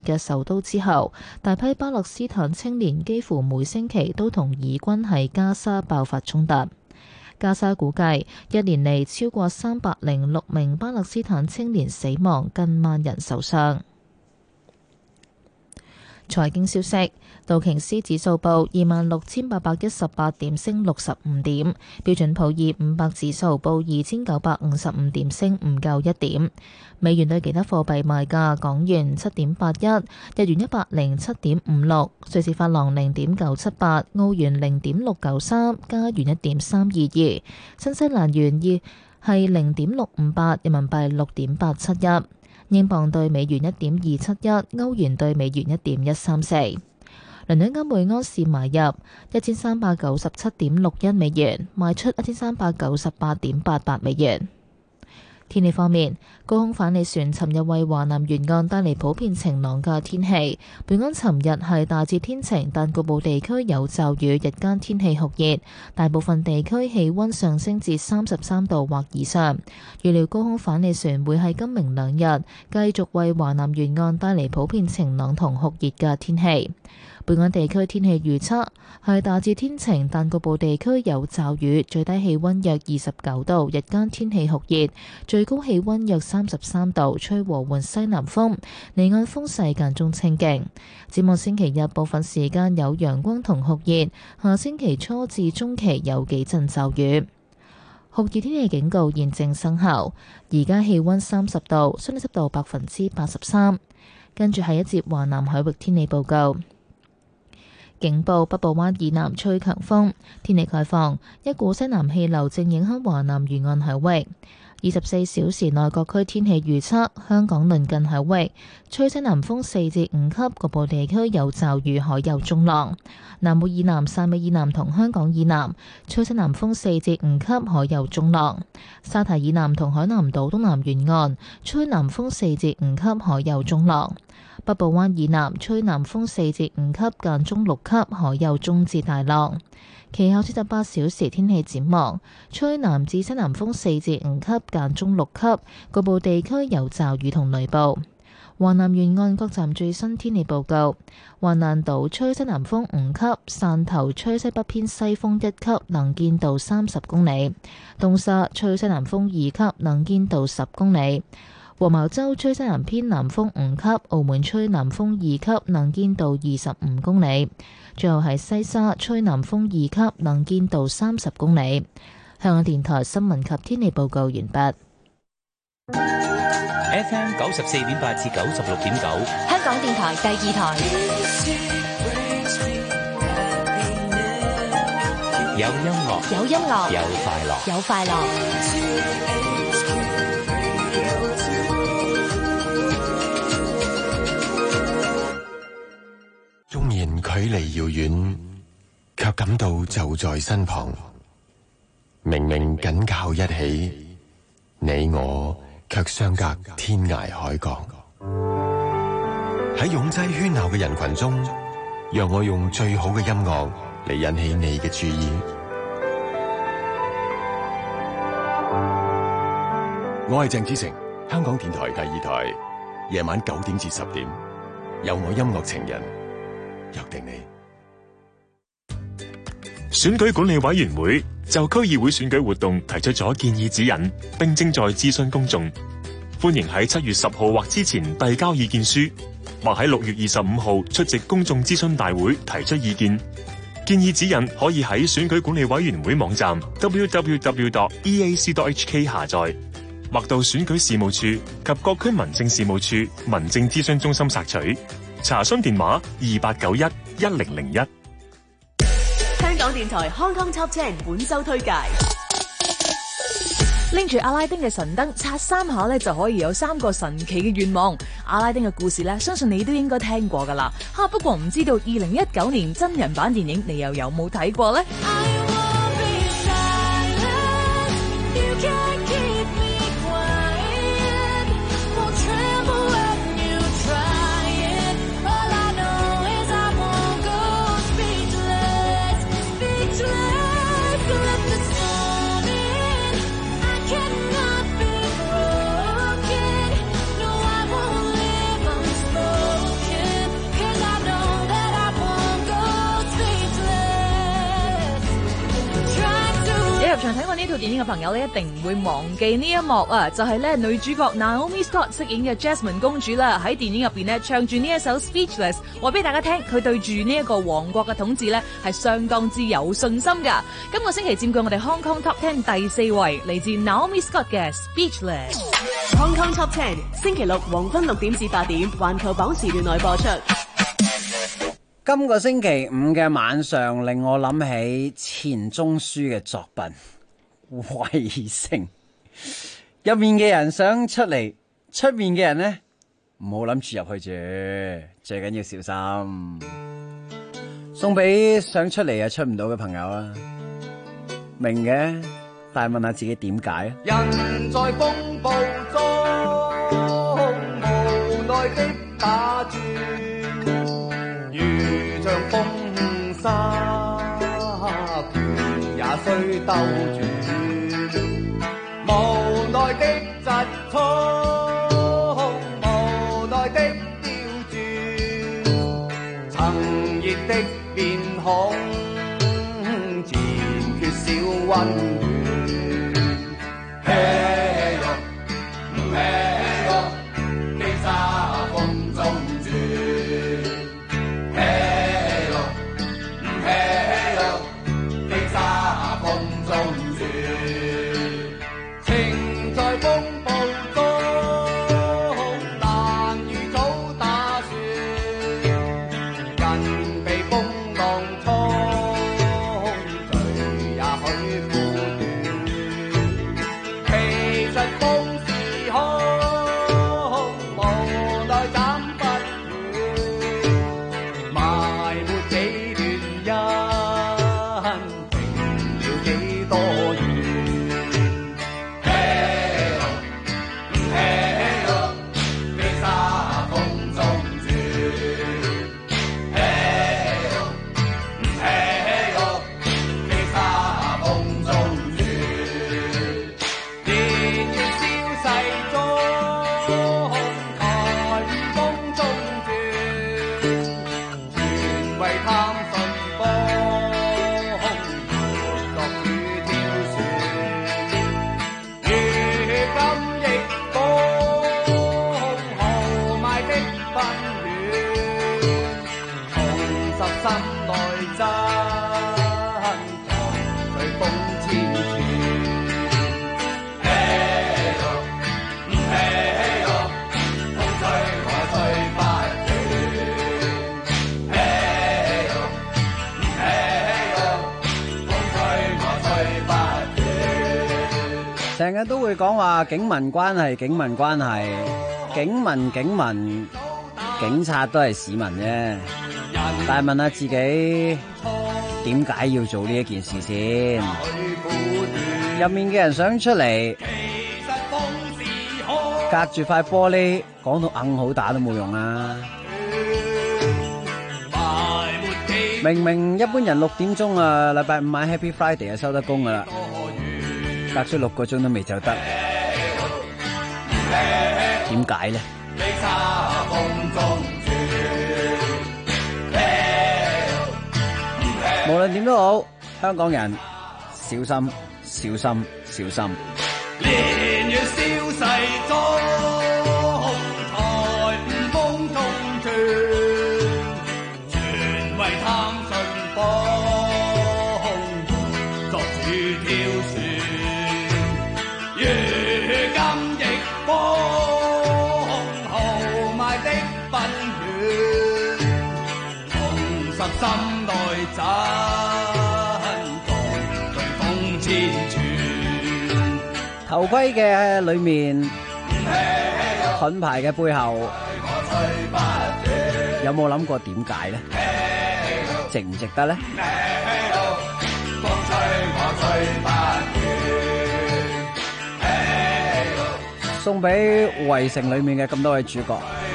嘅首都之後，大批巴勒斯坦青年幾乎每星期都同以軍喺加沙爆發衝突。加沙估計一年嚟超過306名巴勒斯坦青年死亡，近萬人受傷。財經消息，道瓊斯指數報26,818點，升65點；標準普爾500指數報2,955點，升唔夠1點。美元對其他貨幣賣價：港元7.81，日元107.56，瑞士法郎0.978，澳元0.693，加元1.322，新西蘭元係0.658，人民幣6.871。英鎊對美元1.271，歐元對美元1.134。倫敦金每安士買入1397.61美元，賣出1398.88美元。天氣方面，高空反氣旋尋日為華南沿岸帶嚟普遍晴朗嘅天氣。本港尋日係大致天晴，但局部地區有驟雨，日間天氣酷熱，大部分地區氣溫上升至33度或以上。預料高空反氣旋會喺今明兩日繼續為華南沿岸帶嚟普遍晴朗同酷熱嘅天氣。本港地區天氣預測係大致天晴，但局部地區有驟雨，最低氣溫約29度，日間天氣酷熱，最高氣溫約33度，吹和緩西南風，離岸風勢間中清勁。展望星期日部分時間有陽光同酷熱，下星期初至中期有幾陣驟雨。酷熱天氣警告現正生效，而家氣溫30度，相對濕度83%。跟住係一節華南海域天氣報告。警報：北部灣以南吹強風，天氣概況，一股西南氣流正影響華南沿岸海域。24小時內各區天氣預測：香港鄰近海域吹西南風4至5級，局部地區有驟雨，海有中浪。南澳以南、汕尾以南同香港以南吹西南風4至5級，海有中浪。沙堤以南同海南島東南沿岸吹南風4至5級，海有中浪。北部灣以南吹南風4至5級，間中6級，海有中至大浪。其後48小時天氣展望，吹南至西南風4至5級，間中6級，局部地區有驟雨同雷暴。華南沿岸各站最新天氣報告：橫瀾島吹西南風5級，汕頭吹西北偏西風1級，能見度30公里；東沙吹西南風2級，能見度10公里。黃茅洲吹西南偏南風5級，澳門吹南風2級，能見度25公里。最後係西沙吹南風2級，能見度30公里。香港電台新聞及天氣報告完畢。 FM 94.8至96.9， 香港電台第二台。 有音樂， 有音樂， 有快樂， 有快樂。 縱然距離遙遠，卻感到就在身旁。明明緊靠一起，你我卻相隔天涯海角。喺擁擠喧鬧嘅人群中，讓我用最好嘅音樂嚟引起你嘅注意。我係鄭子誠，香港電台第二台，夜晚9點至10點，有我音樂情人約定你。 選舉管理委員會就區議會選舉活動提出咗建議指引，並正在諮詢公眾。歡迎喺7月10號或之前遞交意見書，或喺6月25號出席公眾諮詢大會提出意見。建議指引可以喺選舉管理委員會網站 www.eac.hk 下載，或到選舉事務處及各區民政事務處民政諮詢中心索取。查詢電話28911001。 香港電台 Hong Kong Top 10本周推介。拎住阿拉丁嘅神燈拆3下咧，就可以有3個神奇嘅願望。阿拉丁嘅故事咧，相信你都應該聽過噶啦。不過唔知道2019年真人版電影你又有冇睇過呢？ 場睇過呢套電影嘅朋友咧，一定唔會忘記呢一幕啊！就係咧女主角 Naomi Scott 飾演嘅 Jasmine 公主啦，喺電影入邊咧唱住呢一首 Speechless， 話俾大家聽，佢對住呢一個王國嘅統治咧係相當之有信心噶。今個星期佔據我哋 Hong Kong Top 10第4位，嚟自 Naomi Scott 嘅 Speechless。Hong Kong Top 10星期六黃昏6點至8點，環球榜時段內播出。 今個星期五嘅晚上，令我諗起錢鍾書嘅作品《圍城》。入面嘅人想出嚟，出面嘅人呢，唔好諗住入去住，最緊要小心。送俾想出嚟又出唔到嘅朋友啦，明嘅，但係問下自己點解？ 人在風暴中無奈的打轉，如像風沙拳也須兜轉，無奈的疾衝，無奈的刁鑽，曾熱的面孔漸缺少溫暖。 成日都會講話警民關係，警民關係，警民，警察都係市民啫。但係問下自己，點解要做呢一件事先？入面嘅人想出嚟，隔住塊玻璃，講到硬好打都冇用啊！明明一般人6點鐘啊，禮拜五晚 Happy Friday 就收得工噶啦。隔出6個鐘都未走得，點解呢？無論點都好，香港人小心，小心，小心。 年月消逝中，財五風中轉，全為貪信風，作主挑選。如今逆風，豪邁的奔遠，重拾心內真，共隨風千轉。 頭盔嘅裏面，盾牌嘅背後，有冇諗過點解呢？值唔值得呢？送俾圍城裏面嘅咁多位主角，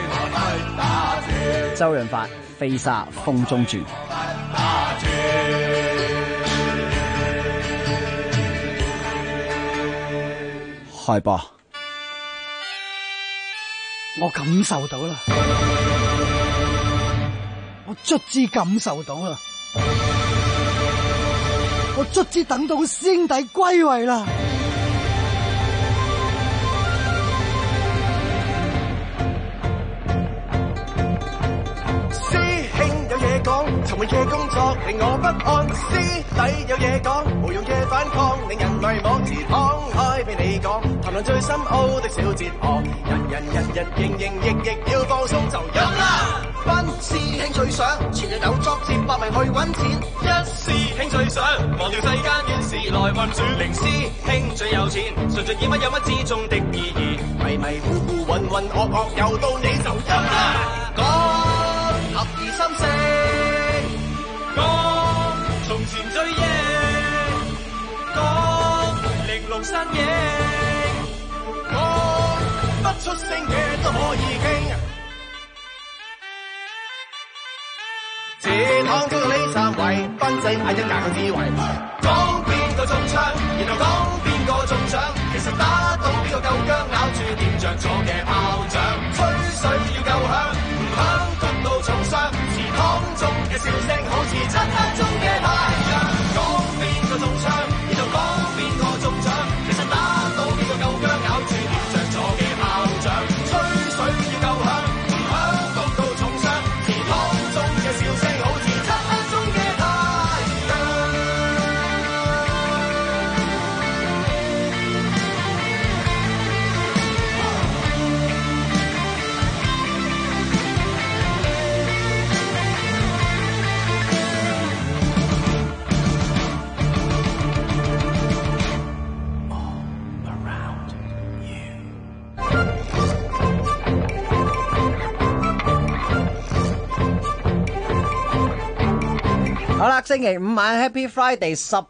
周潤發飛沙風中轉。開播， 我感受到啦，我卒之感受到啦， 我卒之等到師兄弟歸位啦！ 尋每夜工作令我不安，師弟有嘢講，無用嘅反抗令人迷惘，自敞開俾你講，談論最深奧的小哲學，人日營役要放鬆就飲啦！班師兄最想全日有作接百名去揾錢，一師兄最想忘掉世間怨事來運轉，零師兄最有錢，純粹以乜有乜之中的意義，迷糊渾噩又到你就飲啦！講合二心聲。講從前追憶，講玲瓏身影，講不出聲嘅都可以傾。前行叫你站位，賓仔嗌一格嘅智慧。講邊個中槍，然後講邊個中獎，其實打到邊個夠薑，咬住點着咗嘅炮仗。吹水要夠響，唔響焗到重傷。祠堂中嘅笑聲好似漆黑中嘅太陽。講邊個中槍，然後講邊個中獎，其實打到邊個夠薑，咬住點着咗嘅炮仗。吹水要夠響，唔響焗到重傷。祠堂中嘅笑聲好似漆黑中嘅太陽。 好啦，星期五晚 Happy Friday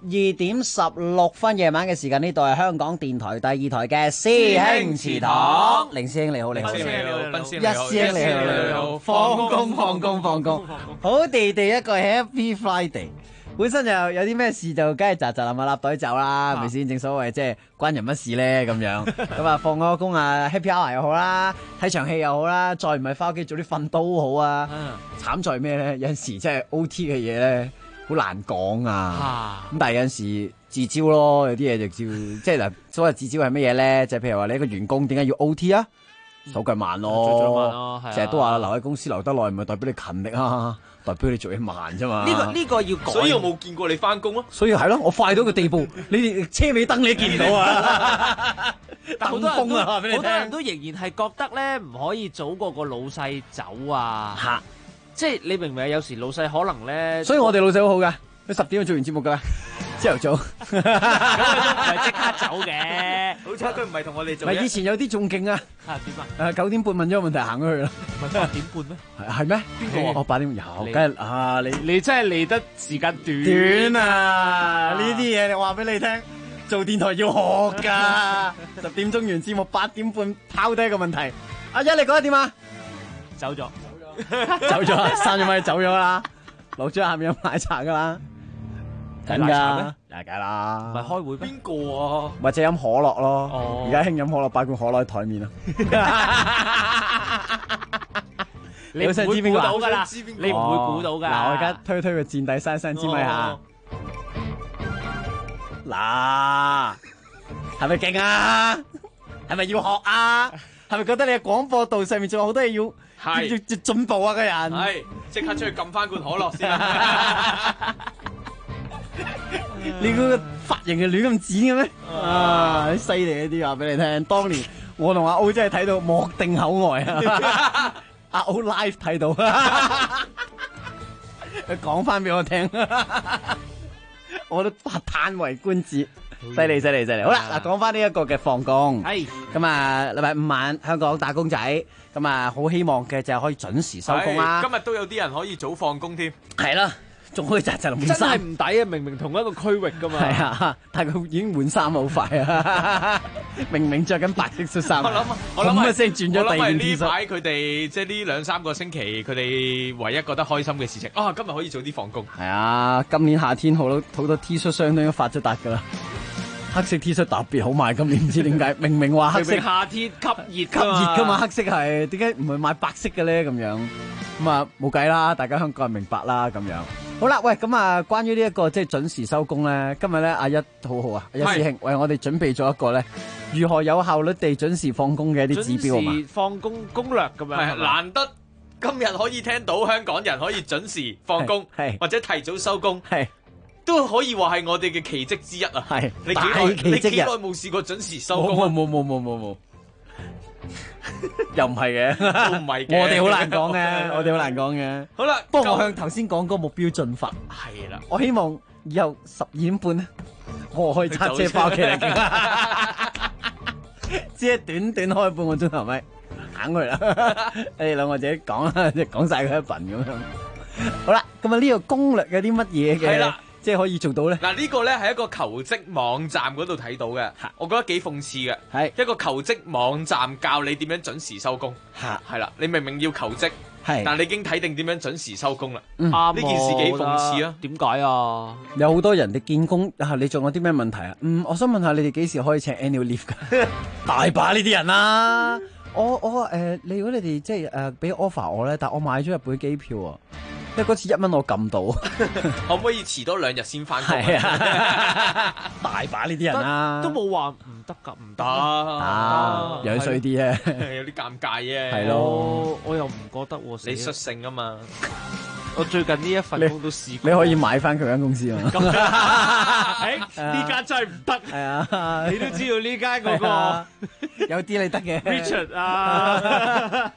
12:16夜晚嘅時間，呢度係香港電台第二台嘅師兄祠堂。凌師兄你好，你好， 斌師兄你好，斌師兄一師兄你好，放工，好地地一個 Happy Friday。本身就有啲咩事就梗係喳喳立袋走啦，係咪先？正所謂即係關人乜事咧咁樣。咁啊放咗工啊 Happy Hour 又好啦，睇場戲又好啦，再唔係翻屋企早啲瞓都好啊。慘在咩咧？有陣時即係 OT 嘅嘢咧，好難講啊。咁但係有陣時自招咯，有啲嘢就照即係嗱，所謂自招係乜嘢咧？就係譬如話你一個員工點解要 OT 啊？手腳慢咯，成日都話留喺公司留得耐唔係代表你勤力啊，代表你做嘢慢啫嘛。 呢個要改，所以我冇見過你翻工咯。 所以係咯，我快到個地步，你哋車尾燈你都見唔到啊！ 但好多人都仍然係覺得咧唔可以早過個老細走啊！嚇，即係你明唔明？有時老細可能咧， 所以我哋老細好好㗎，佢10點就做完節目㗎啦。朝頭早， 咁佢都唔係即刻走嘅，好彩佢唔係同我哋做。 唔係以前有啲仲勁啊！ 點啊 ？9點半問咗個問題行咗去啦。 唔係8點半咩？ 係咩？邊個？8點有，梗係啊！ 你真係嚟得時間短啊！呢啲嘢你話俾你聽，做電台要學㗎。10點鐘完節目，8點半拋低一個問題。阿一你覺得點啊？ 走咗， 閂咗咪走咗啦，落咗下面飲奶茶㗎啦。 飲奶茶咩？ 梗啦， 唔係開會咩？邊個啊？ 或者飲可樂咯。而家興飲可樂，擺罐可樂喺台面啊！ 你唔會估到㗎啦，你唔會估到㗎。 嗱，我而家推個墊底，伸支咪下。嗱，係咪勁啊？係咪要學啊？係咪覺得你嘅廣播道上面仲有好多嘢要進步啊？個人係即刻出去撳翻罐可樂先。 你嗰個髮型係亂咁剪嘅咩？你犀利一啲話俾你聽。當年我同阿 O 真係睇到目定口呆啊！阿 O live 睇到，佢講翻俾我聽，我都嘆為觀止。犀利！好啦，嗱，講翻呢一個嘅放工，係咁啊，禮拜5晚香港打工仔，咁啊，好希望嘅就係可以準時收工啦。 今日都有啲人可以早放工添， 係啦。仲可以扎換衫，真係唔抵啊！明明同一個區域噶嘛， 係啊，但係佢已經換衫好快啊！明着緊白色恤衫，我諗一聲轉咗第二件 T 恤。 呢排佢哋即係呢2-3個星期，佢哋唯一覺得開心嘅事情啊，今日可以早啲放工。 係啊，今年夏天好多 T 恤相當於發咗達噶啦，黑色 T 恤特別好賣，今年唔知點解，明明話黑色夏天吸熱噶嘛，黑色係點解唔係買白色嘅咧？咁樣咁啊冇計啦，大家香港人明白啦咁樣。 好啦，喂，咁啊，關於呢一個即係準時收工咧，今日咧阿一好好啊，一師兄為我哋準備咗一個咧，如何有效率地準時放工嘅一啲指標啊嘛， 準時放工攻略咁樣， 係難得今日可以聽到香港人可以準時放工，或者提早收工，都可以話係我哋嘅奇蹟之一啊！係你幾耐冇試過準時收工？ 冇。又唔係嘅， 都唔係嘅。 我哋好難講嘅，我哋好難講嘅。 好啦， 不過我向頭先講嗰個目標進發。 係啦， 我希望以後12點半咧，我可以揸車翻屋企嚟。只係短短開半個鐘頭咪行佢啦。你哋兩個自己講啦，即係講晒佢一份咁樣。好啦，咁啊呢個攻略有啲乜嘢嘅？係啦。即係可以做到咧？ 嗱，呢個咧係一個求職網站嗰度睇到嘅，我覺得幾諷刺嘅。係一個求職網站教你點樣準時收工。係啦，你明明要求職，但你已經睇定點樣準時收工啦。呢件事幾諷刺啊？ 點解啊？ 有好多人哋見工啊，你仲有啲咩問題啊？我想問下你哋幾時可以請 annual leave 㗎？大把呢啲人啦。如果你哋即係俾 offer 我咧，但我買咗日本機票啊。因為嗰次1蚊我撳到， 可唔可以遲多2日先翻工？ 係啊，大把呢啲人啦， 都冇話唔得㗎，唔得樣衰啲啫， 有啲尷尬啫。 係咯， 我又唔覺得喎。 你率性啊嘛！ 我最近呢一份工都試過。 你可以買翻佢間公司啊嘛。 呢間真係唔得。係啊， 你都知道呢間嗰個有啲你得嘅 Richard 啊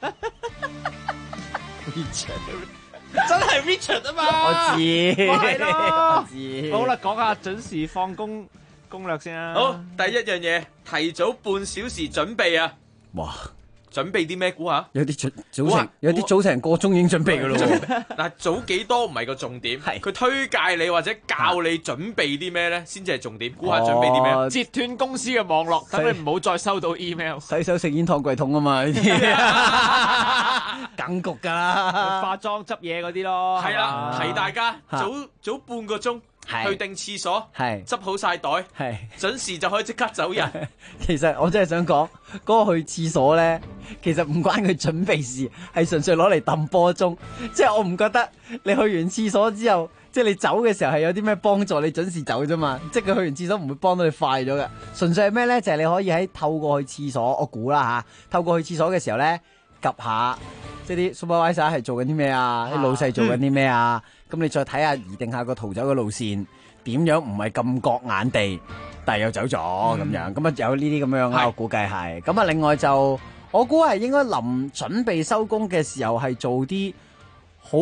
，Richard。 真係 Richard 啊嘛， 我知， 係咯， 我知。 好啦，講下準時放工攻略先啦。 好，第一樣嘢，提早半小時準備啊！ 哇， 準備啲咩？估下？ 有啲早成個鐘已經準備噶咯。 嗱，早幾多唔係個重點，係佢推介你或者教你準備啲咩咧，先至係重點。估下準備啲咩？ 截斷公司嘅網絡，等你唔好再收到 email。 洗手食煙燙櫃桶啊嘛，呢啲梗焗噶啦。 化妝執嘢嗰啲咯。 係啦，提大家早半個鐘去定廁所，執好晒袋，準時就可以即刻走人。 其實我真係想講，嗰個去廁所咧，其實唔關佢準備事，係純粹攞嚟揼波鐘。即係我唔覺得你去完廁所之後，即係你走嘅時候係有啲咩幫助你準時走啫嘛。即係佢去完廁所唔會幫到你快咗嘅，純粹係咩咧？就係你可以喺透過去廁所，我估啦吓，透過去廁所嘅時候咧，及下即係啲 supervisor 係做緊啲咩啊，啲老細做緊啲咩啊。咁你再睇下擬定下個逃走嘅路線，點樣唔係咁覺眼地，但係又走咗咁樣，咁啊有呢啲咁樣啦，我估計係。咁啊另外就我估係應該臨準備收工嘅時候係做啲好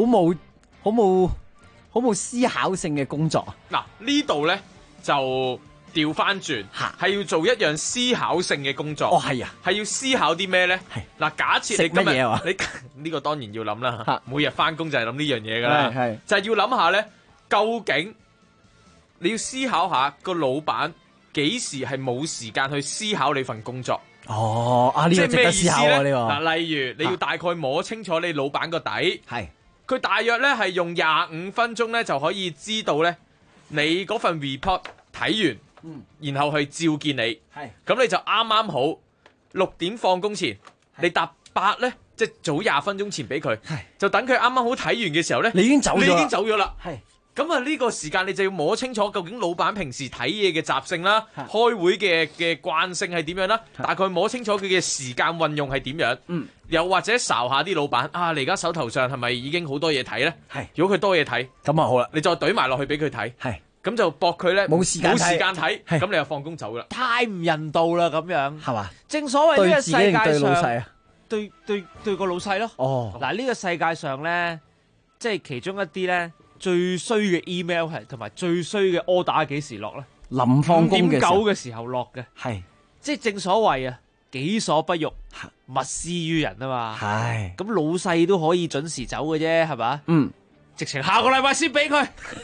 冇思考性嘅工作。 嗱呢度咧就調翻轉，係要做一樣思考性嘅工作。 哦係啊， 係要思考啲咩咧？嗱，假設你今日你呢個當然要諗啦，每日翻工就係諗呢樣嘢噶啦，就係要諗下咧，究竟你要思考下個老闆幾時係冇時間去思考你份工作。 哦，呢個值得思考啊呢個。 嗱，例如你要大概摸清楚你老闆個底，佢大約咧係用25分鐘咧就可以知道咧你嗰份 report 睇完，然後去召見你，咁你就啱啱好6點放工前，你搭8咧，即係早20分鐘前俾佢，就等佢啱啱好睇完嘅時候咧， 你已經走咗啦。咁啊呢個時間你就要摸清楚究竟老闆平時睇嘢嘅習性啦，開會嘅慣性係點樣啦，大概摸清楚佢嘅時間運用係點樣，又或者睄下啲老闆啊，你而家手頭上係咪已經好多嘢睇咧？如果佢多嘢睇， 咁啊好啦， 你再懟埋落去俾佢睇，咁就駁佢咧冇時間睇，咁你就放工走啦。 太唔人道啦咁樣， 係嘛？ 正所謂呢個世界上對老細啊， 對個老細咯。哦，嗱呢個世界上咧，即係其中一啲咧。最衰嘅 email 係同埋最衰嘅 order 幾時落咧？ 臨放工嘅 5:09嘅時候落嘅，係即係正所謂啊，己所不欲，勿施於人啊嘛。係咁老細都可以準時走嘅啫，係嘛？直情下個禮拜先俾佢。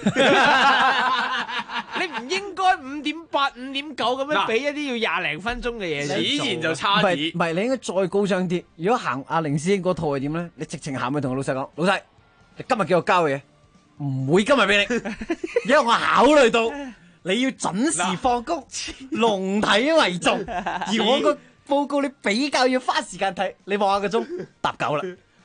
你唔應該5:8、5:9咁樣俾一啲要20零分鐘嘅嘢。 此言就差矣。 唔係你應該再高尚啲。如果行阿凌師兄嗰套係點咧？你直情行去同個老細講，老細，你今日叫我交嘅嘢。唔會今日俾你，因為我考慮到你要準時放工，龍體為重，而我個報告你比較要花時間睇，你望下個鐘，搭9啦。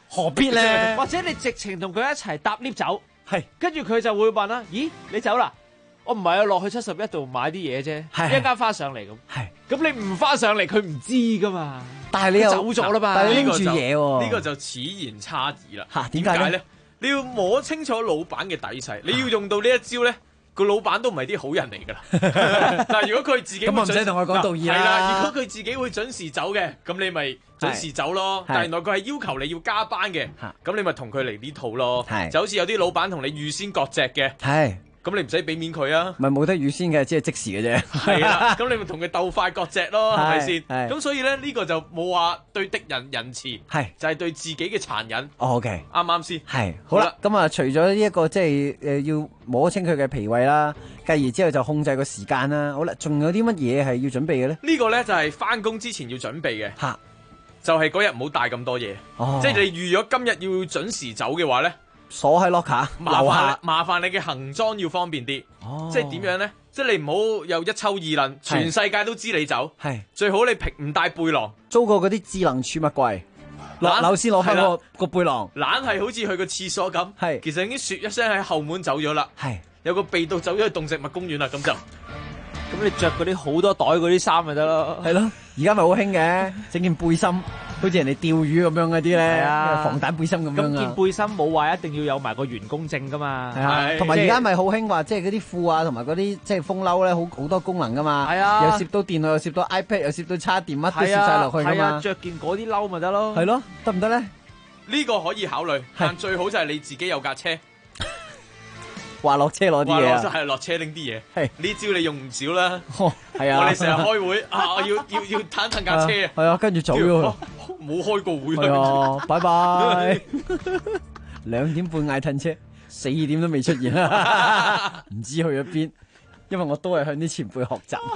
何必咧？ 或者你直情同佢一齊搭 lift 走， 係， 跟住佢就會問啦：咦，你走啦？我唔係啊，落去71度買啲嘢啫，一陣間翻上嚟咁。係，咁你唔翻上嚟，佢唔知噶嘛。 但係你又走咗啦嘛， 但係你拎住嘢喎。 呢個就此言差異啦。 嚇，點解咧？ 你要摸清楚老闆嘅底細，你要用到呢一招咧，個老闆都唔係啲好人嚟㗎啦。嗱，如果佢自己咁唔使同我講道義啦。 係啦，如果佢自己會準時走嘅，咁你咪準時走咯。但係原來佢係要求你要加班嘅，咁你咪同佢嚟呢套咯。就好似有啲老闆同你預先割席嘅。係。咁你唔使俾面佢啊？ 唔係冇得預先嘅，只係即時嘅啫。 係啦，咁你咪同佢鬥快割席咯，係咪先？咁所以咧，呢個就冇話對敵人仁慈，係就係對自己嘅殘忍。 OK， 啱啱先？ 係好啦，咁啊，除咗呢一個即係要摸清佢嘅脾胃啦，繼而之後就控制個時間啦。好啦，仲有啲乜嘢係要準備嘅咧？ 呢個咧就係翻工之前要準備嘅。嚇，就係嗰日唔好帶咁多嘢。即係你預咗今日要準時走嘅話咧。 鎖喺 locker 樓下， 麻煩你嘅行裝要方便啲。即係點樣咧？即係你唔好又一抽二掕，全世界都知你走。係最好你唔帶背囊， 租個嗰啲智能儲物櫃，落樓先攞翻個背囊。 懶係好似去個廁所咁，係其實已經説一聲喺後門走咗啦。係有個秘道走咗去動植物公園啦，咁就咁你着嗰啲好多袋嗰啲衫咪得咯。 係咯，而家咪好興嘅，整件背心。好似人哋釣魚咁樣嗰啲咧，防彈背心咁樣啊！ 咁件背心冇話一定要有埋個員工證噶嘛？ 係啊，同埋而家咪好興話，即係嗰啲褲啊，同埋嗰啲即係風褸咧，好多功能噶嘛。係啊，又攝到電腦，又攝到 iPad，又攝到叉電，乜都攝晒落去噶嘛。係啊， 着件嗰啲褸咪得咯。 係咯，得唔得咧？ 呢個可以考慮，但最好就係你自己有架車。 話落車攞啲嘢啊！ 係落車拎啲嘢。係呢招你用唔少啦。 係啊， 我哋成日開會啊，我要攤架車啊。 係啊，跟住走咗。 冇開過會係啊，拜拜。2點半嗌褪車，4點都未出現，唔知去咗邊。因為我都係向啲前輩學習。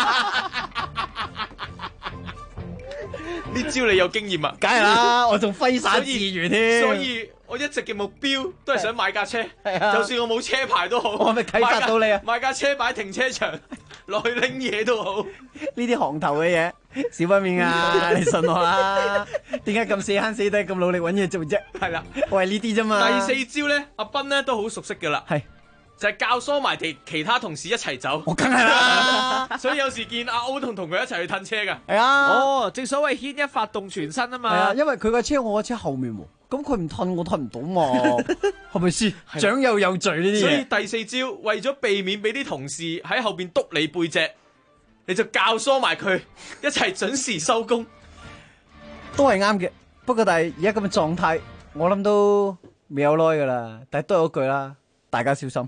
呢招你有經驗啊？ 梗係啦，我仲揮灑自如添。 所以我一直嘅目標都係想買架車，就算我冇車牌都好。 我咪啟發到你啊！ 買架車擺停車場，落去拎嘢都好。 呢啲行頭嘅嘢少不免啊！你信我啦。點解咁死慳死抵咁努力揾嘢做啫？ 係啦， 我係呢啲啫嘛。 第4招咧，阿斌咧都好熟悉噶啦。係。就係教唆埋其他同事一齊走， 我梗係啦。 所以有時見阿歐同佢一齊去褪車噶。 係啊， 哦，正所謂牽一發動全身啊嘛。 係啊，因為佢個車我個車後面喎，咁佢唔褪我褪唔到嘛，係咪先？長幼有序呢啲嘢。 所以第4招為咗避免俾啲同事喺後邊督你背脊，你就教唆埋佢一齊準時收工， 都係啱嘅。不過但係而家咁嘅狀態，我諗都未有耐噶啦。但係都有一句啦，大家小心。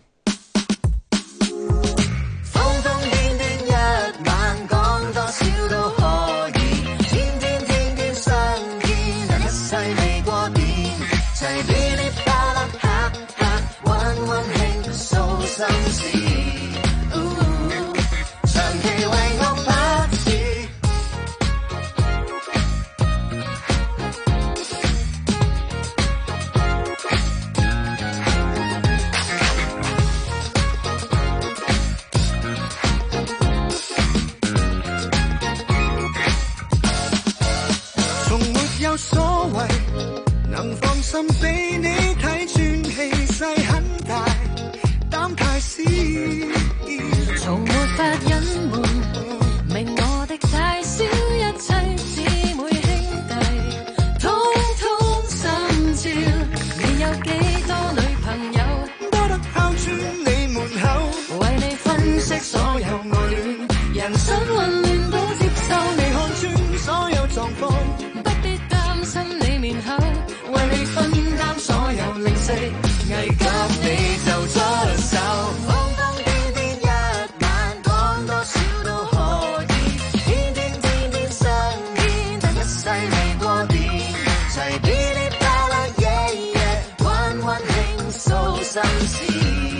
有所謂，能放心俾你睇穿，氣勢很大，膽太小，從沒法隱瞞，明我的大小一切姊妹兄弟，通通心照。你有幾多女朋友，多得敲穿你門口，為你分析所有愛戀，人生混亂都接受，你看穿所有狀況。你面口，為你分擔所有零食，危急你就出手，瘋瘋癲癲一晚，講多少都可以，天天天天相見，等一世未過電，齊噼哩啪啦夜夜，溫溫傾訴心事，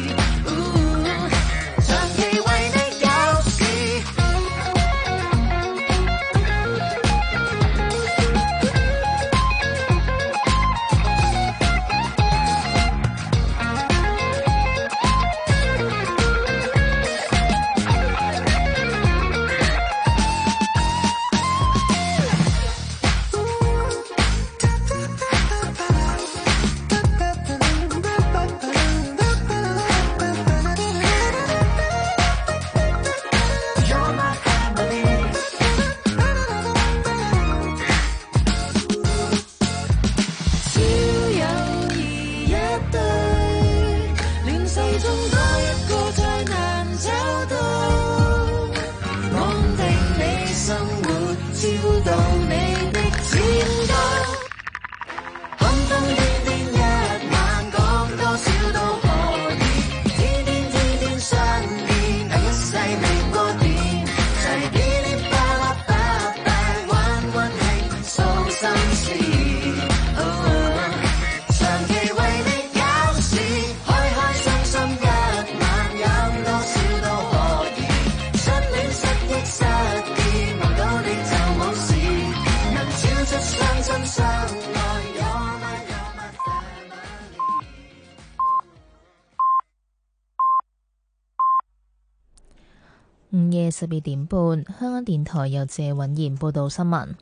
長期為你搞事。 中多一個再難找到，安定你生活，照到你的前途。瘋瘋癲癲一晚，講多少都可以，天天天天相見，但一世未過點，齊噼哩啪啦啪啪玩溫馨訴心事。長期為你搞事，開開心心一晚，飲多少都可以，失戀失憶失意，望到你就冇事，能超出相親相愛。 午夜12點半，香港電台由謝允賢報道新聞。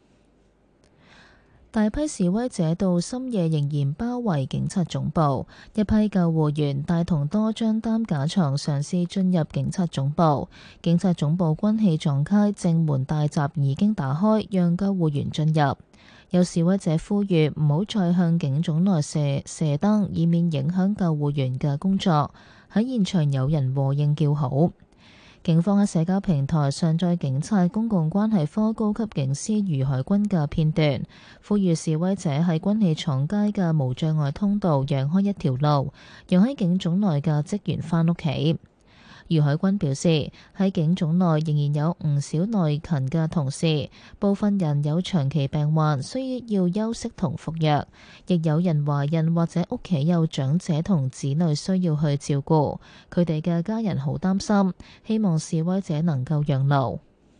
大批示威者到深夜仍然包圍警察總部，一批救護員帶同多張擔架床嘗試進入警察總部。警察總部軍器撞開，正門大閘已經打開，讓救護員進入。有示威者呼籲唔好再向警總內射燈，以免影響救護員嘅工作。喺現場有人和應叫好。警方喺社交平台上載警察公共關係科高級警司余海軍嘅片段，呼籲示威者喺軍器廠街嘅無障礙通道讓開一條路，讓喺警總內嘅職員返屋企。余海軍表示，喺警總內仍然有唔少內勤嘅同事，部分人有長期病患，需要休息同服藥，亦有人懷孕或者屋企有長者同子女需要去照顧，佢哋嘅家人好擔心，希望示威者能夠讓路。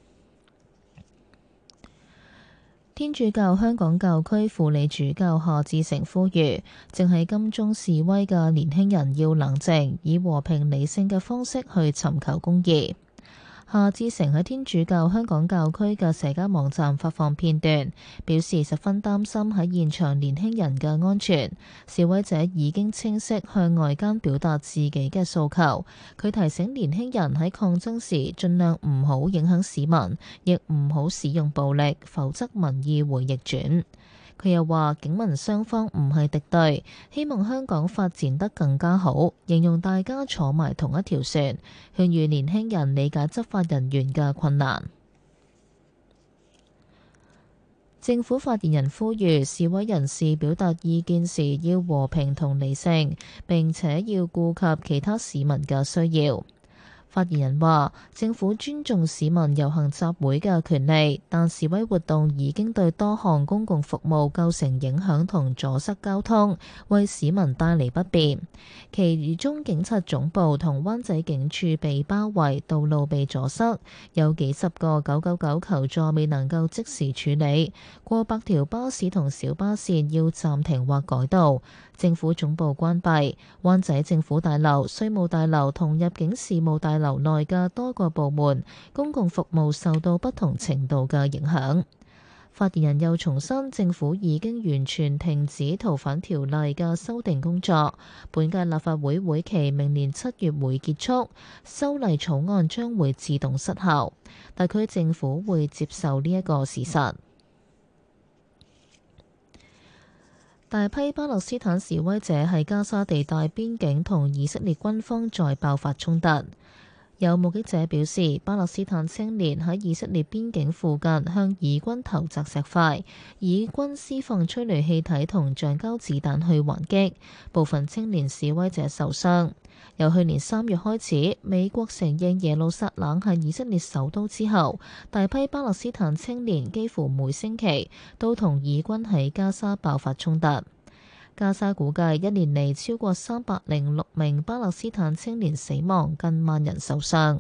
天主教香港教區輔理主教夏志誠呼籲，正喺金鐘示威嘅年輕人要冷靜，以和平理性嘅方式去尋求公義。夏志誠喺天主教香港教區嘅社交網站發放片段，表示十分擔心喺現場年輕人嘅安全。示威者已經清晰向外間表達自己嘅訴求。佢提醒年輕人喺抗爭時盡量唔好影響市民，亦唔好使用暴力，否則民意會逆轉。佢又話警民雙方唔係敵對，希望香港發展得更加好，形容大家坐埋同一條船，勸喻年輕人理解執法人員嘅困難。政府發言人呼籲示威人士表達意見時要和平同理性，並且要顧及其他市民嘅需要。發言人話：政府尊重市民遊行集會嘅權利，但示威活動已經對多項公共服務構成影響同阻塞交通，為市民帶嚟不便。其中警察總部同灣仔警署被包圍，道路被阻塞，有幾十個999求助未能夠即時處理，過百條巴士同小巴線要暫停或改道。政府總部關閉，灣仔政府大樓、稅務大樓同入境事務大樓內嘅多個部門公共服務受到不同程度嘅影響。發言人又重申，政府已經完全停止逃犯條例嘅修訂工作。本屆立法會會期明年7月會結束，修例草案將會自動失效。特區政府會接受呢一個事實。大批巴勒斯坦示威者喺加沙地帶邊境同以色列軍方再爆發衝突。有目擊者表示，巴勒斯坦青年喺以色列邊境附近向以軍投擲石塊，以軍施放催淚氣體同橡膠子彈去還擊，部分青年示威者受傷。由去年3月開始，美國承認耶路撒冷係以色列首都之後，大批巴勒斯坦青年幾乎每星期都同以軍喺加沙爆發衝突。加沙估計一年嚟超過306名巴勒斯坦青年死亡，近萬人受傷。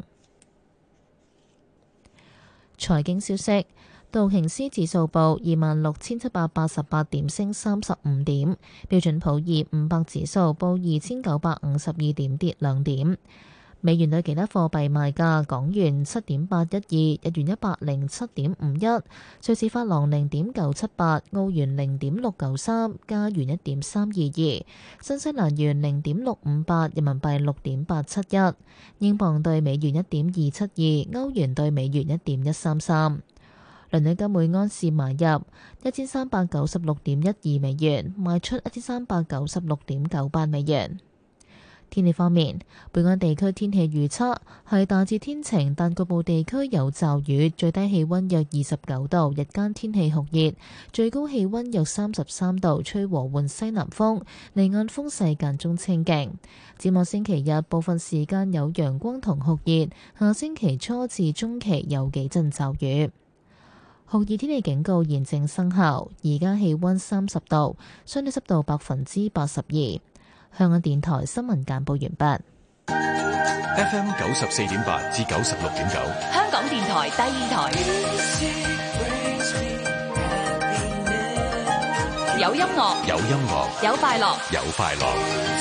財經消息，道瓊斯指數報26,788點，升35點；標準普爾500指數報2,952點，跌2點。美元對其他貨幣賣價：港元7.812，日元107.51，瑞士法郎0.978，澳元0.693，加元1.322，新西蘭元0.658，人民幣6.871，英鎊對美元1.272，歐元對美元1.133。倫敦金每安士買入1396.12美元，賣出1396.98美元。 天氣方面，本港地區天氣預測係大致天晴，但局部地區有驟雨，最低氣溫約29度，日間天氣酷熱，最高氣溫約33度，吹和緩西南風，離岸風勢間中清勁。展望星期日，部分時間有陽光同酷熱，下星期初至中期有幾陣驟雨。酷熱天氣警告現正生效，而家氣溫30度，相對濕度82%。香港電台新聞簡報完畢。 FM 94.8至96.9， 香港電台第二台，有音樂， 有音樂， 有快樂， 有快樂。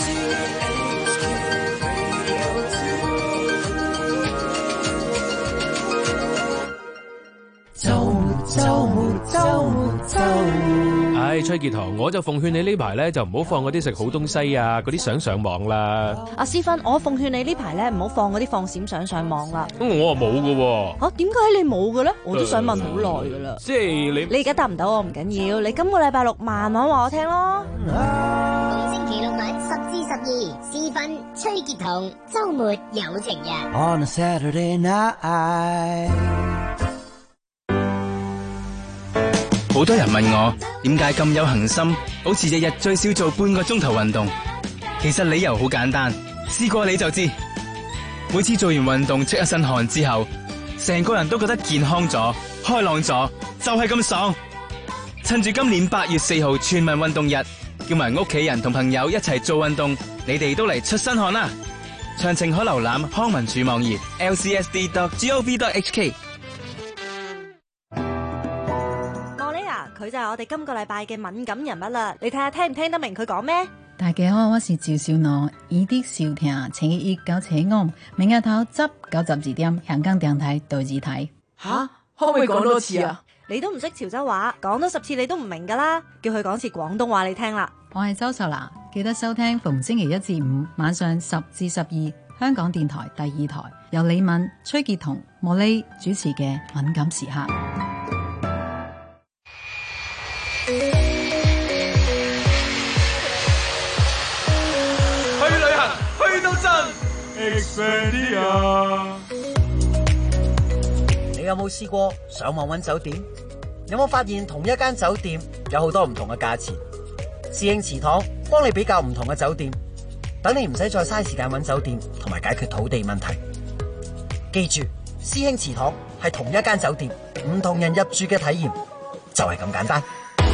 唉，崔潔彤，我就奉勸你呢排咧就唔好放嗰啲食好東西啊，嗰啲相上網啦。 阿思芬，我奉勸你呢排咧唔好放嗰啲放閃相上網啦。 我啊冇㗎喎。 吓，點解你冇嘅咧？我都想問好耐噶啦。 即係你而家答唔到我唔緊要，你今個禮拜六慢慢話我聽咯。 逢星期六晚10至12，思芬、崔潔彤，周末有情人。 On a Saturday night。 好多人問我點解咁有恒心，好似日日最少做半個鐘頭運動。其實理由好簡單，試過你就知。每次做完運動出一身汗之後，成個人都覺得健康咗、開朗咗，就係咁爽。趁住今年8月4號全民運動日，叫埋屋企人同朋友一齊做運動，你哋都嚟出身汗啦。詳情可瀏覽康文署網頁 lcsd.gov.hk。 佢就係我哋今個禮拜嘅敏感人物啦，你睇下聽唔聽得明佢講咩？ 大家好，我是趙少娜，依啲收聽星期一到星期五，明日頭10到12點，香港電台對字睇。 吓，可唔可以講多次啊？你都唔識潮州話，講多10次你都唔明噶啦，叫佢講次廣東話你聽啦。 我係周秀娜，記得收聽逢星期1至5晚上10至12，香港電台第2台，由李敏、崔潔彤、莫莉主持嘅敏感時刻。 去旅行去到真 Expedia。 你有冇試過上網揾酒店？有冇發現同一間酒店有好多唔同嘅價錢？師兄祠堂幫你比較唔同嘅酒店，等你唔使再嘥時間揾酒店同埋解決土地問題。記住，師兄祠堂係同一間酒店，唔同人入住嘅體驗就係咁簡單。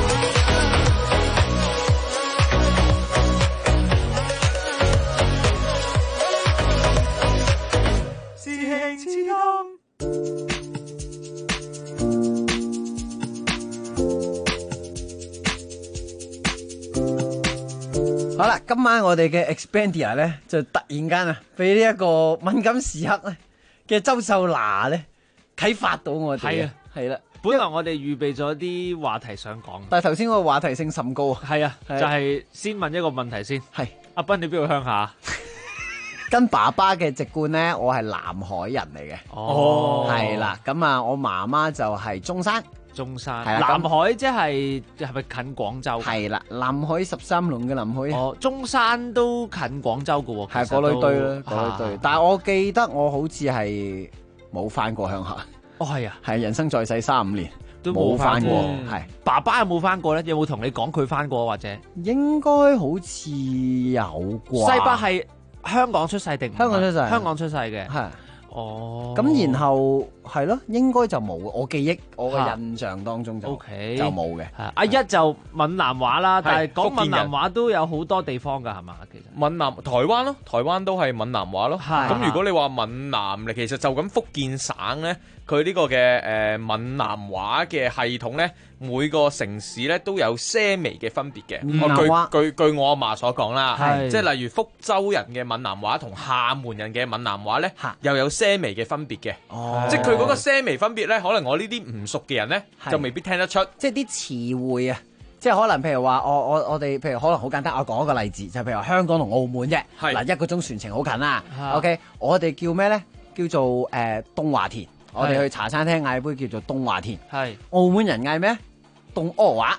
好啦，今晚我哋嘅 Expedia 咧就突然間啊，俾呢一個敏感時刻咧嘅周秀娜咧啟發到我哋。 係啊， 係啦， 本來我哋預備咗啲話題想講， 但係頭先嗰個話題性甚高啊。 係啊，就係先問一個問題先。 係阿斌，你邊度鄉下？ 跟爸爸嘅籍貫咧，我係南海人嚟嘅。 哦， 係啦，咁啊，我媽媽就係中山。 中山， 係啦， 南海即係咪近廣州？ 係啦，南海13龍嘅南海。 哦，中山都近廣州嘅喎。 係嗰類堆啦，嗰類堆。但係我記得我好似係冇翻過鄉下。 哦，係啊， 係人生在世35年都冇翻過。 係爸爸有冇翻過咧？有冇同你講佢翻過或者？ 應該好似有啩。 西伯係香港出世定？ 香港出世。香港出世嘅。 係。 哦， 咁然後係咯，應該就冇。我記憶，我嘅印象當中就冇嘅。 阿一就閩南話啦，但係講閩南話都有好多地方㗎，係嘛？其實閩南台灣咯，台灣都係閩南話咯。咁如果你話閩南，其實就咁福建省咧，佢呢個嘅閩南話嘅系統咧，每個城市咧都有些微嘅分別嘅。據我阿嫲所講啦，即係例如福州人嘅閩南話同廈門人嘅閩南話咧，又有些微嘅分別嘅。即係佢嗰個些微分別咧，可能我呢啲唔熟嘅人咧，就未必聽得出。 即係啲詞彙啊，即係可能譬如話，我哋譬如可能好簡單，我講一個例子，就譬如話香港同澳門啫。嗱，1個鐘船程好近啦。OK， 我哋叫咩咧？叫做東華田。我哋去茶餐廳嗌杯叫做東華田。係。澳門人嗌咩？東阿華。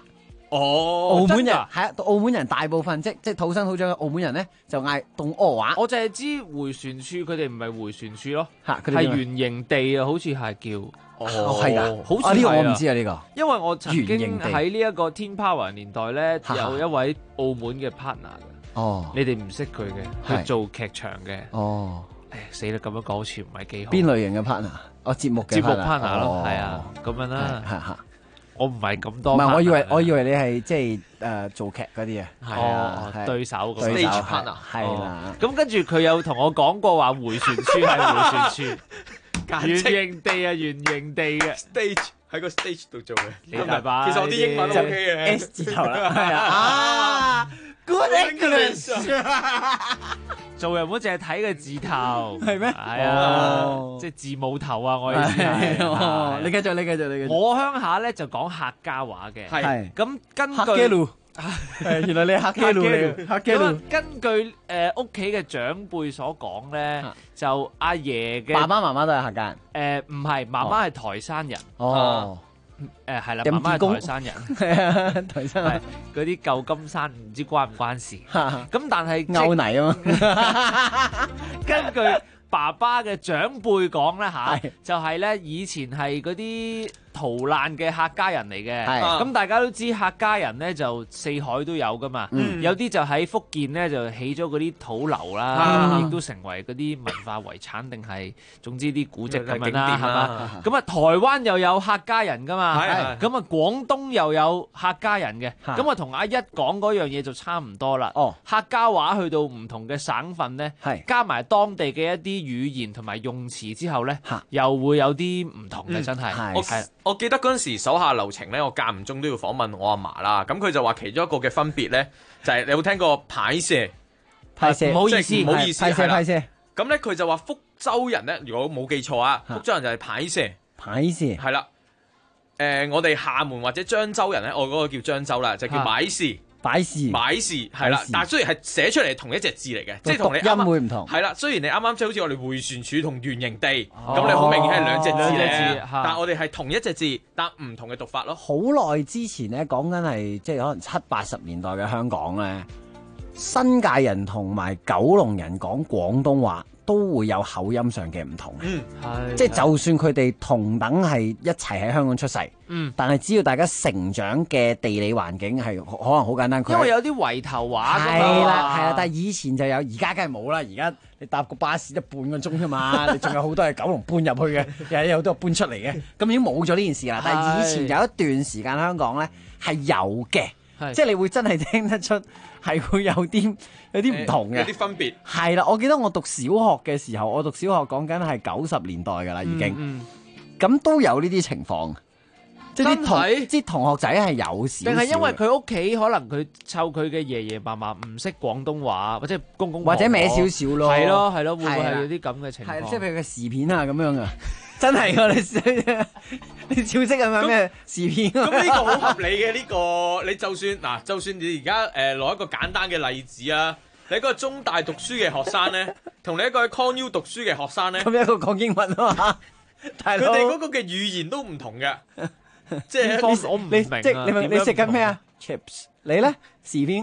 澳門人真㗎係啊，澳門人大部分即土生土長嘅澳門人咧，就嗌凍鵝話。 我就係知回旋處，佢哋唔係回旋處咯， 佢哋係點啊圓形地啊，好似係叫。 係㗎， 好似呢個我係唔知啊呢個。 因為我曾經圓形地喺呢一個天 Power 年代咧， 哈哈有一位澳門嘅 partner 嘅。 哦， 你哋唔識佢嘅， 係佢做劇場嘅。 哦， 死啦！咁樣講好似唔係幾好。 邊類型嘅 partner？哦，節目嘅 partner 咯， 哦係啊，咁樣啦。 係我唔係咁多。 唔係，我以為你係即係做劇嗰啲啊。 係啊，對手咁。 stage partner 係啦。 咁跟住佢有同我講過話，回旋處係回旋處，圓形地啊，圓形地嘅 stage 喺個 stage 度做嘅。 你大把。 其實我啲英文都 OK 嘅 ，S 字頭啦。係啊。Good English 做人唔好淨係睇個字頭， 係咩？ 係啊，即係字母頭啊！我意思係。 你繼續。 我鄉下咧就講客家話嘅， 係咁根據客家路，原來你係客家路嚟，客家路。 根據屋企嘅長輩所講咧，就阿爺嘅爸爸媽媽都係客家人。 唔係，媽媽係台山人。 哦。 係啦，媽媽係台山人， 係啊，台山人嗰啲舊金山唔知關唔關事？咁但係歐泥啊嘛， 根據爸爸嘅長輩講咧嚇，就係咧以前係嗰啲逃難嘅客家人嚟嘅。咁大家都知客家人咧就四海都有噶嘛，有啲就喺福建咧就起咗嗰啲土樓啦，亦都成為嗰啲文化遺產定係總之啲古蹟咁樣啦，係嘛？咁啊台灣又有客家人噶嘛，咁啊廣東又有客家人嘅，咁啊同阿一講嗰樣嘢就差唔多啦。客家話去到唔同嘅省份咧，加埋當地嘅一啲語言同埋用詞之後咧，又會有啲唔同嘅，真係。 我記得嗰陣時手下留情咧，我間唔中都要訪問我阿嫲啦。咁佢就話其中一個嘅分別咧，就係你有冇聽過排泄？ 唔好意思， 唔好意思， 排泄。 咁咧佢就話福州人咧，如果冇記錯啊，福州人就係排泄。 排泄係啦。我哋廈門或者漳州人咧，我嗰個叫漳州啦，就叫買事。買事係啦，但係雖然係寫出嚟同一隻字嚟嘅，即係同你音會唔同。 係啦，雖然你啱啱即係好似我哋回旋處同圓形地，咁你好明顯係兩隻字咧，但係我哋係同一隻字，但唔同嘅讀法咯。 好耐之前咧，講緊係即係可能70-80年代嘅香港咧，新界人同埋九龍人講廣東話都會有口音上嘅唔同嘅，即係就算佢哋同等係一齊喺香港出世，但係只要大家成長嘅地理環境係可能好簡單， 因為有啲圍頭話㗎嘛。 係啦，但係以前就有，而家梗係冇啦。而家你搭個巴士都半個鐘啫嘛，你仲有好多係九龍搬入去嘅，有好多搬出嚟嘅，咁已經冇咗呢件事啦。但係以前有一段時間香港咧係有嘅，即係你會真係聽得出係會有啲唔同嘅， 有啲分別。係啦，我記得我讀小學嘅時候，我讀小學講緊係90年代㗎啦，已經，咁都有呢啲情況。即係啲同學仔係有少少， 定係因為佢屋企可能佢湊佢嘅爺爺嫲嫲唔識廣東話，或者公公或者歪少少咯， 係咯，會唔會係有啲咁嘅情況？ 即係譬如個時片啊咁樣啊，真係㗎你照識係咪咩時片？ 咁呢個好合理嘅呢個，你就算你而家攞一個簡單嘅例子啊，你一個中大讀書嘅學生咧，同你一個喺 Con U 讀書嘅學生咧， 咁一個講英文啊嘛， 佢哋嗰個嘅語言都唔同嘅。即係我唔明啊！ 即係你食緊咩啊 ？Chips， 你咧時片，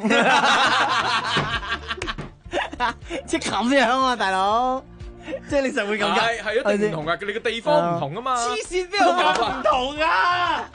即係咁樣啊，大佬！即係你實會咁㗎， 係一定唔同㗎，你個地方唔同啊嘛！ 黐線邊有咁唔同啊！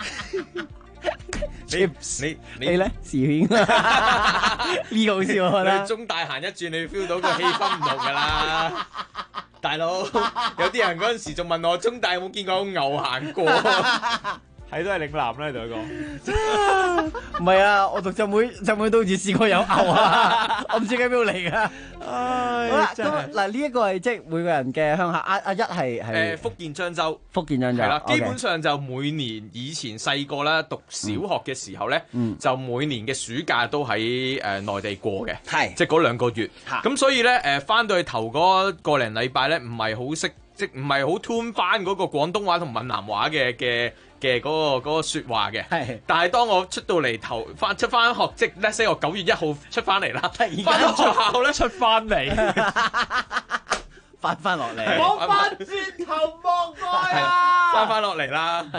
你咧時片呢個好笑我覺得。 你中大行一轉，你 feel 到個氣氛唔同㗎啦，大佬！有啲人嗰陣時仲問我中大有冇見過牛行過。 係都係嶺南啦，同佢講。 唔係啊，我讀浸會都好似試過有牛啊，我唔知喺邊度嚟㗎。好啦，咁嗱呢一個係即係每個人嘅鄉下。阿一係福建漳州。 福建漳州係啦，基本上就每年以前細個咧讀小學嘅時候咧，就每年嘅暑假都喺內地過嘅，係即係嗰2個月。咁所以咧翻到去頭嗰個零禮拜咧，唔係好識，即唔係好 tune 翻嗰個廣東話同閩南話嘅嗰個説話嘅，但係當我出到嚟出翻學，即係 let's say 我9月1號出翻嚟啦，翻到學校咧出翻嚟， 翻落嚟， 我翻轉頭望過啊， 翻落嚟啦，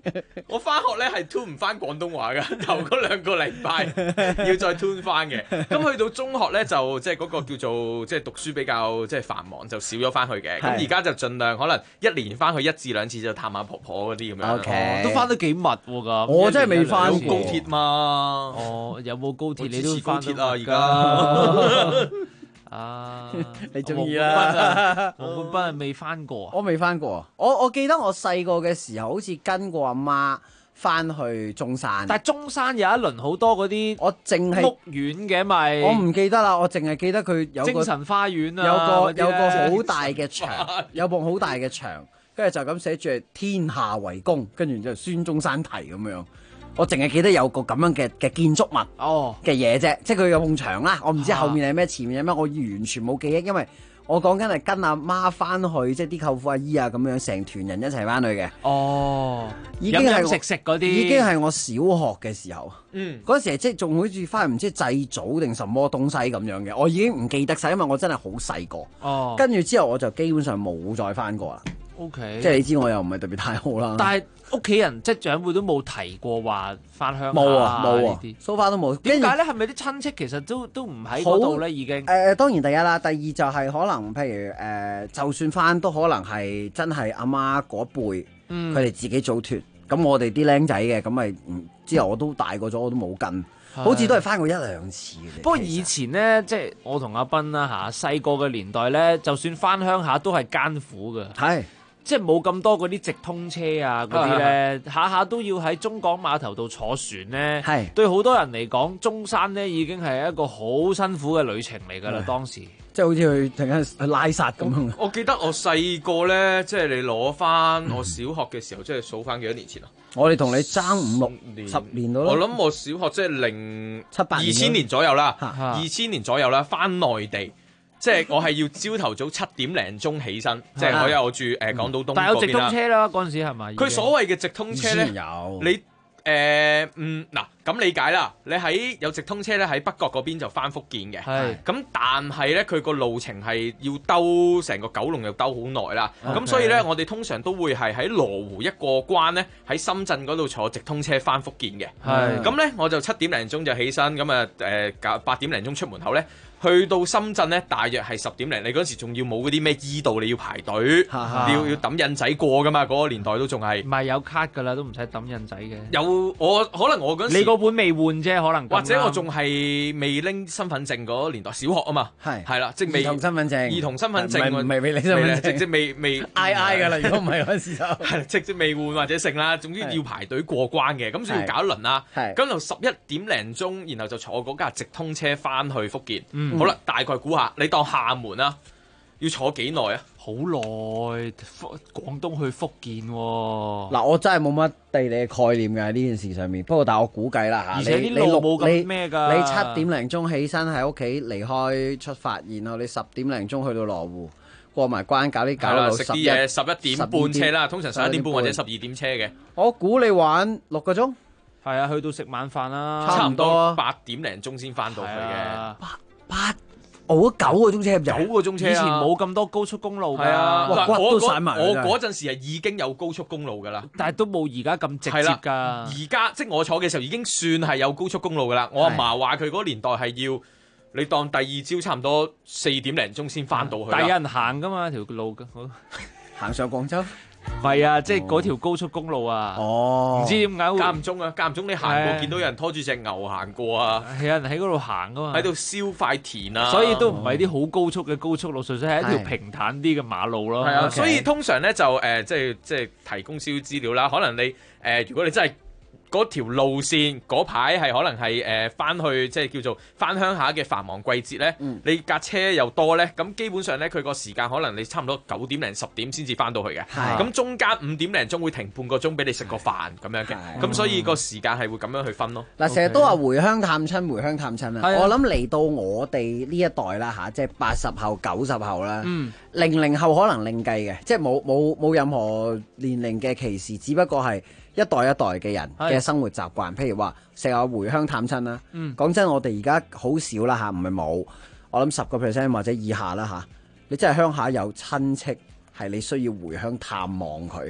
我翻學咧係 tune 唔翻廣東話㗎，頭嗰2個禮拜要再 tune 翻嘅。咁去到中學咧就即係嗰個叫做即係讀書比較即係繁忙，就少咗翻去嘅。咁而家就盡量可能1年翻去1至2次就探下婆婆嗰啲咁樣。 OK， 都翻得幾密喎咁。 我真係未翻過高鐵嘛。 哦，有冇高鐵你都翻高鐵啊而家。 啊！你中意啦， 黃冠斌係未翻過啊？ 我未翻過啊！我記得我細個嘅時候，好似跟過阿媽翻去中山。 但係中山有一輪好多嗰啲， 我淨係屋苑嘅咪。 我唔記得啦，我淨係記得佢有個精神花園啊， 有個好大嘅牆，有埲好大嘅牆，跟住就咁寫住天下為公，跟住就孫中山題咁樣。我淨係記得有個咁樣嘅建築物嘅嘢啫，即係佢有埲牆啦。我唔知後面係咩，前面係咩，我完全冇記憶，因為我講緊係跟阿媽翻去，即係啲舅父阿姨啊咁樣，成團人一齊翻去嘅。 哦， 已經係食嗰啲， 已經係我小學嘅時候。嗰時即係仲好似翻去唔知祭祖定什麼東西咁樣嘅，我已經唔記得晒，因為我真係好細個。 哦， 跟住之後我就基本上冇再翻過啦。 OK， 即係你知我又唔係特別太好啦。 但係屋企人即係長輩都冇提過話翻鄉下冇啊冇啊， 啲 so far都冇。 點解咧？係咪啲親戚其實都唔喺嗰度咧？已經當然第一啦，第二就係可能譬如就算翻都可能係真係阿媽嗰輩，佢哋自己組團。咁我哋啲僆仔嘅咁咪之後我都大個咗，我都冇跟。好似都係翻過1-2次嘅。 不過以前咧，即係我同阿斌啦嚇，細個嘅年代咧，就算翻鄉下都係艱苦嘅。 係。 即係冇咁多嗰啲直通車啊嗰啲咧，下下都要喺中港碼頭度坐船咧。係對好多人嚟講，中山咧已經係一個好辛苦嘅旅程嚟㗎啦。當時即係好似去突然間去拉薩咁樣。 我記得我細個咧，即係你攞翻我小學嘅時候，即係數翻幾多年前啊？ 我哋同你爭5、6、10年到啦。 我諗我小學即係2000年左右啦，2000年左右啦，翻內地。即係我係要朝頭早7點零鐘起身，即係我住港島東嗰邊啦。 但係有直通車啦，嗰陣時係咪？ 佢所謂嘅直通車咧，你嗱咁理解啦。你喺有直通車咧，喺北角嗰邊就翻福建嘅。係咁，但係咧佢個路程係要兜成個九龍又兜好耐啦。咁所以咧，我哋通常都會係喺羅湖一過關咧，喺深圳嗰度坐直通車翻福建嘅。係咁咧，我就7點零鐘就起身，咁啊8點零鐘出門口咧。去到深圳咧，大約係10點零。你嗰時仲要冇嗰啲咩醫道，你要排隊，要揼印仔過噶嘛？嗰個年代都仲係。唔係有卡噶啦，都唔使揼印仔嘅。有可能我嗰時你嗰本未換啫，可能或者我仲係未拎身份證嗰年代，小學啊嘛。係啦，即係未兒童身份證。兒童身份證唔係未拎身份證，即係未嗌噶啦。如果唔係嗰陣時就係即係未換或者剩啦。總之要排隊過關嘅，咁所以要搞一輪啦。咁就11點零鐘，然後就坐嗰架直通車翻去福建。好啦，大概估下，你當廈門啊，要坐幾耐啊？好耐，廣東去福建喎。 嗱，我真係冇乜地理概念嘅呢件事上面。不過，但係我估計啦嚇， 而且啲路冇咁咩㗎。 你7點零鐘起身喺屋企離開出發，然後你10點零鐘去到羅湖，過埋關搞啲搞到食啲嘢，11點半車啦，通常11點半或者12點車嘅。 我估你玩6個鐘。 係啊，去到食晚飯啦， 差唔多8點零鐘先翻到去嘅。 我9個鐘車入 9個鐘車， 以前冇咁多高速公路㗎。 係啊， 骨都散埋。 我嗰陣時係已經有高速公路㗎啦， 但係都冇而家咁直接㗎。 而家即係我坐嘅時候已經算係有高速公路㗎啦。我阿嫲話佢嗰個年代係要你當第二朝差唔多4點零鐘先翻到去。 但係有人行㗎嘛條路㗎， 行上廣州。 唔係啊，即係嗰條高速公路啊。唔知點解間唔中你行過見到有人拖住隻牛行過啊。 係有人喺嗰度行㗎嘛， 喺度燒塊田啊。 所以都唔係啲好高速嘅高速路，純粹係一條平坦啲嘅馬路咯。 係啊，所以通常咧就即係提供少少資料啦。可能你如果你真係嗰條路線嗰排係可能係翻去即係叫做翻鄉下嘅繁忙季節咧，你架車又多咧，咁基本上咧佢個時間可能你差唔多9點零10點先至翻到去嘅。咁中間5點零鐘會停半個鐘俾你食個飯咁樣嘅。咁所以個時間係會咁樣去分咯。 嗱，成日都話回鄉探親，回鄉探親啦。我諗嚟到我哋呢一代啦嚇，即係80後、90後啦，00後可能另計嘅，即係冇任何年齡嘅歧視，只不過係一代一代嘅人嘅生活習慣，譬如話成日回鄉探親啦。講真，我哋而家好少啦嚇，唔係冇，我諗10% 或者以下啦嚇。你真係鄉下有親戚係你需要回鄉探望佢，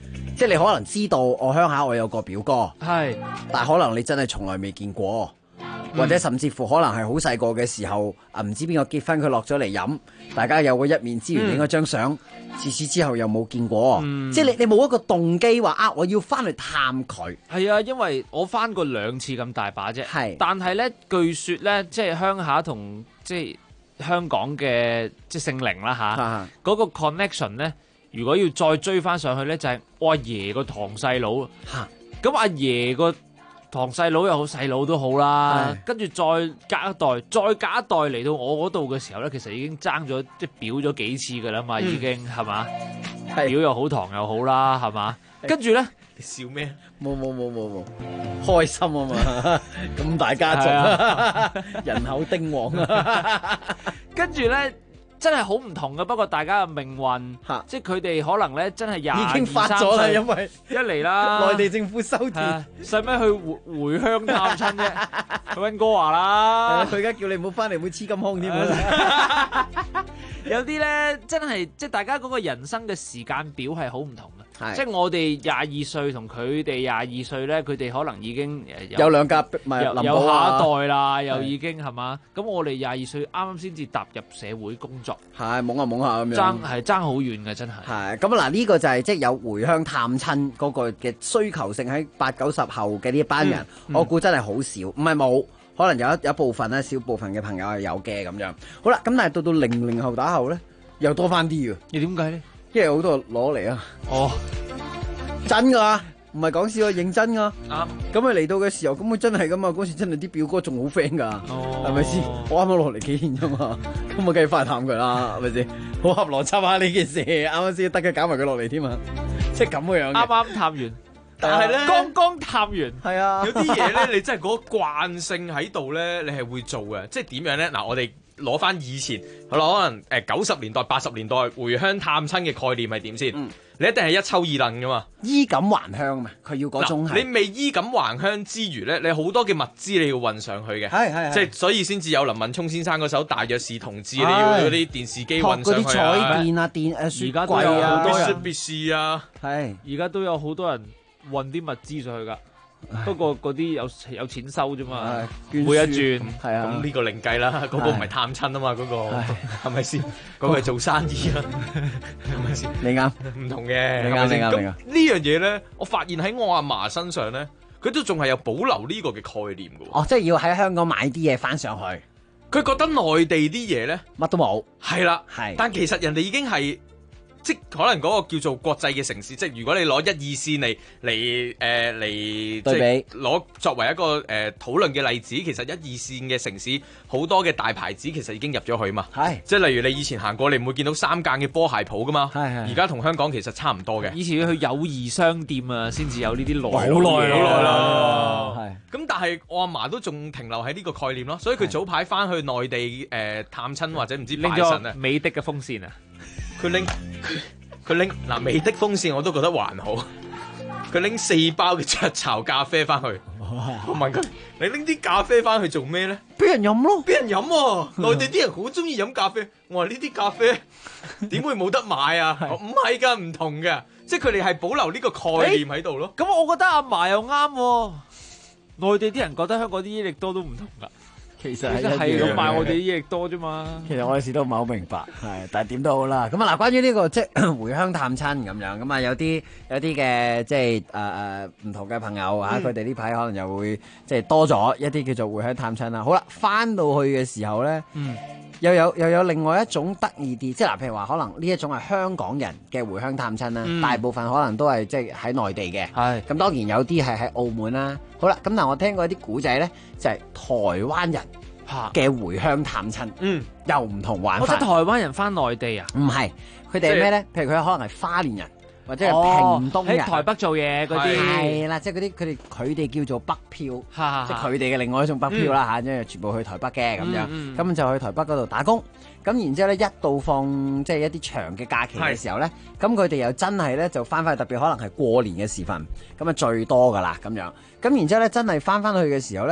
即係你可能知道我鄉下我有個表哥， 係， 但係可能你真係從來未見過。或者甚至乎可能係好細個嘅時候，唔知邊個結婚佢落咗嚟飲，大家有個一面之緣影咗張相，自此之後又冇見過，即係你冇一個動機話我要翻去探佢。 係啊，因為我翻過2次咁大把啫，但係咧據說咧，即係鄉下同即係香港嘅即係姓凌啦嚇，嗰個 connection 咧，如果要再追翻上去咧，就係我阿爺個堂細佬，咁阿爺個堂細佬又好，細佬都好啦，跟住再隔一代，再隔一代嚟到我嗰度嘅時候咧，其實已經爭咗即係表咗幾次噶啦嘛，已經係嘛，表又好，堂又好啦，係嘛，跟住咧， 你笑咩？ 冇，開心啊嘛，咁大家族，人口丁旺啊， 跟住咧。真係好唔同嘅，不過大家嘅命運，即係佢哋可能咧，真係已經發咗啦，因為一嚟啦， 內地政府收田， 使咩去回鄉探親啫？溫哥華啦， 佢而家叫你唔好翻嚟，會黐金腔添。 有啲咧真係即係大家嗰個人生嘅時間表係好唔同嘅，即係我哋22歲同佢哋22歲咧，佢哋可能已經有兩架有下一代啦，又已經係嘛？咁我哋22歲啱啱先至踏入社會工作， 係懵下咁樣， 爭好遠嘅真係。 係咁嗱，呢個就係即係有回鄉探親嗰個嘅需求性喺80-90後嘅呢一班人，我估真係好少，唔係冇。可能有一部分咧，小部分嘅朋友係有嘅咁樣。好啦，咁但係到00後打後咧，又多翻啲嘅。 你點解咧？ 因為好多攞嚟啊！ 哦， 真噶，唔係講笑啊，認真噶。 啱。 咁佢嚟到嘅時候，咁佢真係噶嘛？嗰時真係啲表哥仲好 friend 噶，係咪先？我啱啱落嚟幾年啫嘛，咁我梗係翻去探佢啦，係咪先？好合邏輯啊呢件事，啱啱先得嘅搞埋佢落嚟添啊，即係咁嘅樣。 啱啱探完。 但係咧， 剛探完， 係啊， 有啲嘢咧，你真係嗰個慣性喺度咧，你係會做嘅。即係點樣咧？嗱，我哋攞翻以前，可能90年代、80年代回鄉探親嘅概念係點先？你一定係一抽二掕噶嘛， 衣錦還鄉嘛，佢要嗰種係。 你未衣錦還鄉之餘咧，你好多嘅物資你要運上去嘅， 係即係所以先至有林敏聰先生嗰首《大約是同志》，你要嗰啲電視機運上去嗰啲彩電啊、雪櫃啊、 好多人必須啊， 係而家都有好多人。運啲物資上去噶，不過嗰啲有錢收啫嘛，每一轉係啊， 咁呢個另計啦，嗰個唔係探親啊嘛，嗰個係咪先？嗰個係做生意啊，係咪先？ 你啱， 唔同嘅， 你啱。咁呢樣嘢咧，我發現喺我阿嫲身上咧，佢都仲係有保留呢個嘅概念嘅。 哦，即係要喺香港買啲嘢翻上去， 佢覺得內地啲嘢咧乜都冇， 係啦， 係， 但其實人哋已經係。即可能嗰個叫做國際嘅城市，即係如果你攞1、2線嚟即係攞作為一個討論嘅例子，其實1、2線嘅城市好多嘅大牌子其實已經入咗去嘛。 係， 即係例如你以前行過，你唔會見到3間嘅波鞋鋪噶嘛。 係， 而家同香港其實差唔多嘅。 以前要去友誼商店啊，先至有呢啲內好耐啦。係。咁但係我阿嫲都仲停留喺呢個概念咯，所以佢早排翻去內地探親或者唔知拜神啊。 美的嘅風扇啊！ 佢拎嗱美的風扇我都覺得還好，佢拎4包嘅雀巢咖啡翻去，我問佢：你拎啲咖啡翻去做咩咧？ 俾人飲咯， 俾人飲喎！內地啲人好中意飲咖啡，我話呢啲咖啡點會冇得買啊？唔係㗎，唔同嘅，即係佢哋係保留呢個概念喺度咯。 咁我覺得阿嫲又啱喎，內地啲人覺得香港啲益力多都唔同㗎。 其實係咁買我哋啲益力多啫嘛。 其實我有時都唔係好明白，係，但係點都好啦。咁啊嗱，關於呢個即係回鄉探親咁樣，咁啊有啲嘅即係唔同嘅朋友啊，佢哋呢排可能又會即係多咗一啲叫做回鄉探親啦。好啦，翻到去嘅時候咧，又有另外一種得意啲，即係嗱，譬如話可能呢一種係香港人嘅回鄉探親啦，大部分可能都係即係喺內地嘅。係咁，當然有啲係喺澳門啦。好啦，咁但係我聽過一啲古仔咧，就係台灣人嘅回鄉探親，又唔同玩法。 即係台灣人翻內地啊？ 唔係，佢哋係咩咧？譬如佢可能係花蓮人，或者係屏東人， 喺台北做嘢嗰啲。 係啦，即係嗰啲佢哋叫做北漂，即係佢哋嘅另外一種北漂啦嚇，即係全部去台北嘅咁樣，咁就去台北嗰度打工。咁然之後咧，一到放即係一啲長嘅假期嘅時候咧，咁佢哋又真係咧就翻返去，特別可能係過年嘅時分，咁啊最多噶啦咁樣。咁然之後咧，真係翻去嘅時候咧，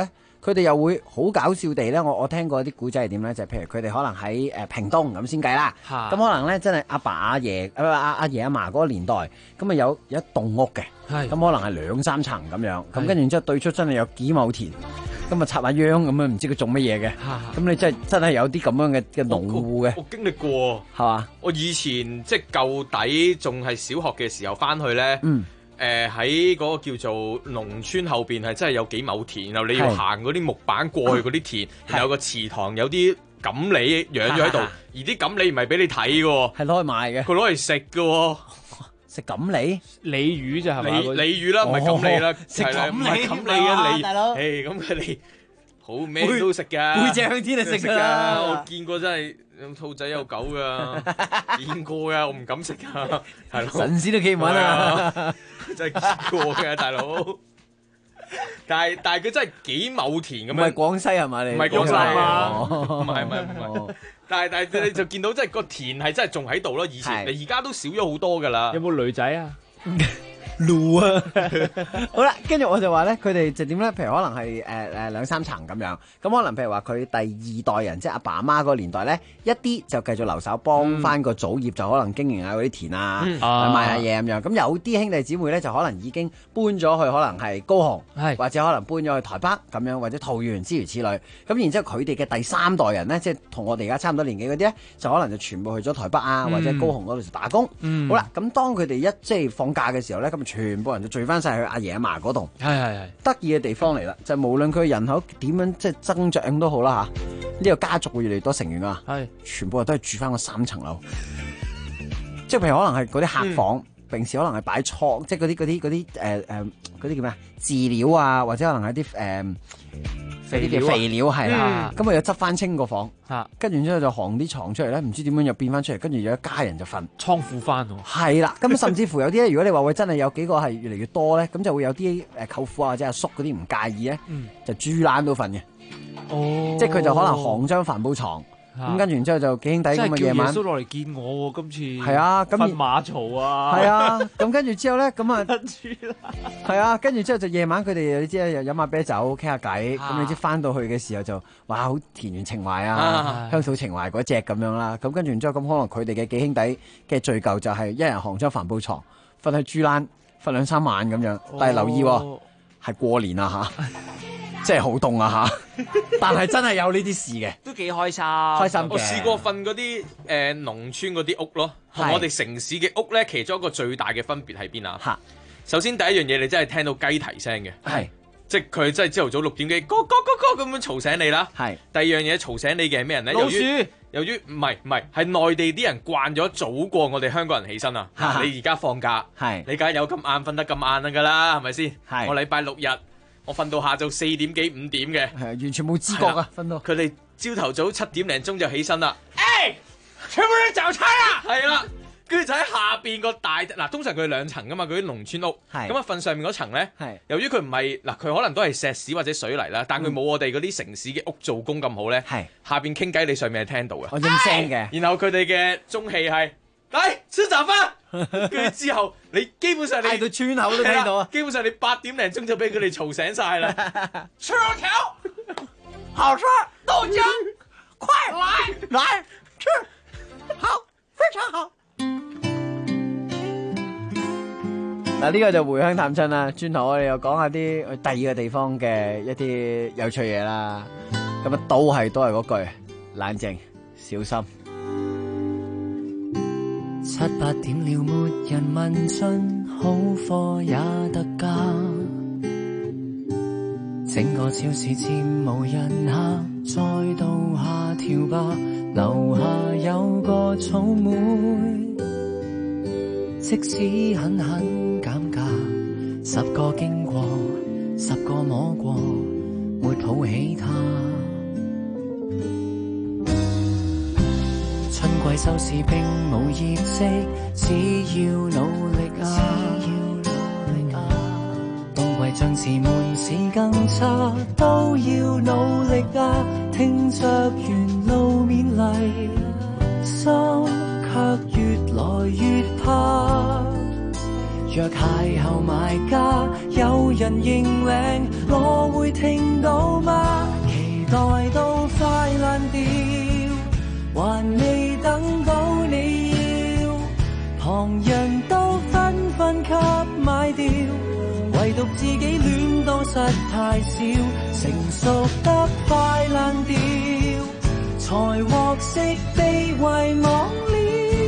佢哋又會好搞笑地咧，我聽過啲古仔係點咧，就係譬如佢哋可能喺屏東咁先計啦，咁可能咧真係阿爸阿爺阿爺阿嫲嗰個年代，咁啊有一棟屋嘅，咁可能係2、3層咁樣，咁跟住然之後對出真係有幾畝田。咁啊插下秧咁樣，唔知佢種乜嘢嘅。咁你真係有啲咁樣嘅農戶嘅。 我經歷過， 係嘛？ 我以前即係舊底仲係小學嘅時候翻去咧，喺嗰個叫做農村後邊係真係有幾畝田，然後你要行嗰啲木板過去嗰啲田，然後有個池塘有啲錦鯉養咗喺度，而啲錦鯉唔係俾你睇嘅， 係攞去賣嘅， 佢攞嚟食嘅。 食錦鯉， 鯉魚就係嘛？ 鯉魚啦，唔係錦鯉啦， 食錦鯉， 唔係錦鯉嘅鯉， 大佬。 咁佢哋好咩都食㗎， 背脊向天嚟食㗎。 我見過真係有兔仔有狗㗎，見過㗎，我唔敢食㗎，大佬。 神仙都企唔穩啊！ 真係見過嘅，大佬。但係佢真係幾畝田咁樣。 唔係廣西係嘛？你唔係廣西啊？唔係。但係你就見到即係個田係真係仲喺度咯，以前你而家都少咗好多噶啦。 有冇女仔啊？ 路啊！好啦，跟住我就話咧，佢哋就點咧？譬如可能係2、3層咁樣，咁可能譬如話佢第2代人，即係阿爸阿媽嗰個年代咧，一啲就繼續留守幫翻個祖業，就可能經營下嗰啲田啊，賣下嘢咁樣。咁有啲兄弟姊妹咧，就可能已經搬咗去，可能係高雄，或者可能搬咗去台北咁樣，或者桃園諸如此類。咁然之後佢哋嘅第3代人咧，即係同我哋而家差唔多年紀嗰啲咧，就可能就全部去咗台北啊，或者高雄嗰度打工。好啦，咁當佢哋即係放假嘅時候咧，咁全部人就聚翻晒去阿爺阿嫲嗰度， 係得意嘅地方嚟啦，就無論佢人口點樣即係增長都好啦嚇，呢個家族會越嚟越多成員啊，全部人都係住翻個3層樓，即係譬如可能係嗰啲客房，平時可能係擺倉，即係嗰啲叫咩啊？飼料啊，或者可能係啲肥料係啦，咁啊又執翻清個房，跟住之後就行啲床出嚟咧，唔知點樣又變翻出嚟，跟住有一家人就瞓倉庫翻喎。 係啦，咁甚至乎有啲咧，如果你話喂真係有幾個係越嚟越多咧，咁就會有啲舅父啊或者阿叔嗰啲唔介意咧，就豬欄都瞓嘅。哦，即係佢就可能行張帆布床。咁跟住然之後就幾兄弟咁啊夜晚， 耶穌落嚟見我喎，今次係啊，咁瞓馬槽啊， 係啊，咁跟住之後咧，咁啊，係啊，跟住之後就夜晚佢哋你知啊，又飲下啤酒傾下偈，咁你知翻到去嘅時候就哇好田園情懷啊，鄉土情懷嗰隻咁樣啦，咁跟住然之後咁可能佢哋嘅幾兄弟嘅聚舊就係一人行張帆布床，瞓喺豬欄，瞓2-3晚咁樣，但係留意係過年啊嚇。真係好凍啊嚇！但係真係有呢啲事嘅， 都幾開心。 開心嘅。 我試過瞓嗰啲農村嗰啲屋咯，同我哋城市嘅屋咧，其中一個最大嘅分別喺邊啊？嚇！首先第一樣嘢，你真係聽到雞啼聲嘅，係即係佢真係朝頭早6點幾，咯咁樣嘈醒你啦。係。第二樣嘢嘈醒你嘅係咩人咧？ 老鼠。 由於唔係係內地啲人慣咗早過我哋香港人起身啊！你而家放假，係你梗係有咁晏瞓得咁晏㗎啦，係咪先？係。我禮拜6日。我瞓到下晝4點幾5點嘅，係完全冇知覺啊！瞓到佢哋朝頭早7點零鐘就起身啦。全部人就餐啦，係啦，跟住就喺下邊個大嗱，通常佢2層噶嘛，嗰啲農村屋，咁啊瞓上面嗰層咧，由於佢唔係嗱，佢可能都係石屎或者水泥啦，但佢冇我哋嗰啲城市嘅屋做工咁好咧，下邊傾偈你上面係聽到嘅， 我應聲嘅， 然後佢哋嘅中氣係。嚟吃早飯，跟住之後你基本上你嗌到村口都聽到啊！ 基本上你8點零鐘就俾佢哋嘈醒晒啦。吃油條， 好吃，豆漿，快來吃，好，非常好。 嗱，呢個就回鄉探親啦。轉頭我哋又講下啲去第二個地方嘅一啲有趣嘢啦。咁啊，都係嗰句冷靜小心。 7、8點了，沒人問津，好貨也特價。整個超市漸無人客，再度下調吧。樓下有個草莓，即使狠減價，10個經過，10個摸過，沒抱起它。春季收視並無業績，只要努力啊！冬季將至門市更差，都要努力啊！聽着沿路勉勵，心卻越來越怕。若邂逅買家，有人認領，我會聽到嗎？ 待到快爛掉，還未等到你要，旁人都紛紛給買掉，唯獨自己戀到實太少，成熟得快爛掉，才獲悉被遺忘了，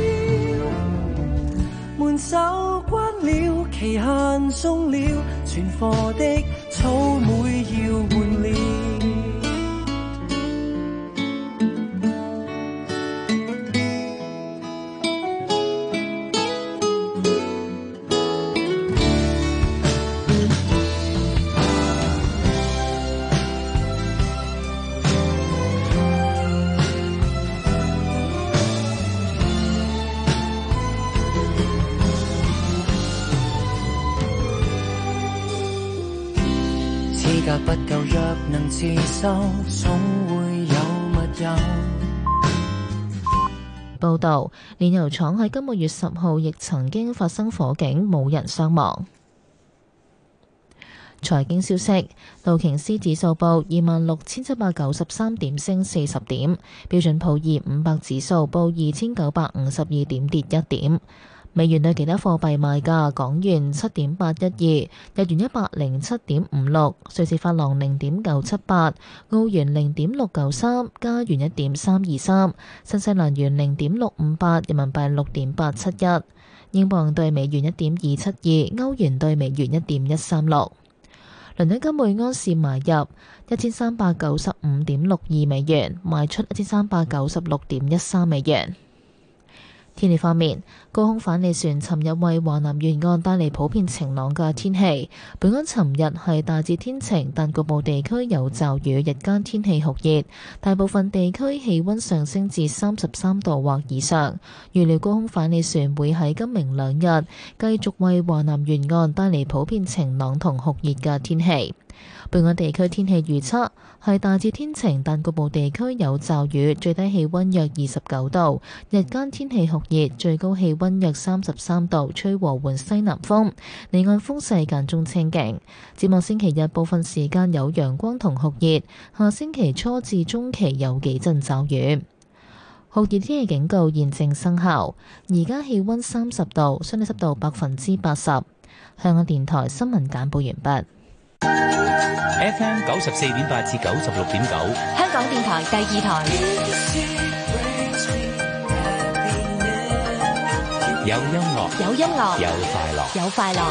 門手關了，期限終了，存貨的草莓要換了。不夠，若能自修，總會有密友。 報道，煉油廠喺今個月10號亦曾經發生火警，冇人傷亡。財經消息，道瓊斯指數報26,793點，升40點；標準普爾500指數報2,952點，跌1點。美元對其他貨幣賣價：港元7.812，日元107.56，瑞士法郎0.978，澳元0.693，加元1.323，新西蘭元0.658，人民幣6.871，英鎊對美元1.272，歐元對美元1.136。倫敦金每安士買入1395.62美元，賣出1396.13美元。天氣方面，高空反氣旋尋日為華南沿岸帶嚟普遍晴朗嘅天氣。本港尋日係大致天晴，但局部地區有驟雨，日間天氣酷熱，大部分地區氣溫上升至33度或以上。預料高空反氣旋會喺今明兩日繼續為華南沿岸帶嚟普遍晴朗同酷熱嘅天氣。本港地區天氣預測係大致天晴，但局部地區有驟雨，最低氣溫約29度，日間天氣酷熱，最高氣溫約33度，吹和緩西南風，離岸風勢間中清勁。展望星期日部分時間有陽光同酷熱，下星期初至中期有幾陣驟雨。酷熱天氣警告現正生效，而家氣溫30度，相對濕度80%。香港電台新聞簡報完畢。 FM 94.8至96.9， 香港電台第二台。 有音樂， 有音樂， 有快樂， 有快樂。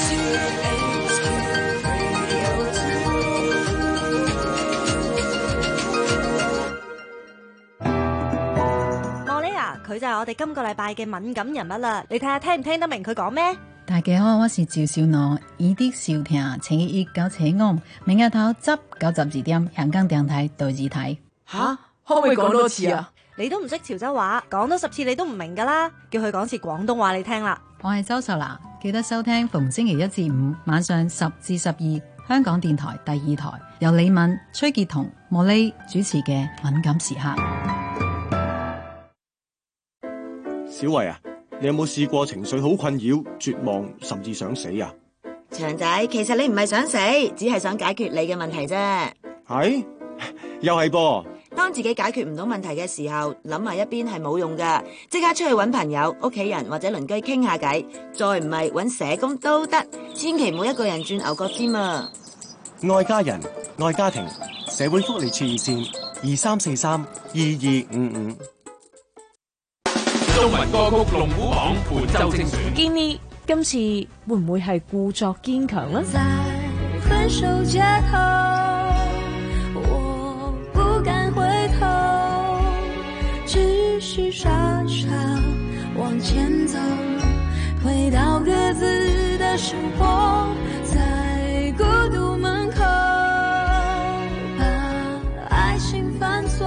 莫莉亞，佢就係我哋今個禮拜嘅敏感人物啦。你睇下聽唔聽得明佢講咩？ 大家好，我是趙少娜，依啲收聽星期一到星期五，明日頭10、9、12點，香港電台第二台。 吓，可唔可以講多次啊？ 你都唔識潮州話，講多10次你都唔明噶啦，叫佢講次廣東話你聽啦。 我係周秀娜，記得收聽逢星期一至五晚上10至12，香港電台第二台，由李敏、崔潔彤、莫莉主持嘅敏感時刻。 小慧啊，你有冇試過情緒好困擾、絕望，甚至想死啊？ 長仔，其實你唔係想死，只係想解決你嘅問題啫。係， 又係噃。 當自己解決唔到問題嘅時候，諗埋一邊係冇用噶，即刻出去搵朋友、屋企人或者鄰居傾下偈，再唔係搵社工都得，千祈唔好一個人轉牛角尖啊！ 愛家人、愛家庭，社會福利處熱線23432255。 中文歌曲龍虎榜本周精選。 堅尼今次會唔會係故作堅強呢？ 在分手街頭，我不敢回頭，只是傻傻往前走，回到各自的生活，在孤獨門口，把愛情反鎖，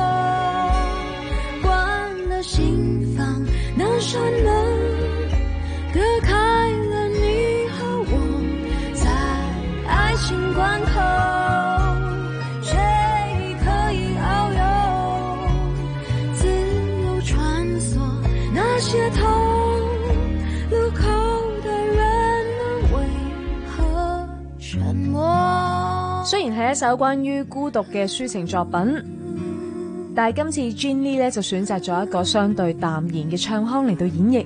關了心房，那扇門隔開了你和我，在愛情關口，誰可以遨遊，自由穿梭那些頭路口的人們為何沉默？ 雖然係一首關於孤獨嘅抒情作品，但係今次 Gin Lee 咧就選擇咗一個相對淡然嘅唱腔嚟到演繹。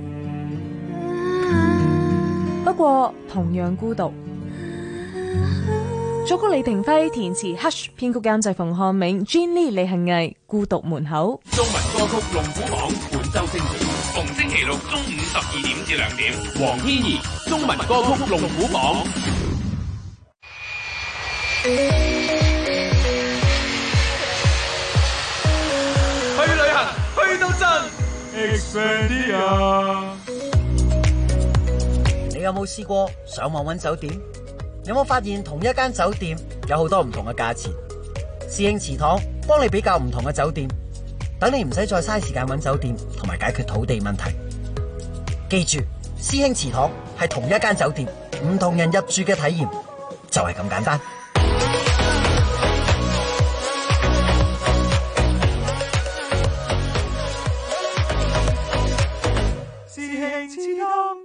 不過同樣孤獨。作曲李庭輝，填詞 Hush， 編曲監製馮漢銘 ，Gin Lee 李幸倪，孤獨門口。 中文歌曲龍虎榜本周星期，逢星期六中午12點至2點，黃天怡中文歌曲龍虎榜。 去旅行，去到真 Expedia。 你有冇試過上網揾酒店？有冇發現同一間酒店有好多唔同嘅價錢？師兄祠堂幫你比較唔同嘅酒店，等你唔使再嘥時間揾酒店同埋解決土地問題。記住，師兄祠堂係同一間酒店，唔同人入住嘅體驗就係咁簡單。 師兄祠堂。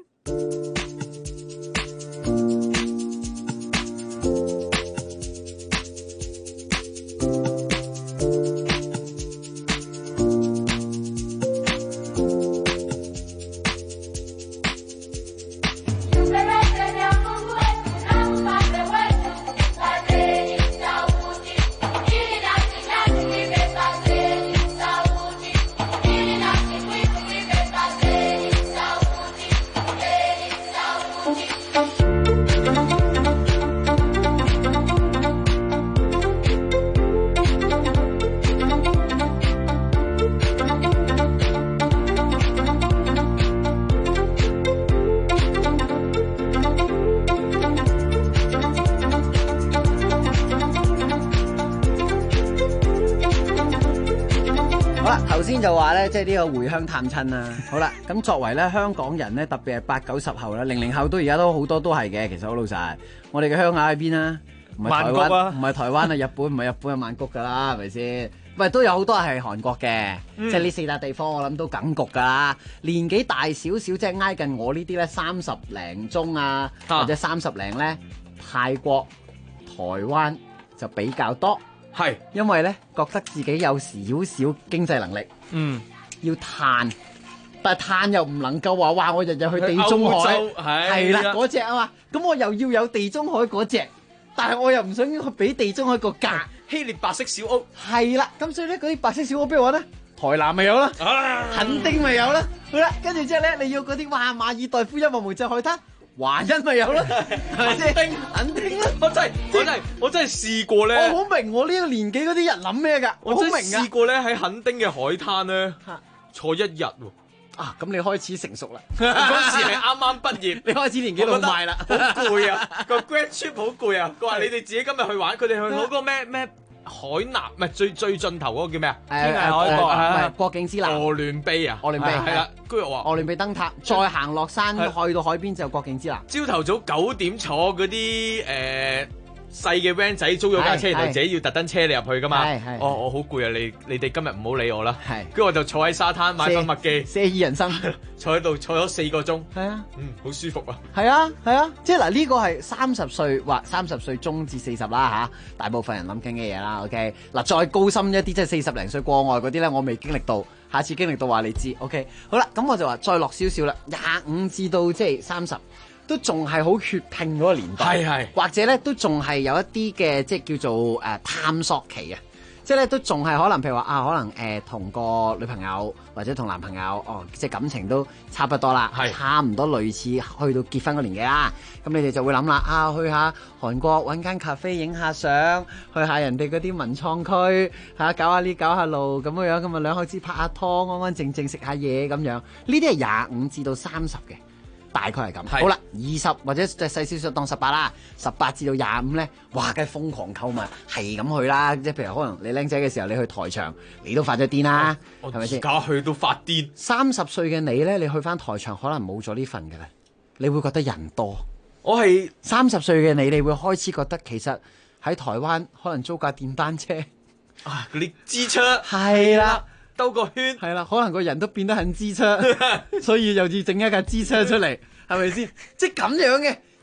頭先就話咧，即係呢個回鄉探親啦。好啦，咁作為咧香港人咧，特別係8、90後啦，00後都而家都好多都係嘅。其實好老實，我哋嘅鄉下喺邊啊？唔係台灣，唔係台灣啊，日本唔係日本係曼谷噶啦，係咪先？喂，都有好多係韓國嘅，即係呢4笪地方，我諗都梗局噶啦。年紀大少少，即係挨近我呢啲咧，30零鐘啊，或者30零咧，泰國、台灣就比較多。係，因為咧覺得自己有少少經濟能力，要嘆，但係嘆又唔能夠話哇，我日日去地中海，係啦嗰隻啊嘛，咁我又要有地中海嗰隻，但係我又唔想去俾地中海個價， 希臘白色小屋， 係啦，咁所以咧嗰啲白色小屋邊度揾咧？台南咪有啦，墾丁咪有啦，好啦，跟住之後咧你要嗰啲哇馬爾代夫一望無際海灘。華欣咪有啦，係咪先？肯定啦！ 我真係試過咧。 我好明我呢個年紀嗰啲人諗咩㗎？ 我真係試過咧喺墾丁嘅海灘咧坐1日喎。 啊，咁你開始成熟啦。 嗰時係啱啱畢業， 你開始年紀老邁啦。 好攰啊！個 grad trip 好攰啊！佢話你哋自己今日去玩，佢哋去嗰個咩海南唔係最盡頭嗰個叫咩啊？天涯海角唔係國境之南。 鵝鑾鼻啊！ 鵝鑾鼻係啦，跟住我話鵝鑾鼻燈塔，再行落山去到海邊就國境之南。 朝頭早9點坐嗰啲細嘅 van 仔租咗架車，然後自己要特登車你入去噶嘛。我好攰啊！你哋今日唔好理我啦。跟住我就坐喺沙灘買份麥記， 寫意人生， 坐喺度坐咗4個鐘。 係啊， 好舒服啊。 係啊，即係嗱呢個係30歲或30歲中至40啦嚇，大部分人諗緊嘅嘢啦。OK，嗱再高深一啲，即係40零歲過外嗰啲咧，我未經歷到，下次經歷到話你知。OK，好啦，咁我就話再落少少啦，25至到即係30。都仲係好血拼嗰個年代，或者咧都仲係有一啲嘅即係叫做探索期啊，即係咧都仲係可能譬如話可能同個女朋友或者同男朋友即係感情都差不多啦，差唔多類似去到結婚嗰年紀啦，咁你哋就會諗啦去下韓國揾間咖啡影下相，去下人哋嗰啲文創區搞下呢搞下路咁樣，咁啊兩口子拍下拖，安安靜靜食下嘢咁樣，呢啲係25至到30嘅。大概係咁，好啦，20或者細少少當18啦，18至到25咧，哇，梗係瘋狂購物，係咁去啦。即係譬如可能你僆仔嘅時候，你去台場，你都發咗癲啦，係咪先？ 而家去到發癲。 30歲嘅你咧，你去翻台場可能冇咗呢份嘅咧，你會覺得人多。 我係 30歲嘅你，你會開始覺得其實喺台灣可能租架電單車， 嗰啲機車係啦。 兜個圈係啦，可能個人都變得很機車，所以又要整一架機車出嚟，係咪先？即係咁樣嘅，即係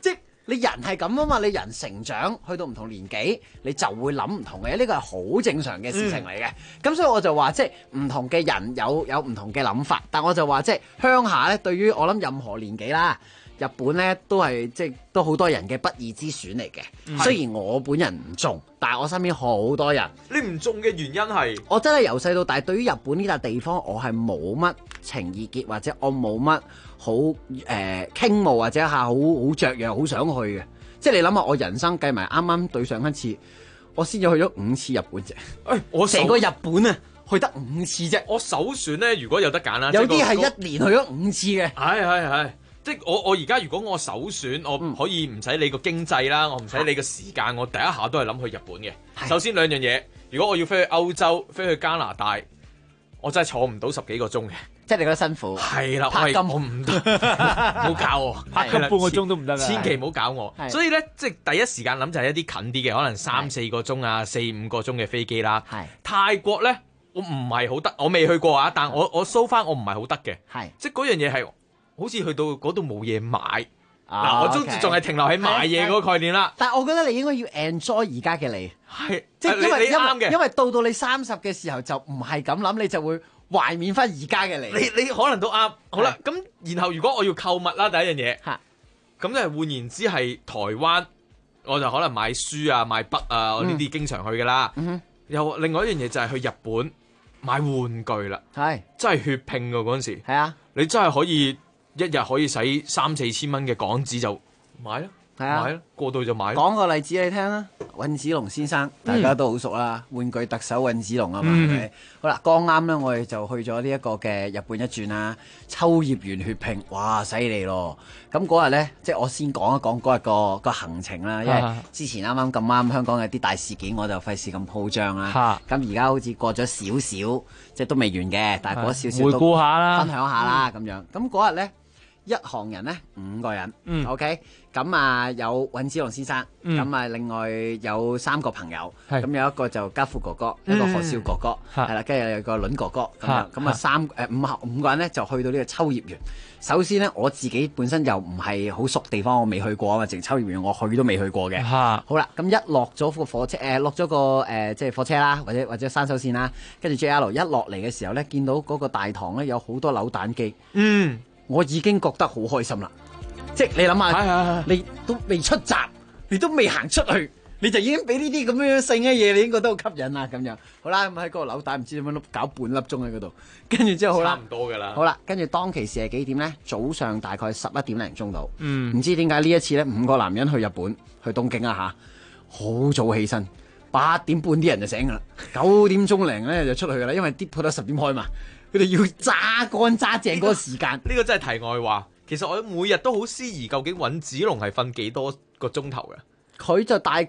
你人係咁啊嘛，你人成長去到唔同年紀，你就會諗唔同嘅嘢，呢個係好正常嘅事情嚟嘅。咁所以我就話即係唔同嘅人有唔同嘅諗法，但我就話即係鄉下咧，對於我諗任何年紀啦。日本咧都係即係都好多人嘅不二之選嚟嘅。雖然我本人唔中，但係我身邊好多人。 你唔中嘅原因係？我真係由細到大對於日本呢笪地方，我係冇乜情意結，或者我冇乜好傾慕，或者係好雀躍，好想去嘅。即係你諗下，我人生計埋啱啱對上一次，我先至去咗5次日本啫。我成個日本啊，去得5次啫。 我首選咧，如果有得揀啦， 有啲係一年去咗5次嘅。 係。即係我而家如果我首選，我可以唔使理個經濟啦，我唔使理個時間，我第一下都係諗去日本嘅。首先兩樣嘢，如果我要飛去歐洲、飛去加拿大，我真係坐唔到10幾個鐘嘅。 即係你覺得辛苦？ 係啦， 拍金我唔得，唔好搞我， 拍金半個鐘都唔得， 千祈唔好搞我。所以咧，即係第一時間諗就係一啲近啲嘅，可能3-4個鐘啊，4、5個鐘嘅飛機啦。泰國咧，我唔係好得，我未去過啊，但我 so far 我唔係好得嘅。即係嗰樣嘢係。好似去到嗰度冇嘢買，我都仲係停留喺買嘢嗰個概念啦。 但係我覺得你應該要 enjoy 而家嘅你， 係即係你啱嘅。 因為到你30嘅時候就唔係咁諗，你就會懷緬翻而家嘅你。 你可能都啱。好啦，咁然後如果我要購物啦，第一樣嘢，咁即係換言之係台灣，我就可能買書啊、買筆啊，我呢啲經常去噶啦。又另外一樣嘢就係去日本買玩具啦，真係血拼噶嗰陣時。 係啊， 你真係可以。一日可以使3-4千蚊嘅港紙就買啦，買啦，過到就買。 講個例子你聽啦，尹子龍先生大家都好熟啦，玩具特首尹子龍啊嘛，係咪？好啦，剛啱咧，我哋就去咗呢一個嘅日本一轉啦，秋葉原血拼，哇，犀利咯！咁嗰日咧，即係我先講一講嗰日個行程啦，因為之前啱啱香港有啲大事件，我就費事咁鋪張啦。咁而家好似過咗少少，即係都未完嘅，但係過咗少少回顧下啦， 分享下啦咁樣。咁嗰日咧。一行人咧5個人，OK， 咁啊有尹子龍先生，咁啊另外有3個朋友，咁有一個就家父哥哥，一個何少哥哥，係啦，跟住有個倫哥哥咁樣，咁啊5個人咧就去到呢個秋葉原。首先咧我自己本身又唔係好熟地方，我未去過啊嘛，淨秋葉原我去都未去過嘅。好啦，咁一落咗個火車，落咗個即係火車啦，或者山手線啦，跟住 JR 一落嚟嘅時候咧，見到嗰個大堂咧有好多扭蛋機。我已經覺得好開心啦，即係你諗下，你都未出閘，你都未行出去，你就已經俾呢啲咁樣性嘅嘢，你已經覺得好吸引啦咁樣。好啦，咁喺嗰個扭蛋唔知點樣搞半粒鐘喺嗰度，跟住之後好啦， 差唔多噶啦。 好啦，跟住當其時係幾點咧？早上大概11點零鐘度。唔知點解呢一次咧，5個男人去日本去東京啊吓，好早起身，8點半啲人就醒噶啦，9點鐘零咧就出去噶啦，因為啲鋪頭10點開嘛。佢哋要揸乾揸淨嗰個時間， 呢個真係題外話。其實我每日都好思疑，究竟尹子龍係瞓幾多個鐘頭嘅？ 佢就大概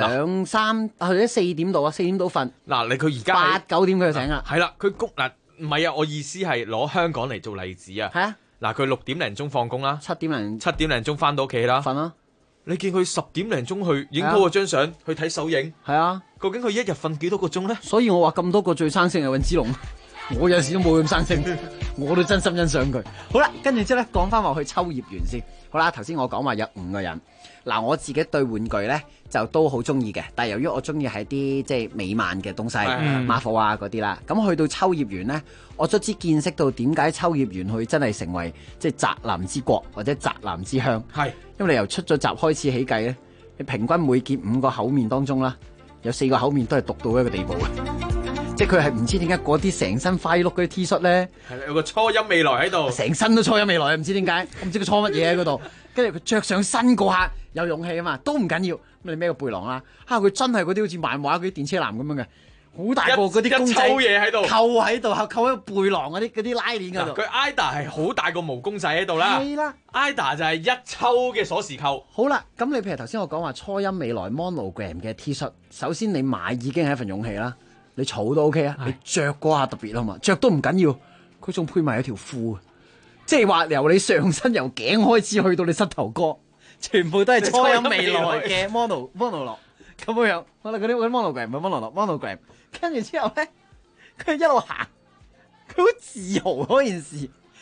2-3或者4點到啊，4點到瞓。 嗱，佢而家 8-9點佢就醒啦。 係啦，佢唔係啊，我意思係攞香港嚟做例子啊。 係啊， 嗱，佢6點零鐘放工啦 ，7點零鐘翻到屋企啦， 瞓啦。 你見佢10點零鐘去影嗰個張相，去睇首映。 係啊， 究竟佢一日瞓幾多個鐘咧？ 所以我話咁多個最生性係尹子龍。我有時都冇咁生性，我都真心欣賞佢。好啦，跟住之後咧，講翻話去秋葉原先。好啦，頭先我講話有5個人。嗱，我自己對玩具咧就都好中意嘅，但係由於我中意係啲即係美漫嘅東西，Marvel 啊嗰啲啦。咁去到秋葉原咧，我卒之見識到點解秋葉原去真係成為即係宅男之國或者宅男之鄉。係，因為你由出咗閘開始起計咧，你平均每件5個口面當中啦，有4個口面都係毒到一個地步嘅。即係佢係唔知點解嗰啲成身花碌嗰啲 T 恤咧， 係有個初音未來喺度， 成身都初音未來，唔知點解，唔知佢初乜嘢喺嗰度。跟住佢着上身嗰下有勇氣啊嘛，都唔緊要。咁你孭個背囊啦，佢真係嗰啲好似漫畫嗰啲電車男咁樣嘅，好大個嗰啲公仔， 一抽嘢喺度， 扣喺度，扣喺背囊嗰啲拉鏈嗰度。 佢 IDA 係好大個毛公仔喺度啦， 係啦 ，IDA 就係一抽嘅鎖匙扣。 好啦，咁你譬如頭先我講話初音未來 Monogram 嘅 T 恤，首先你買已經係一份勇氣啦。你儲都 OK 啊，你着嗰下特別啊嘛，着都唔緊要，佢仲配埋一條褲，即係話由你上身由頸開始去到你膝頭哥，全部都係初音未來嘅 mono 咁樣。我哋嗰啲 monogram 唔係 monogram， 跟住之後咧，佢一路行，佢好自豪嗰件事，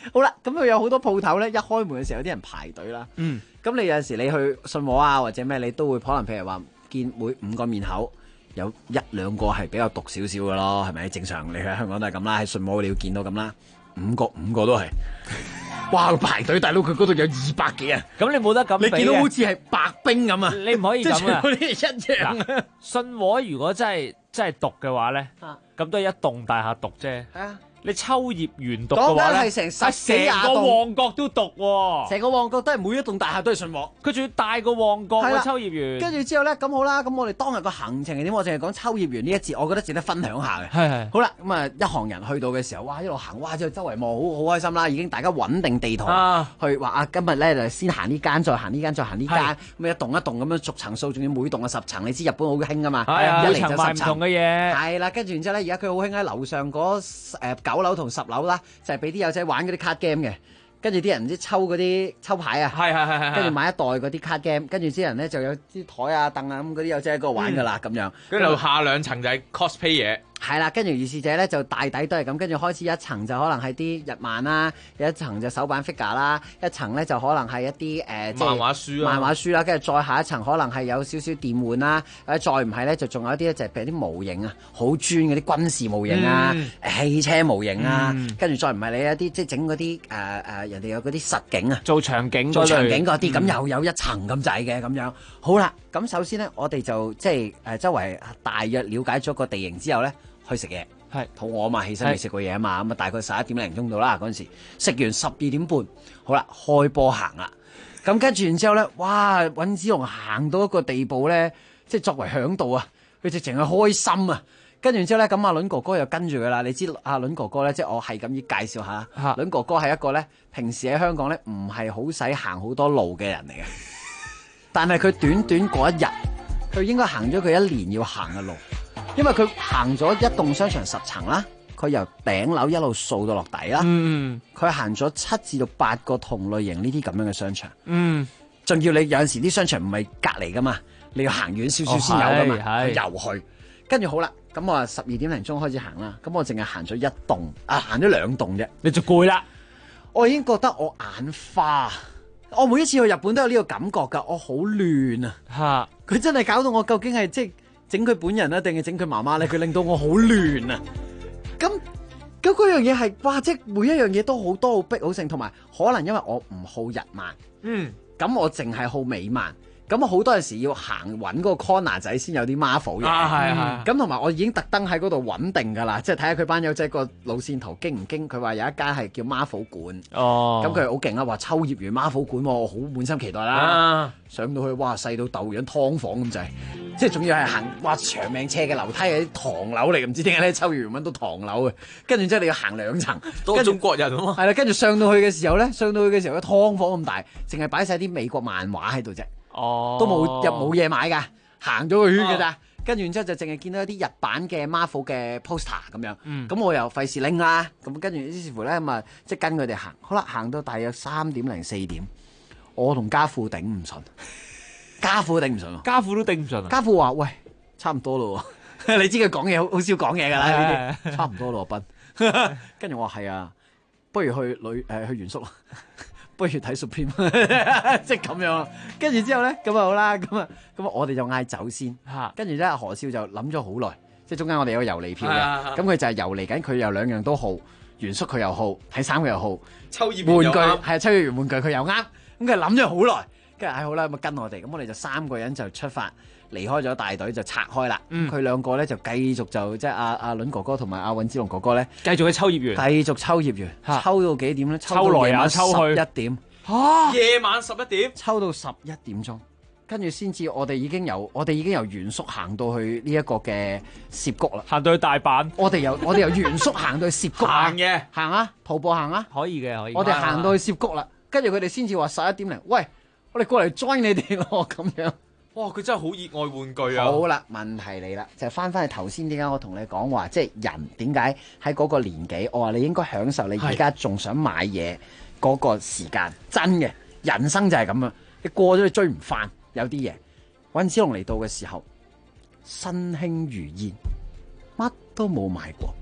好啦，咁佢有好多鋪頭咧，一開門嘅時候有啲人排隊啦。咁你有陣時你去信和啊或者咩，你都會可能譬如話見每5個面口有1、2個係比較毒少少嘅咯，係咪？正常你喺香港都係咁啦，喺信和你要見到咁啦，5個都係。哇！排隊大佬佢嗰度有200幾人， 咁你冇得咁比嘅， 你見到好似係白冰咁啊！ 你唔可以咁啊！ 嗰啲一樣啊！ 信和如果真係毒嘅話咧，咁都係一棟大廈毒啫。係啊。你秋葉原毒嘅話咧， 係成個旺角都毒喎， 成個旺角都係每一棟大廈都係信和， 佢仲要大過旺角嘅秋葉原。跟住之後咧，咁好啦，咁我哋當日個行程係點？我淨係講秋葉原呢一節，我覺得值得分享下嘅。係。好啦，咁啊一行人去到嘅時候，哇一路行，哇之後周圍望，好開心啦，已經大家穩定地圖去話啊，今日咧就先行呢間，再行呢間，再行呢間，咁一棟一棟咁樣逐層數，仲要每棟嘅10層，你知日本好興噶嘛？係啊，一嚟就10層嘅嘢。 係啦，跟住然之後咧，而家佢好興喺樓上嗰9樓同10樓啦。就係俾啲友仔玩嗰啲卡 game 嘅，跟住啲人唔知抽嗰啲抽牌啊，係，跟住買一袋嗰啲卡 game，跟住啲人咧就有啲台啊凳啊咁嗰啲友仔喺嗰度玩噶啦咁樣， 跟住下2層就係 cosplay 嘢。 係啦，跟住如是者咧就大抵都係咁，跟住開始一層就可能係啲日漫啦，有一層就手辦 figure 啦，一層咧就可能係一啲漫畫書啦，跟住再下一層可能係有少少電玩啦，再唔係咧就仲有啲咧就係譬如啲模型啊，好專嗰啲軍事模型啊、汽車模型啊，跟住再唔係你一啲即係整嗰啲人哋有嗰啲實景啊， 做場景嗰啲，咁又有一層咁滯嘅咁樣。好啦，咁首先咧我哋就即係周圍大約了解咗個地形之後咧。去食嘢，係肚餓啊嘛，起身未食過嘢啊嘛，咁啊大概11點零鐘到啦嗰陣時，食完12點半，好啦，開波行啦，咁跟住然之後咧，哇，尹子龍行到一個地步咧，即係作為響度啊，佢直情係開心啊，跟住然之後咧，咁阿倫哥哥又跟住佢啦，你知阿倫哥哥咧，即係我係咁要介紹下，倫哥哥係一個咧，平時喺香港咧唔係好使行好多路嘅人嚟嘅，但係佢短嗰一日，佢應該行咗佢1年要行嘅路。因為佢行咗一棟商場10層啦，佢由頂樓一路掃到落底啦。佢行咗7至到8個同類型呢啲咁樣嘅商場。仲要你有陣時啲商場唔係隔離噶嘛，你要行遠少少先有噶嘛，遊去。跟住好啦，咁我話12點零鐘開始行啦，咁我淨係行咗1棟，行咗2棟啫， 你就攰啦。 我已經覺得我眼花，我每一次去日本都有呢個感覺㗎，我好亂啊。佢真係搞到我究竟係即係。整佢本人啊，定係整佢媽媽咧？佢令到我好亂啊！咁嗰樣嘢係，哇！即係每一樣嘢都好多好逼好盛，同埋可能因為我唔好日漫，咁我淨係好美漫。咁好多陣時要行揾嗰個 corner 仔先有啲 Marvel 嘢，係咁同埋我已經特登喺嗰度穩定㗎啦，即係睇下佢班友仔個路線圖經唔經。佢話有一間係叫 Marvel 館，咁佢好勁啊，話秋葉原 Marvel 館，我好滿心期待啦。上到去哇，細到豆樣劏房咁滯，即係仲要係行哇長命斜嘅樓梯，係啲唐樓嚟，唔知點解咧秋葉原揾到唐樓嘅，跟住之後你要行2層， 都係中國人啊嘛。 係啦，跟住上到去嘅時候咧，個劏房咁大，淨係擺晒啲美國漫畫喺度啫。都冇嘢買噶，行咗個圈噶咋，跟住然之後就淨係見到一啲日版嘅 Marvel 嘅 poster 咁樣，咁我又費事拎啦，咁跟住於是乎咧咁啊，即係跟佢哋行，好啦，行到大約3點零4點，我同家父頂唔順，家父都頂唔順啊，家父話喂，差唔多咯，你知佢講嘢好少講嘢噶啦呢啲，差唔多咯，斌，跟住我話係啊，不如去去原宿咯。不如睇 Supreme， 即係咁樣。跟住之後咧，咁啊好啦，咁啊我哋就嗌走先。跟住咧，何少就諗咗好耐，即係中間我哋有個遊離票嘅，咁佢就係遊離緊，佢又2樣都好，原宿佢又好，睇衫佢又好， 秋葉原玩具係秋葉原玩具佢又啱，咁佢諗咗好耐，跟住好啦，咁啊跟我哋，咁我哋就3個人就出發。離開咗大隊就拆開啦，佢2個咧就繼續就即係阿倫哥哥同埋阿尹子龍哥哥咧， 繼續去秋葉原， 抽到幾點咧？ 抽來啊，抽去 11點， 夜晚11點， 抽到11點鐘，跟住先至我哋已經由原宿行到去呢一個嘅涉谷啦， 行到去大阪， 我哋由原宿行到去涉谷行啊，徒步行啊， 可以嘅， 我哋行到去涉谷啦，跟住佢哋先至話11點零，喂，我哋過嚟 join 你哋咯，咁樣。 哇！佢真係好熱愛玩具啊！ 好啦，問題嚟啦，就翻去頭先點解我同你講話，即係人點解喺嗰個年紀，我話你應該享受你而家仲想買嘢嗰個時間，真嘅人生就係咁啊！你過咗你追唔翻，有啲嘢。尹子龍嚟到嘅時候，身輕如燕，乜都冇買過，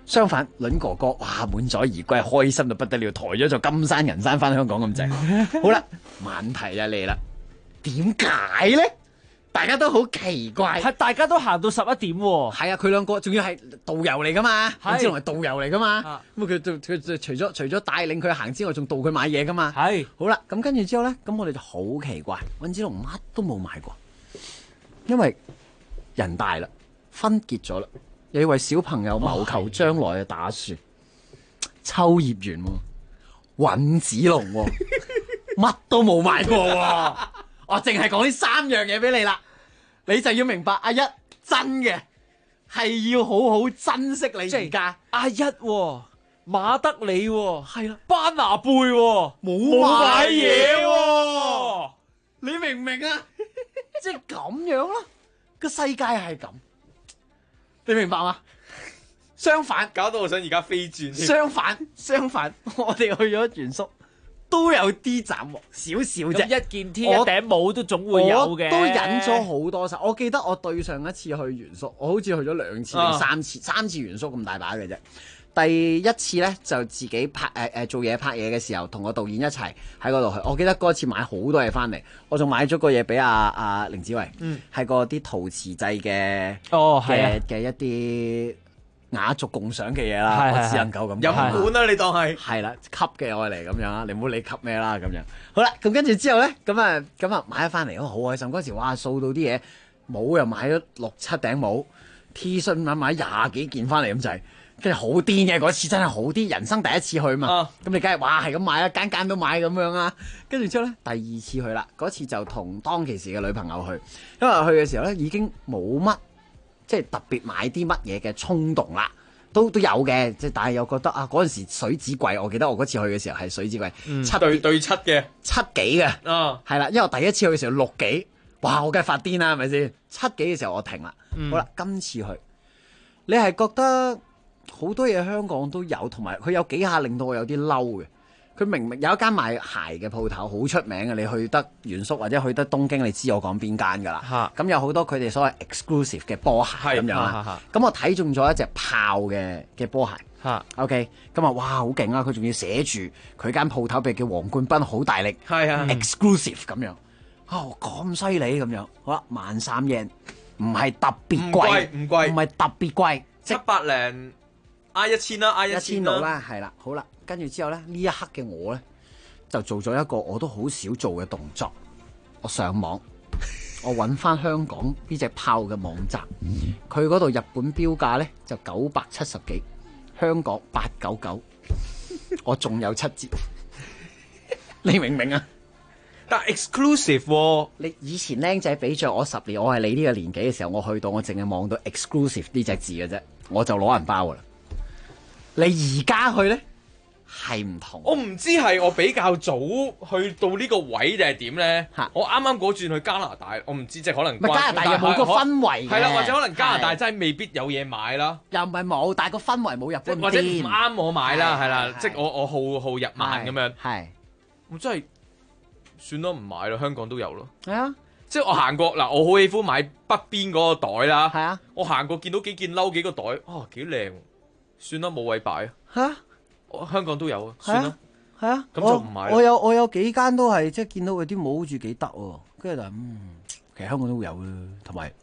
相反，倫哥哥哇滿載而歸，開心到不得了，抬咗座金山銀山翻香港咁滯。好啦，問題就嚟啦，點解咧？大家都好奇怪， 係大家都行到11點喎。 係啊，佢兩個仲要係導遊嚟噶嘛，尹之龍係導遊嚟噶嘛。咁佢除咗帶領佢行之外，仲導佢買嘢噶嘛。 係。 好啦，咁跟住之後咧，咁我哋就好奇怪，尹之龍乜都冇買過，因為人大啦，分結咗啦。又要為小朋友謀求將來嘅打算，秋葉原尹子龍乜都冇買過喎，我淨係講呢3樣嘢俾你啦，你就要明白阿一真嘅係要好好珍惜你而家。 阿一馬德里係啦， 班拿貝冇買嘢喎， 你明唔明啊？即係咁樣咯，個世界係咁。你明白嗎？相反， 搞到我想而家飛轉。 相反，我哋去咗原宿都有啲斬獲，少少啫。 一件 T 一頂帽都總會有嘅。 我都忍咗好多手。我記得我對上一次去原宿，我好似去咗2次定3次原宿咁大把嘅啫。第一次咧就自己做嘢拍嘢嘅時候，同個導演一齊喺嗰度去。我記得嗰次買好多嘢翻嚟，我仲買咗個嘢俾阿凌子維，係個啲陶瓷製嘅嘅一啲雅俗共賞嘅嘢啦。我只能夠咁飲管啦，你當係啦，吸嘅愛嚟咁樣啦，你唔好理吸咩啦咁樣。好啦，咁跟住之後咧，咁啊買咗翻嚟，好開心。嗰時哇掃到啲嘢，帽又買咗6-7頂帽 ，T 恤買20幾件翻嚟咁滯。跟住好癲嘅嗰次真係好癲，人生第一次去嘛，咁你梗係哇係咁買啦，間都買咁樣啊。跟住之後咧，第2次去啦，嗰次就同當其時嘅女朋友去，因為去嘅時候咧已經冇乜即係特別買啲乜嘢嘅衝動啦，都有嘅，即係但係又覺得啊嗰陣時水紙貴，我記得我嗰次去嘅時候係水紙貴 ，7對7嘅 7幾嘅，係啦，因為我第一次去嘅時候6幾，哇我梗係發癲啦係咪先？7幾嘅時候我停啦，好啦，今次去你係覺得？好多嘢香港都有，同埋佢有幾下令到我有啲嬲嘅。佢明明有一間賣鞋嘅鋪頭好出名嘅，你去得原宿或者去得東京，你知我講邊間㗎啦。咁有好多佢哋所謂 exclusive 嘅波鞋咁樣啦。咁我睇中咗一隻炮嘅波鞋。OK， 咁啊哇好勁啊！佢仲要寫住佢間鋪頭譬如叫黃冠斌，好大力。exclusive 咁樣。咁犀利咁樣。好啦，13,000 yen，唔係特別貴，唔係特別貴 ，700零。I1000啦，I1000 啦，係啦，好啦，跟住之後咧，呢一刻嘅我咧就做咗一個我都好少做嘅動作，我上網，我揾翻香港呢隻炮嘅網站，佢嗰度日本標價咧就970幾，香港899，我仲有7折，你明唔明啊？ 但 exclusive， 你以前僆仔比着我10年，我係你呢個年紀嘅時候，我去到我淨係望到 exclusive 呢隻字嘅啫，我就攞銀包噶啦。你而家去咧係唔同， 我唔知係我比較早去到呢個位定係點咧？我啱啱嗰轉去加拿大，我唔知即係可能加拿大又冇個氛圍， 係啦，或者可能加拿大真係未必有嘢買啦， 又唔係冇，但係個氛圍冇日本或者唔啱我買啦，係啦，即係我好日漫咁樣，係我真係算啦，唔買啦，香港都有咯， 係啊， 即係我行過嗱，我好喜歡買北邊嗰個袋啦，係啊，我行過見到幾件褸幾個袋，幾靚。算啦，冇位擺啊！香港都有啊，算啦， 係啊， 咁就唔買。 我有幾間都係即係見到佢啲帽好似幾得喎，跟住就其實香港都會有啦，同埋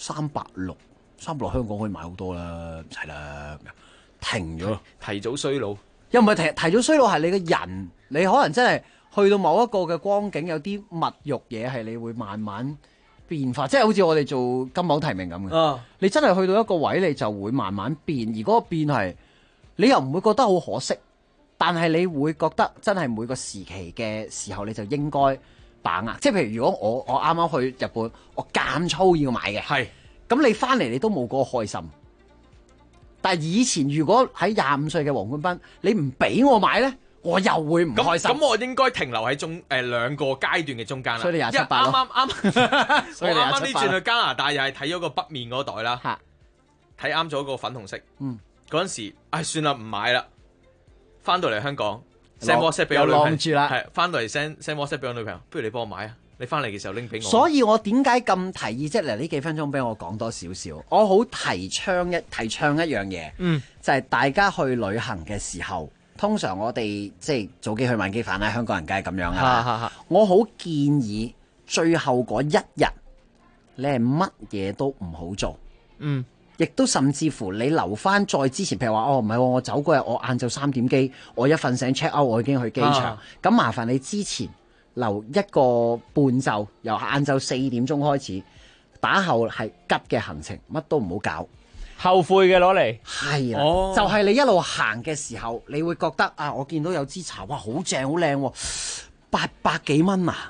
360香港可以買好多啦，唔使啦，停咗咯， 提早衰老， 又唔係提早衰老，係你個人，你可能真係去到某一個嘅光景，有啲物欲嘢係你會慢慢變化，即係好似我哋做金榜題名咁嘅。你真係去到一個位，你就會慢慢變，而嗰個變係你又唔會覺得好可惜，但係你會覺得真係每個時期嘅時候，你就應該把握。即係譬如如果我啱啱去日本，我咁粗要買嘅，係咁你翻嚟你都冇嗰個開心。但係以前如果喺25歲嘅黃冠斌，你唔俾我買咧，我又會唔開心。 咁我應該停留喺兩個階段嘅中間啦。 所以你27、8咯。 我啱啱呢轉去加拿大又係睇咗個北面嗰袋啦，睇啱咗個粉紅色。嗰陣時，算啦，唔買啦。翻到嚟香港 send WhatsApp 俾我女朋友，係翻到嚟 send WhatsApp 俾我女朋友，不如你幫我買啊！ 你翻嚟嘅時候拎俾我。 所以我點解咁提議？即係嚟呢幾分鐘俾我講多少少，我好提倡一樣嘢，就係大家去旅行嘅時候，通常我哋即係早機去晚機返啦，香港人梗係咁樣啦。我好建議最後嗰一日，你係乜嘢都唔好做。亦都甚至乎你留翻再之前，譬如話唔係我走嗰日我晏晝3點機，我一瞓醒 check out 我已經去機場。咁麻煩你之前留一個半晝，由晏晝4點鐘開始，打後係急嘅行程，乜都唔好搞， 後悔嘅攞嚟。 係啦，就係你一路行嘅時候，你會覺得我見到有支茶，哇，好正好靚喎，800幾蚊啊！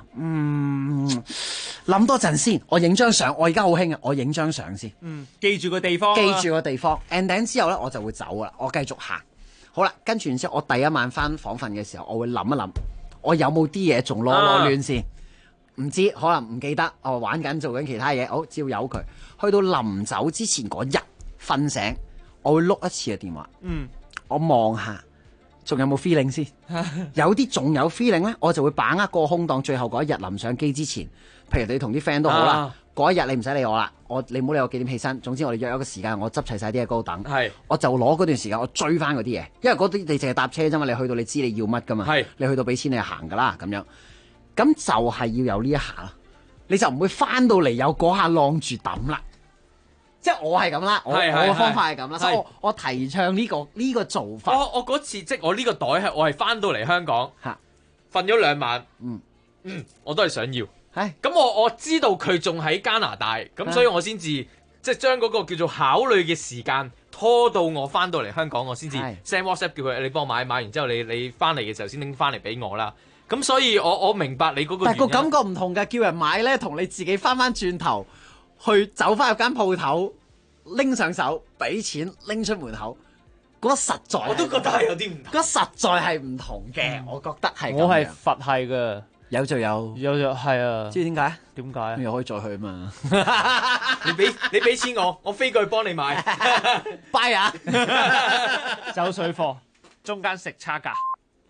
諗多陣先，我影張相。我而家好興啊，我影張相先。 記住個地方， 記住個地方。and then 之後呢，我就會走啦。我繼續行。好啦，跟住然之後，我第一晚翻房瞓嘅時候，我會諗一諗，我有冇啲嘢仲攞亂先？唔知，可能唔記得。我玩緊做緊其他嘢，好，照由佢。去到臨走之前嗰日瞓醒，我會碌一次嘅電話。我望下。仲有冇 feeling 先？有啲仲有 feeling 咧，我就會把握個空檔，最後嗰一日臨上機之前，譬如你同啲 friend 都好啦，嗰一日你唔使理我啦，你唔好理我幾點起身，總之我哋約一個時間，我執齊晒啲嘢高等，我就攞嗰段時間我追翻嗰啲嘢，因為嗰啲你淨係搭車啫嘛，你去到你知你要乜噶嘛，你去到俾錢你就行噶啦咁樣，咁就係要有呢一下咯，你就唔會翻到嚟有嗰下晾住抌啦。即係我係咁啦，我嘅方法係咁啦，所以我提倡呢個做法。 我嗰次即我呢個袋我係翻到嚟香港，瞓咗2晚，我都係想要。咁我知道佢仲喺加拿大，咁所以我先至即係將嗰個叫做考慮嘅時間拖到我翻到嚟香港，我先至 send WhatsApp 叫佢你幫我買完之後你翻嚟嘅時候先拎翻嚟俾我啦。咁所以我明白你嗰個原因。 但係個感覺唔同嘅，叫人買咧，同你自己翻轉頭。去走翻入間鋪頭，拎上手，俾錢，拎出門口，嗰實在我都覺得係有啲唔同。 嗰實在係唔同嘅，我覺得係。 我係佛系嘅， 有就有， 係啊。 知點解？ 點解？ 又可以再去嘛？ 你俾錢我飛過去幫你買 ，buy 啊！ 走水貨，中間食差價。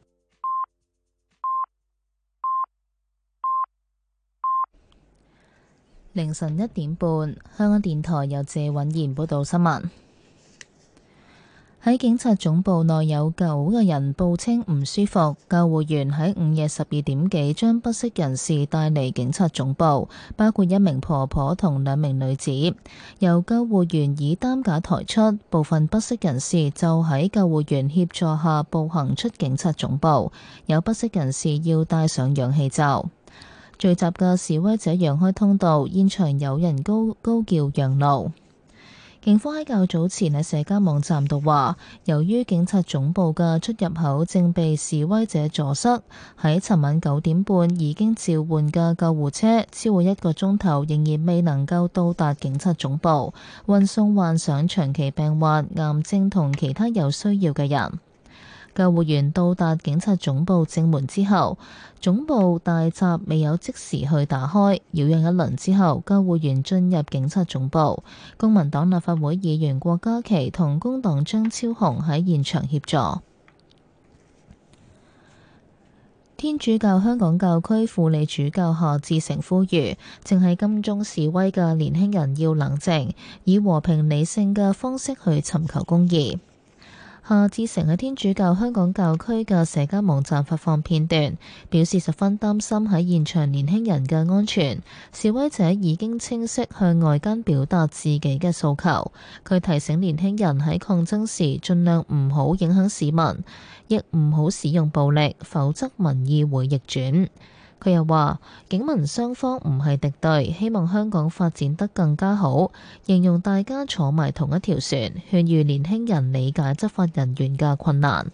凌晨1點半，香港電台由謝允賢報道新聞。喺警察總部內有9個人報稱唔舒服，救護員喺午夜12點幾將不適人士帶離警察總部，包括1名婆婆同2名女子，由救護員以擔架抬出，部分不適人士就喺救護員協助下步行出警察總部，有不適人士要戴上氧氣罩。聚集嘅示威者讓開通道，現場有人高叫讓路。警方喺較早前喺社交網站度話，由於警察總部嘅出入口正被示威者阻塞，喺尋晚9點半已經召喚嘅救護車超過1個鐘頭仍然未能夠到達警察總部，運送患上長期病患、癌症同其他有需要嘅人。救護員到達警察總部正門之後，總部大閘未有即時去打開，擾攘一輪之後，救護員進入警察總部。公民黨立法會議員郭家麒同工黨張超雄喺現場協助。天主教香港教區輔理主教夏志誠呼籲，正喺金鐘示威嘅年輕人要冷靜，以和平理性嘅方式去尋求公義。夏志誠喺天主教香港教區嘅社交網站發放片段，表示十分擔心喺現場年輕人嘅安全。示威者已經清晰向外間表達自己嘅訴求。佢提醒年輕人喺抗爭時盡量唔好影響市民，亦唔好使用暴力，否則民意會逆轉。佢又話，警民雙方唔係敵對，希望香港發展得更加好，形容大家坐埋同一條船，勸喻年輕人理解執法人員嘅困難。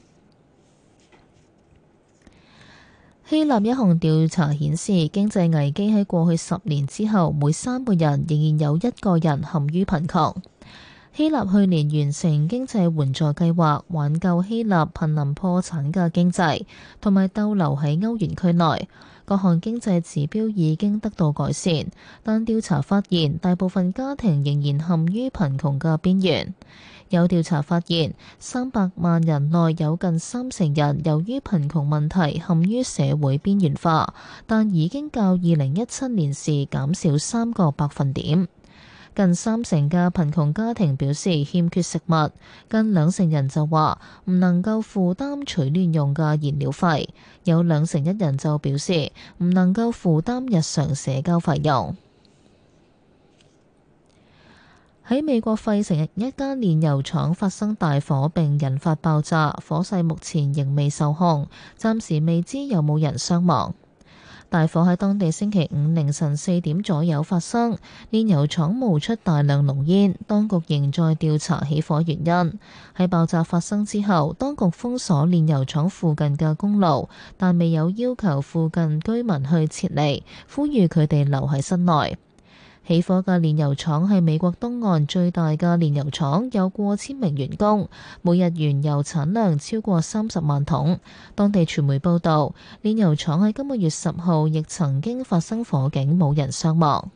希臘一項調查顯示，經濟危機喺過去10年之後，每3個人仍然有1個人陷於貧窮。 希臘去年完成經濟援助計劃，挽救希臘瀕臨破產嘅經濟，同埋逗留喺歐元區內。各項經濟指標已經得到改善，但調查發現大部分家庭仍然陷於貧窮嘅邊緣。有調查發現，300萬人內有近30%人由於貧窮問題陷於社會邊緣化，但已經較2017年時減少3個百分點。近30%嘅貧窮家庭表示欠缺食物，近20%人就話唔能夠負擔取暖用嘅燃料費，有21%人就表示唔能夠負擔日常社交費用。喺美國費城一間煉油廠發生大火並引發爆炸，火勢目前仍未受控，暫時未知有冇人傷亡。大火喺當地星期五凌晨4點左右發生，煉油廠冒出大量濃煙，當局仍在調查起火原因。喺爆炸發生之後，當局封鎖煉油廠附近嘅公路，但未有要求附近居民去撤離，呼籲佢哋留喺室內。起火嘅煉油廠係美國東岸最大嘅煉油廠，有過千名員工，每日原油產量超過30萬桶。當地傳媒報導，煉油廠喺今個月10號亦曾經發生火警，冇人傷亡。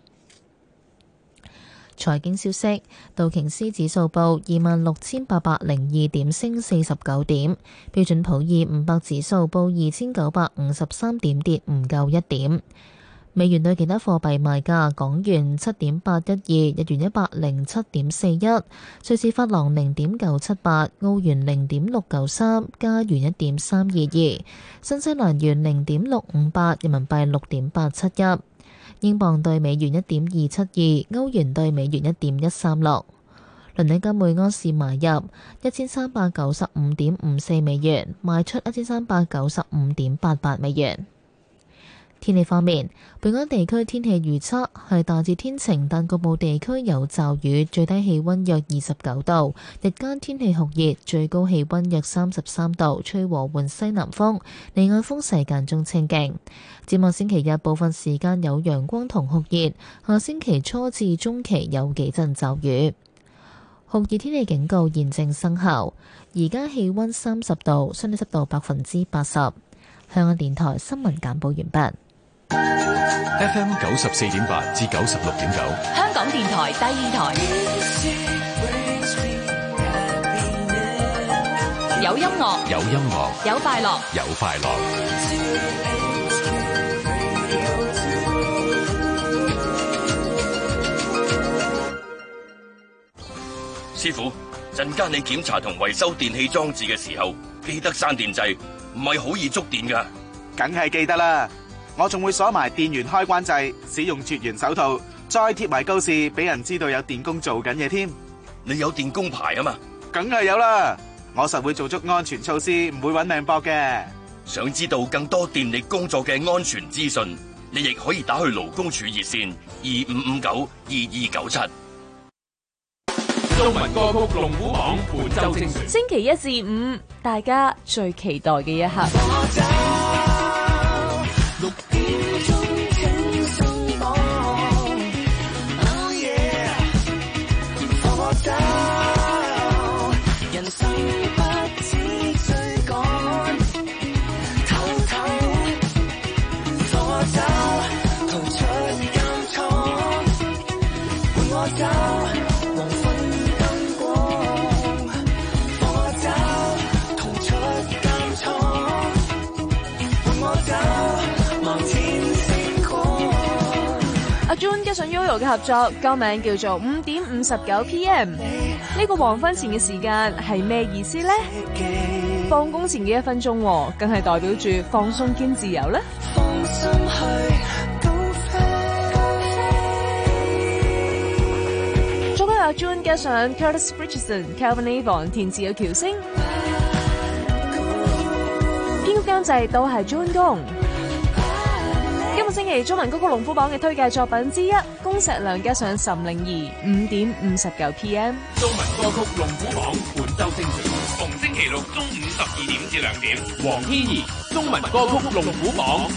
財經消息，道瓊斯指數報26,802點，升49點；標準普爾500指數報2,953點，跌唔夠1點。美元對其他貨幣賣價：港元7.812，日元107.41，瑞士法郎0.978，澳元0.693，加元1.322，新西蘭元0.658，人民幣6.871，英鎊對美元1.272，歐元對美元1.136。倫敦金每安士買入1395.54美元，賣出1395.88美元。天氣方面，本港地區天氣預測係大致天晴，但局部地區有驟雨，最低氣溫約29度，日間天氣酷熱，最高氣溫約33度，吹和緩西南風，離岸風勢間中清勁。展望星期日部分時間有陽光同酷熱，下星期初至中期有幾陣驟雨。酷熱天氣警告現正生效，而家氣溫30度，相對濕度80%。香港電台新聞簡報完畢。 FM 94.8至96.9， 香港電台第二台，有音樂， 有音樂， 有快樂， 有快樂。 師傅，陣間你檢查同維修電器裝置嘅時候，記得閂電掣，唔係好易觸電㗎。 梗係記得啦。我仲會鎖埋電源開關掣，使用絕緣手套，再貼埋告示，俾人知道有電工做緊嘢添。 你有電工牌啊嘛？ 梗係有啦，我實會做足安全措施，唔會搵命搏嘅。 想知道更多電力工作嘅安全資訊，你亦可以打去勞工處熱線25592297。 中文歌曲龍虎榜本周精選， 星期一至五，大家最期待嘅一刻。 6點鐘請鬆綁，Oh yeah， 放我走，人生不止追趕，偷偷放我走，逃出監倉，伴我走，黃昏燈光，放我走，逃出監倉，伴我走。阿 June 加上 Yoyo 嘅合作，歌名叫做5點59 PM。呢個黃昏前嘅時間係咩意思呢？放工前嘅1分鐘，梗係代表住放鬆兼自由呢。放心去高飛。作曲阿 June 加上 Curtis Richardson、Calvin Avon 填詞有喬星，編曲監製都係 June 公。今個星期中文歌曲龍虎榜嘅推介作品之一，恭碩良加上岑寧兒5點59 PM。 中文歌曲龍虎榜本周精選，逢星期六中午12點至2點，黃天怡中文歌曲龍虎榜。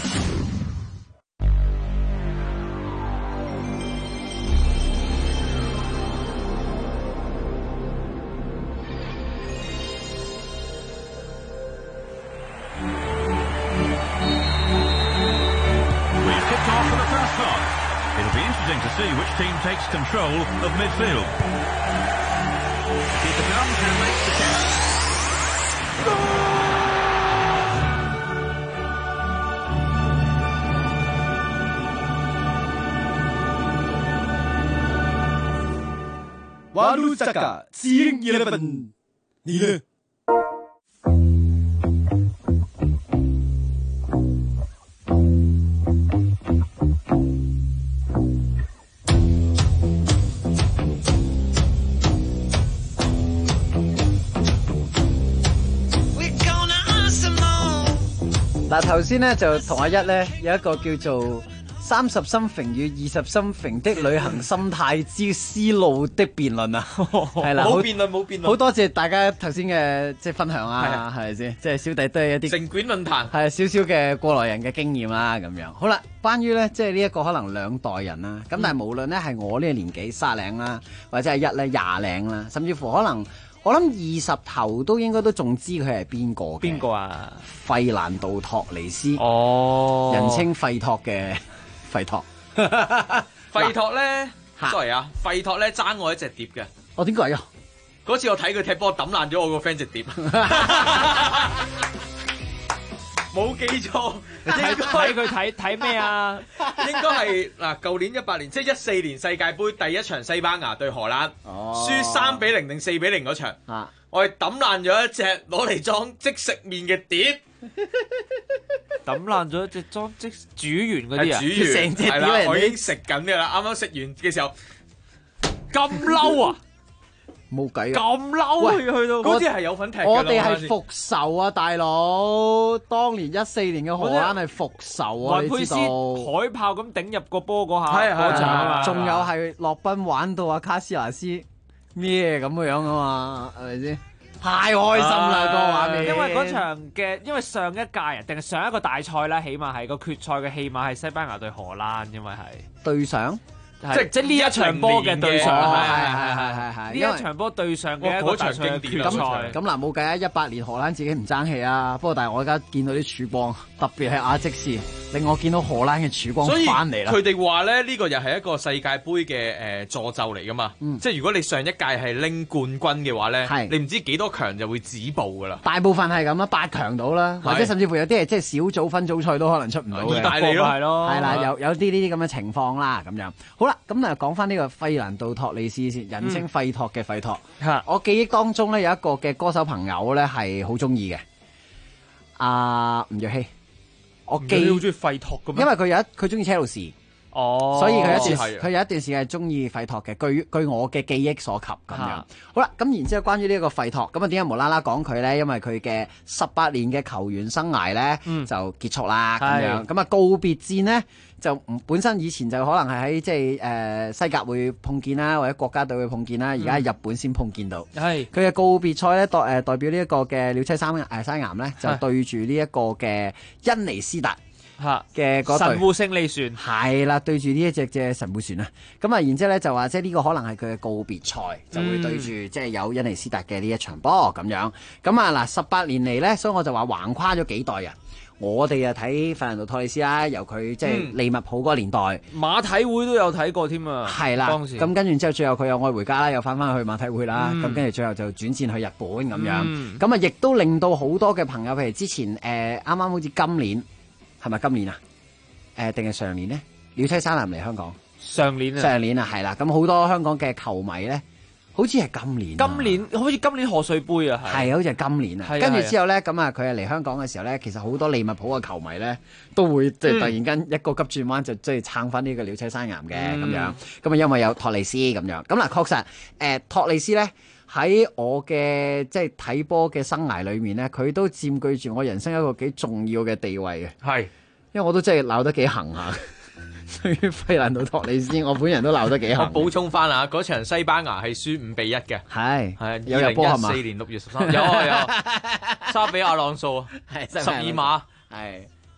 We've kicked off for the first half. It'll be interesting to see which team takes control of midfield. The keeper comes and makes the catch. Walu Saka, Seeing 11. 你呢？ 嗱，頭先咧就同阿一咧有一個叫做30 something 與20 something的旅行心態之思路的辯論啊，係啦， 冇辯論， 好多謝大家頭先嘅即係分享啊，係咪先？即係小弟都係一啲城管論壇， 係少少嘅過來人嘅經驗啦，咁樣。好啦，關於咧即係呢一個可能兩代人啦，咁但係無論咧係我呢個年紀30零啦，或者係一咧20零啦，甚至乎可能。我諗20頭都應該都仲知佢係邊個嘅？ 邊個啊？ 費蘭道托尼斯，人稱費托嘅費托。 費托咧，sorry啊，費托咧爭我一隻碟嘅。 哦，點解啊？ 嗰次我睇佢踢波抌爛咗我個 friend 隻碟。冇記錯， 睇佢睇咩啊？ 應該係嗱，舊年18年，即係14年世界盃第一場西班牙對荷蘭，輸3-0定4-0嗰場，我係抌爛咗一隻攞嚟裝即食麵嘅碟， 抌爛咗一隻裝即煮完嗰啲啊， 煮完成隻碟係啦，我已經食緊㗎啦，啱啱食完嘅時候咁嬲啊！ 冇計咁嬲啊！去到嗰啲係有份踢嘅， 我哋係復仇啊，大佬！當年14年嘅荷蘭係復仇啊， 雲佩斯海炮咁頂入個波嗰下， 嗰場啊，仲有係洛賓玩到阿卡斯拿斯咩咁嘅樣啊嘛，係咪先？太開心啦個畫面！ 因為嗰場嘅，因為上一屆人定係上一個大賽啦，起碼係個決賽嘅，起碼係西班牙對荷蘭，因為係對上。 即係呢一場波嘅對上， 係呢一場波對上嘅一個大賽決賽。 咁嗱冇計啊！18年荷蘭自己唔爭氣啊，不過但係我而家見到啲曙光，特別係亞積士，令我見到荷蘭嘅曙光翻嚟啦。 所以佢哋話咧，呢個又係一個世界盃嘅詛咒嚟噶嘛。即係如果你上一屆係拎冠軍嘅話咧，你唔知幾多強就會止步噶啦。 大部分係咁啦，8強到啦，或者甚至乎有啲係即係小組分組賽都可能出唔到嘅。 意大利咯， 係啦，有啲呢啲咁嘅情況啦，咁樣好啦。咁啊，講翻呢個費蘭道托利斯先，人稱費托嘅費托。我記憶當中咧有一個嘅歌手朋友咧係好中意嘅，吳若希。我記好中意費托嘅咩？ 因為佢中意車路士，所以佢有一段時間係中意費托嘅。據我嘅記憶所及咁樣。好啦，咁然之後關於呢一個費托，咁啊點解無啦啦講佢咧？因為佢嘅18年嘅球員生涯咧就結束啦，咁樣咁啊告別戰呢。就本身以前就可能係喺即係西甲會碰見啦，或者國家隊會碰見啦，而家喺日本先碰見到。係佢嘅告別賽咧，代表呢一個嘅鳥棲山岩咧，就對住呢一個嘅恩尼斯達嘅嗰隊神戶勝利船。 係啦，對住呢一隻神戶船啊。咁啊，然之後咧就話即係呢個可能係佢嘅告別賽，就會對住即係有恩尼斯達嘅呢一場波咁樣。咁啊嗱，18年嚟咧，所以我就話橫跨咗幾代人。我哋啊睇費蘭道托利斯啦，由佢即係利物浦嗰個年代， 馬體會都有睇過添啊。 係啦，咁跟住之後，最後佢又愛回家啦，又翻去馬體會啦。咁跟住最後就轉戰去日本咁樣。咁啊，亦都令到好多嘅朋友，譬如之前啱啱好似今年係咪今年啊？定係上年呢？鳥棲山岩嚟香港。上年啊，係啦。咁好多香港嘅球迷咧。好似係今年好似今年賀歲杯啊， 係好似係今年啊。跟住之後咧，咁啊，佢係嚟香港嘅時候咧，其實好多利物浦嘅球迷咧，都會即係突然間一個急轉彎就即係撐翻呢個鳥棲山岩嘅咁樣。咁啊，因為有托利斯咁樣。咁嗱，確實托利斯咧喺我嘅即係睇波嘅生涯裏面咧，佢都佔據住我人生一個幾重要嘅地位嘅。係，因為我都真係鬧得幾行下。對於費蘭道托利斯，我本人都鬧得幾行。 我補充翻啊，嗰場西班牙係輸5-1嘅， 係 2014年6月13，有沙比亞朗素12碼， 係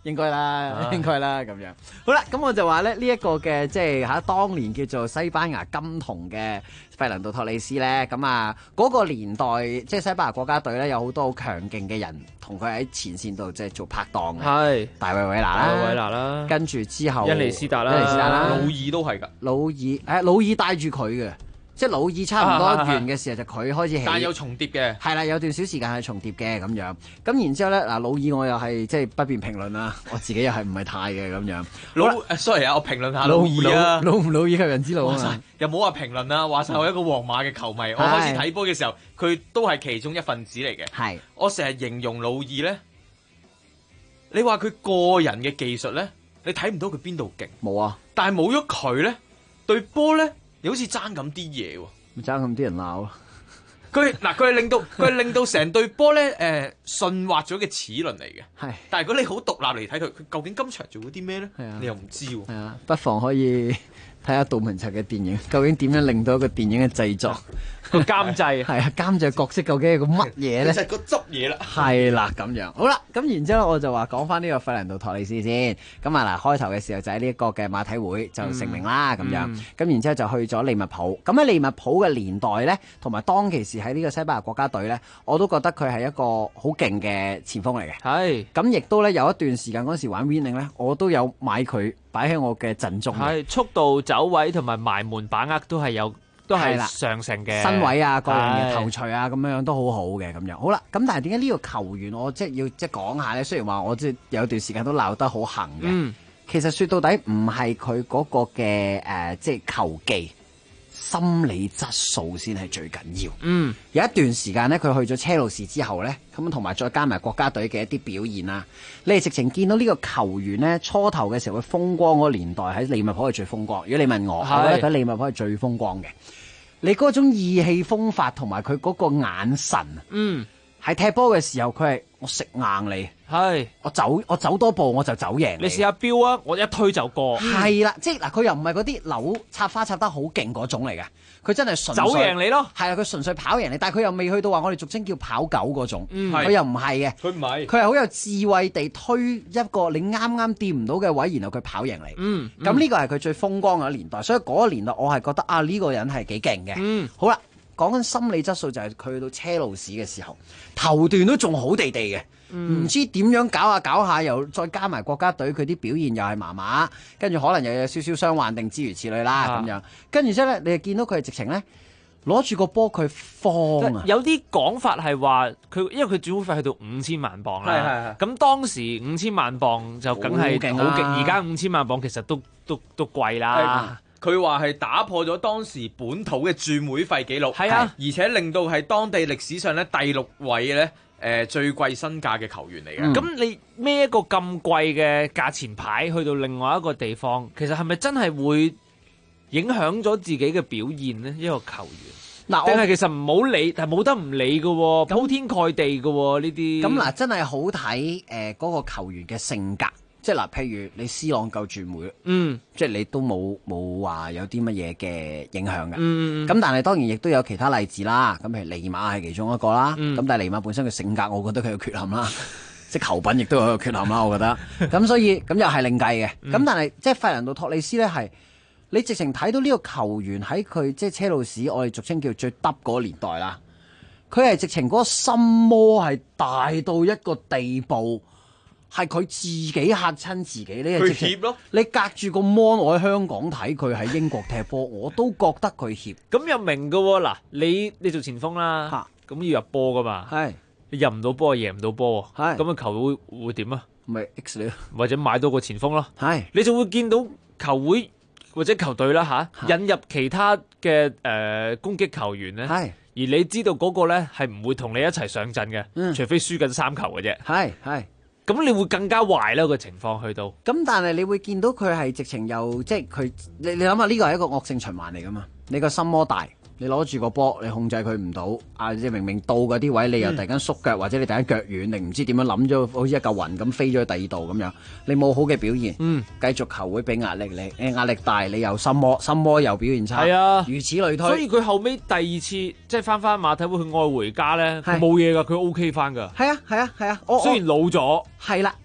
應該啦，應該啦咁樣。好啦，咁我就話咧呢一個嘅即係當年叫做西班牙金童嘅費蘭道托里斯咧，咁啊嗰個年代即係西班牙國家隊咧有好多好強勁嘅人同佢喺前線度即係做拍檔嘅，係大衛韋拿啦，跟住之後恩尼斯達啦， 魯爾都係㗎， 魯爾帶住佢嘅。即係魯爾差唔多完嘅時候就佢開始起， 但係有重疊嘅， 係啦，有段小時間係重疊嘅咁樣。咁然之後咧，嗱魯爾我又係即係不便評論啦，我自己又係唔係太嘅咁樣。 sorry 啊，我評論下魯爾啊， 魯唔魯爾係人之路啊嘛， 又冇話評論啦，話晒我一個皇馬嘅球迷，我開始睇波嘅時候，佢都係其中一份子嚟嘅。係，我成日形容魯爾咧，你話佢個人嘅技術咧，你睇唔到佢邊度勁，冇啊，但係冇咗佢咧，對波咧。你好似爭咁啲嘢喎， 爭咁啲人鬧佢係令到成隊波咧順滑咗嘅齒輪嚟嘅。係，但係如果你好獨立嚟睇佢究竟今場做咗啲咩咧？係啊，你又唔知喎。係啊， 不妨可以睇下杜汶澤嘅電影，究竟點樣令到一個電影嘅製作個監製係啊，監製角色究竟係個乜嘢咧？ 就係個執嘢啦。 係啦，咁樣好啦，咁然之後我就話講翻呢個費蘭道托里斯先。咁啊嗱，開頭嘅時候就喺呢一個嘅馬體會就成名啦，咁樣。咁然之後就去咗利物浦。咁喺利物浦嘅年代咧，同埋當其時喺呢個西班牙國家隊咧，我都覺得佢係一個好勁嘅前鋒嚟嘅。係。咁亦都咧有一段時間嗰時玩 Winning 咧，我都有買佢擺喺我嘅陣中。係， 速度、走位同埋埋門把握都係上乘嘅身位啊，個人嘅頭槌啊，咁樣都好好嘅咁樣。好啦，咁但係點解呢個球員我即係要即係講下咧？雖然話我即係有段時間都鬧得好行嘅，其實說到底唔係佢嗰個嘅即係球技，心理質素先係最緊要。有一段時間咧，佢去咗車路士之後咧，咁同埋再加埋國家隊嘅一啲表現啦，你哋直情見到呢個球員咧，初頭嘅時候佢風光嗰個年代喺利物浦係最風光。如果你問我，我覺得佢喺利物浦係最風光嘅。你嗰種意氣風發同埋佢嗰個眼神，喺踢波嘅時候，佢係我食硬你，係我走多步我就走贏你。 你試下標啊，我一推就過。 係啦，即係嗱，佢又唔係嗰啲扭插花插得好勁嗰種嚟嘅，佢真係純粹走贏你咯。 係啊，佢純粹跑贏你，但係佢又未去到話我哋俗稱叫跑狗嗰種，佢又唔係嘅。 佢唔係， 佢係好有智慧地推一個你啱啱掂唔到嘅位，然後佢跑贏你。咁呢個係佢最風光嘅年代，所以嗰個年代我係覺得啊呢個人係幾勁嘅。好啦。講緊心理質素就係佢去到車路士嘅時候，頭段都仲好地地嘅，唔知點樣搞下搞下，又再加埋國家隊，佢啲表現又係麻麻，跟住可能又有少少傷患定諸如此類啦咁樣。跟住之後咧，你就見到佢係直情咧攞住個波佢慌啊！ 有啲講法係話佢，因為佢轉會費去到5000萬鎊啦。咁當時5000萬鎊就梗係好勁，而家5000萬鎊其實都貴啦。 佢話係打破咗當時本土嘅轉會費紀錄，係啊，而且令到係當地歷史上咧第6位咧最貴身價嘅球員嚟嘅。 咁你孭一個咁貴嘅價錢牌去到另外一個地方，其實係咪真係會影響咗自己嘅表現呢？一個球員嗱，定係其實唔好理，但係冇得唔理嘅喎，鋪天蓋地嘅喎呢啲。 咁嗱，真係好睇嗰個球員嘅性格。即係嗱，譬如你C朗夠轉會，即係你都冇話有啲乜嘢嘅影響嘅。咁但係當然亦都有其他例子啦。咁譬如尼馬係其中一個啦。咁但係尼馬本身嘅性格，我覺得佢有缺陷啦。即係球品亦都有個缺陷啦，我覺得。咁所以咁又係另計嘅。咁但係即係費蘭道托里斯咧，係你直情睇到呢個球員喺佢即係車路士，我哋俗稱叫最耷嗰個年代啦。佢係直情嗰個心魔係大到一個地步。係佢自己嚇親自己，你係直接你隔住個 mon 我喺香港睇佢喺英國踢波，我都覺得佢怯。 咁又明㗎喎，嗱，你做前鋒啦，咁要入波噶嘛，你入唔到波，贏唔到波，咁啊球會點啊？ 咪 X 你， 或者買多個前鋒咯，你就會見到球會或者球隊啦引入其他嘅攻擊球員咧，而你知道嗰個咧係唔會同你一齊上陣嘅，除非輸緊3球嘅啫。係。咁你會更加壞啦個情況去到。 咁但係你會見到佢係直情又即係佢，你諗下呢個係一個惡性循環嚟噶嘛？你個心魔大，你攞住個波，你控制佢唔到，即係明明到嗰啲位，你又突然間縮腳，或者你突然間腳軟，定唔知點樣諗咗，好似一嚿雲咁飛咗去第二度咁樣，你冇好嘅表現，繼續球會俾壓力你，壓力大，你又心魔又表現差，如此類推。 所以佢後尾第二次即係翻馬體會去愛回家咧，冇嘢噶，佢 OK 翻噶。 係啊， 雖然老咗。 係啦，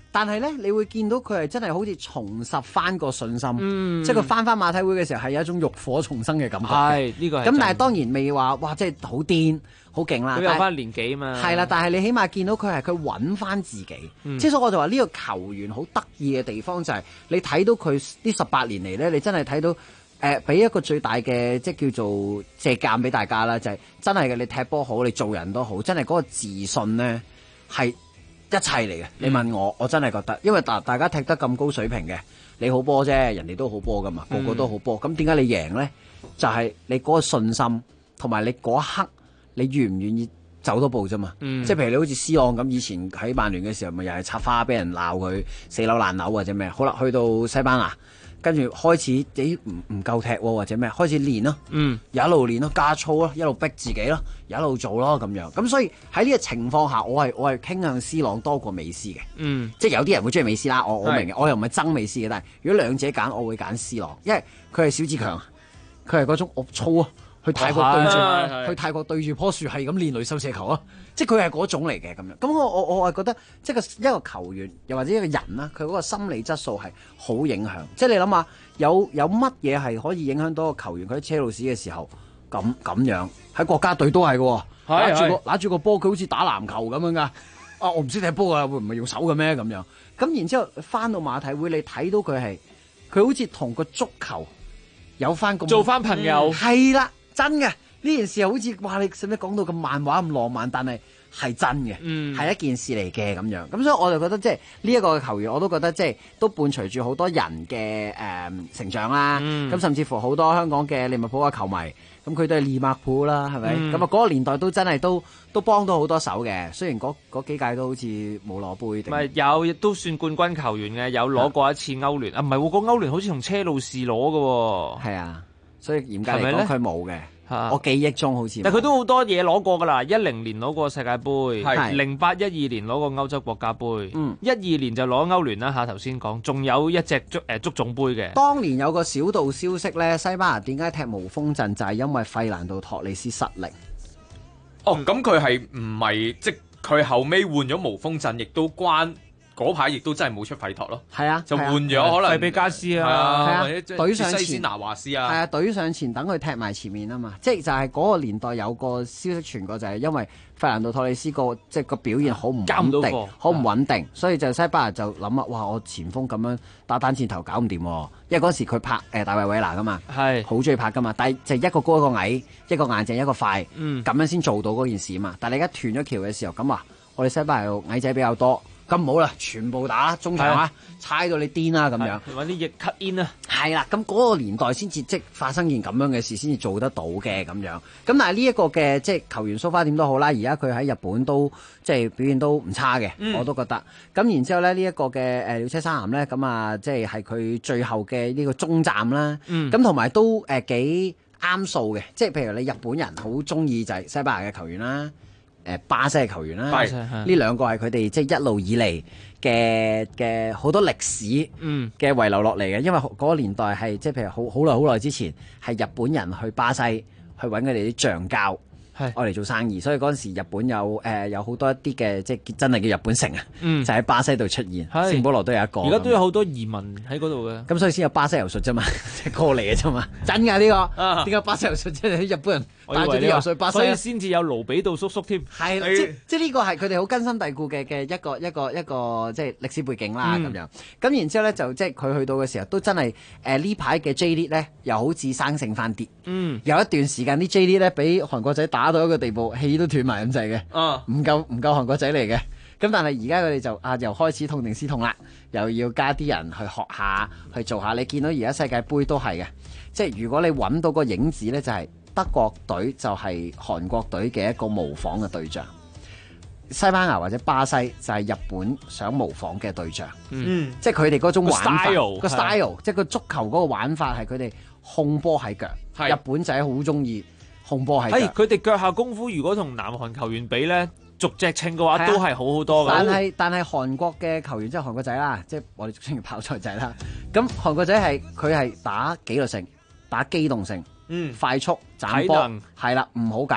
但係咧，你會見到佢係真係好似重拾翻個信心，即係佢翻馬體會嘅時候係有一種浴火重生嘅感覺。 係呢個係咁，但係當然未話哇，即係好癲好勁啦。 佢有翻年紀嘛。 係啦，但係你起碼見到佢揾翻自己。即係所以我就話呢個球員好得意嘅地方就係你睇到佢呢18年嚟咧，你真係睇到俾一個最大嘅即係叫做借鑑俾大家啦，就係真係嘅，你踢波好，你做人都好，真係嗰個自信咧係一切嚟嘅。你問我真係覺得，因為大家踢得咁高水平嘅，你好波啫，人哋都好波噶嘛，個個都好波。咁點解你贏咧？就係你嗰個信心，同埋你嗰一刻，你願唔願意走多步啫嘛？即係譬如你好似 C 朗咁，以前喺曼聯嘅時候，咪又係插花俾人鬧佢死扭爛扭或者咩？好啦，去到西班牙，跟住開始你唔夠踢或者咩？開始練咯，一路練咯，加操咯，一路逼自己咯，一路做咯咁樣。咁所以喺呢個情況下，我係傾向 C 朗多過美斯嘅。即係有啲人會中意美斯啦，我明嘅，我又唔係憎美斯嘅。但係如果兩者揀，我會揀 C 朗，因為佢係小志強，佢係嗰種惡操啊。去泰國對住棵樹係咁練壘手射球啊！即係佢係嗰種嚟嘅咁樣。咁我係覺得，即係一個球員又或者一個人啦，佢嗰個心理質素係好影響。即係你諗下，有乜嘢係可以影響到個球員佢喺車路士嘅時候咁樣？喺國家隊都係嘅喎，拿住個波，佢好似打籃球咁樣㗎。啊，我唔識踢波啊，會唔係用手嘅咩咁樣？咁然之後翻到馬體會，你睇到佢好似同個足球有翻咁做翻朋友， 係啦。真嘅呢件事好似哇！你使唔使講到咁漫畫咁浪漫？但係真嘅，係一件事嚟嘅咁樣。咁所以我就覺得即係呢一個球員，我都覺得即係都伴隨住好多人嘅成長啦。咁甚至乎好多香港嘅利物浦嘅球迷，咁佢都係利物浦啦，係咪？咁啊嗰個年代都真係都幫到好多手嘅。雖然嗰幾屆都好似冇攞杯定， 唔係有都算冠軍球員嘅，有攞過一次歐聯啊？唔係喎，個歐聯好似同車路士攞嘅喎。 係啊。所以嚴格嚟講，佢冇嘅。我記憶中好似， 但佢都好多嘢攞過㗎啦。10年攞過世界盃，08、12年攞過歐洲國家盃，12年就攞歐聯啦嚇。頭先講，仲有一隻足總杯嘅。 當年有個小道消息咧，西班牙點解踢無風陣，就係因為費蘭道托利斯失靈。 咁佢係唔係即佢後尾換咗無風陣，亦都關。嗰排亦都真係冇出費托咯， 係啊， 就換咗可能費比加斯啊， 或者隊上前西斯拿華斯啊， 係啊，隊上前等佢踢埋前面啊嘛，即係就係嗰個年代有個消息傳過，就係因為費蘭道托利斯即係個表現好唔穩定，好唔穩定，所以就西班牙就諗啊，哇！我前鋒咁樣打單箭頭搞唔掂，因為嗰時佢拍大衛韋拿噶嘛，係好中意拍噶嘛，但係就一個高一個矮，一個硬淨一個快，咁樣先做到嗰件事啊嘛。但係你而家斷咗橋嘅時候，咁我哋西班牙矮仔比較多。咁唔好啦，全部打中場啊，猜到你癲啦咁樣， 揾啲翼 cut in 啊， 係啦，咁嗰個年代先至即發生件咁樣嘅事，先至做得到嘅咁樣。咁但係呢一個嘅即係球員蘇花點都好啦，而家佢喺日本都即係表現都唔差嘅，我都覺得。咁然之後咧，呢一個嘅鳥車山咸咧，咁即係佢最後嘅呢個終站啦。咁同埋都幾啱數嘅，即係譬如你日本人好中意就係西班牙嘅球員啦。巴西嘅球員啦，呢兩個係佢哋即係一路以嚟嘅好多歷史嘅遺留落嚟嘅，因為嗰個年代係即係譬如好耐之前係日本人去巴西去揾佢哋啲橡膠，我嚟做生意，所以嗰陣時日本有好多一啲嘅即係真係叫日本城啊，就喺巴西度出現，聖保羅都有一個， 而家都有好多移民喺嗰度嘅， 咁所以先有巴西柔術啫嘛，即係過嚟嘅啫嘛，真㗎呢個，點解巴西柔術即係日本人帶咗啲游水巴西， 所以先至有盧比道叔叔添， 係啦，即係呢個係佢哋好根深蒂固嘅一個即係歷史背景啦咁樣，咁然之後咧就即係佢去到嘅時候都真係呢排嘅 J League 咧又好似生性翻啲，有一段時間啲 J League 咧俾韓國仔打到一個地步，氣都斷埋咁滯嘅，唔夠韓國仔嚟嘅。咁但係而家佢哋就又開始痛定思痛啦，又要加啲人去學下去做下。你見到而家世界盃都係嘅，即係如果你揾到個影子呢，就係德國隊就係韓國隊嘅一個模仿嘅對象，西班牙或者巴西就係日本想模仿嘅對象。即係佢哋嗰種玩法個 style，即係個足球嗰個玩法係佢哋控波喺腳，日本仔好中意控波喺腳。 佢哋腳下功夫如果同南韓球員比呢，逐隻稱嘅話都係好好多嘅。 但係韓國嘅球員即係韓國仔啦，即係我哋俗稱叫泡菜仔啦。咁韓國仔佢係打紀律性、打機動性、快速、斬波，係啦，唔好搞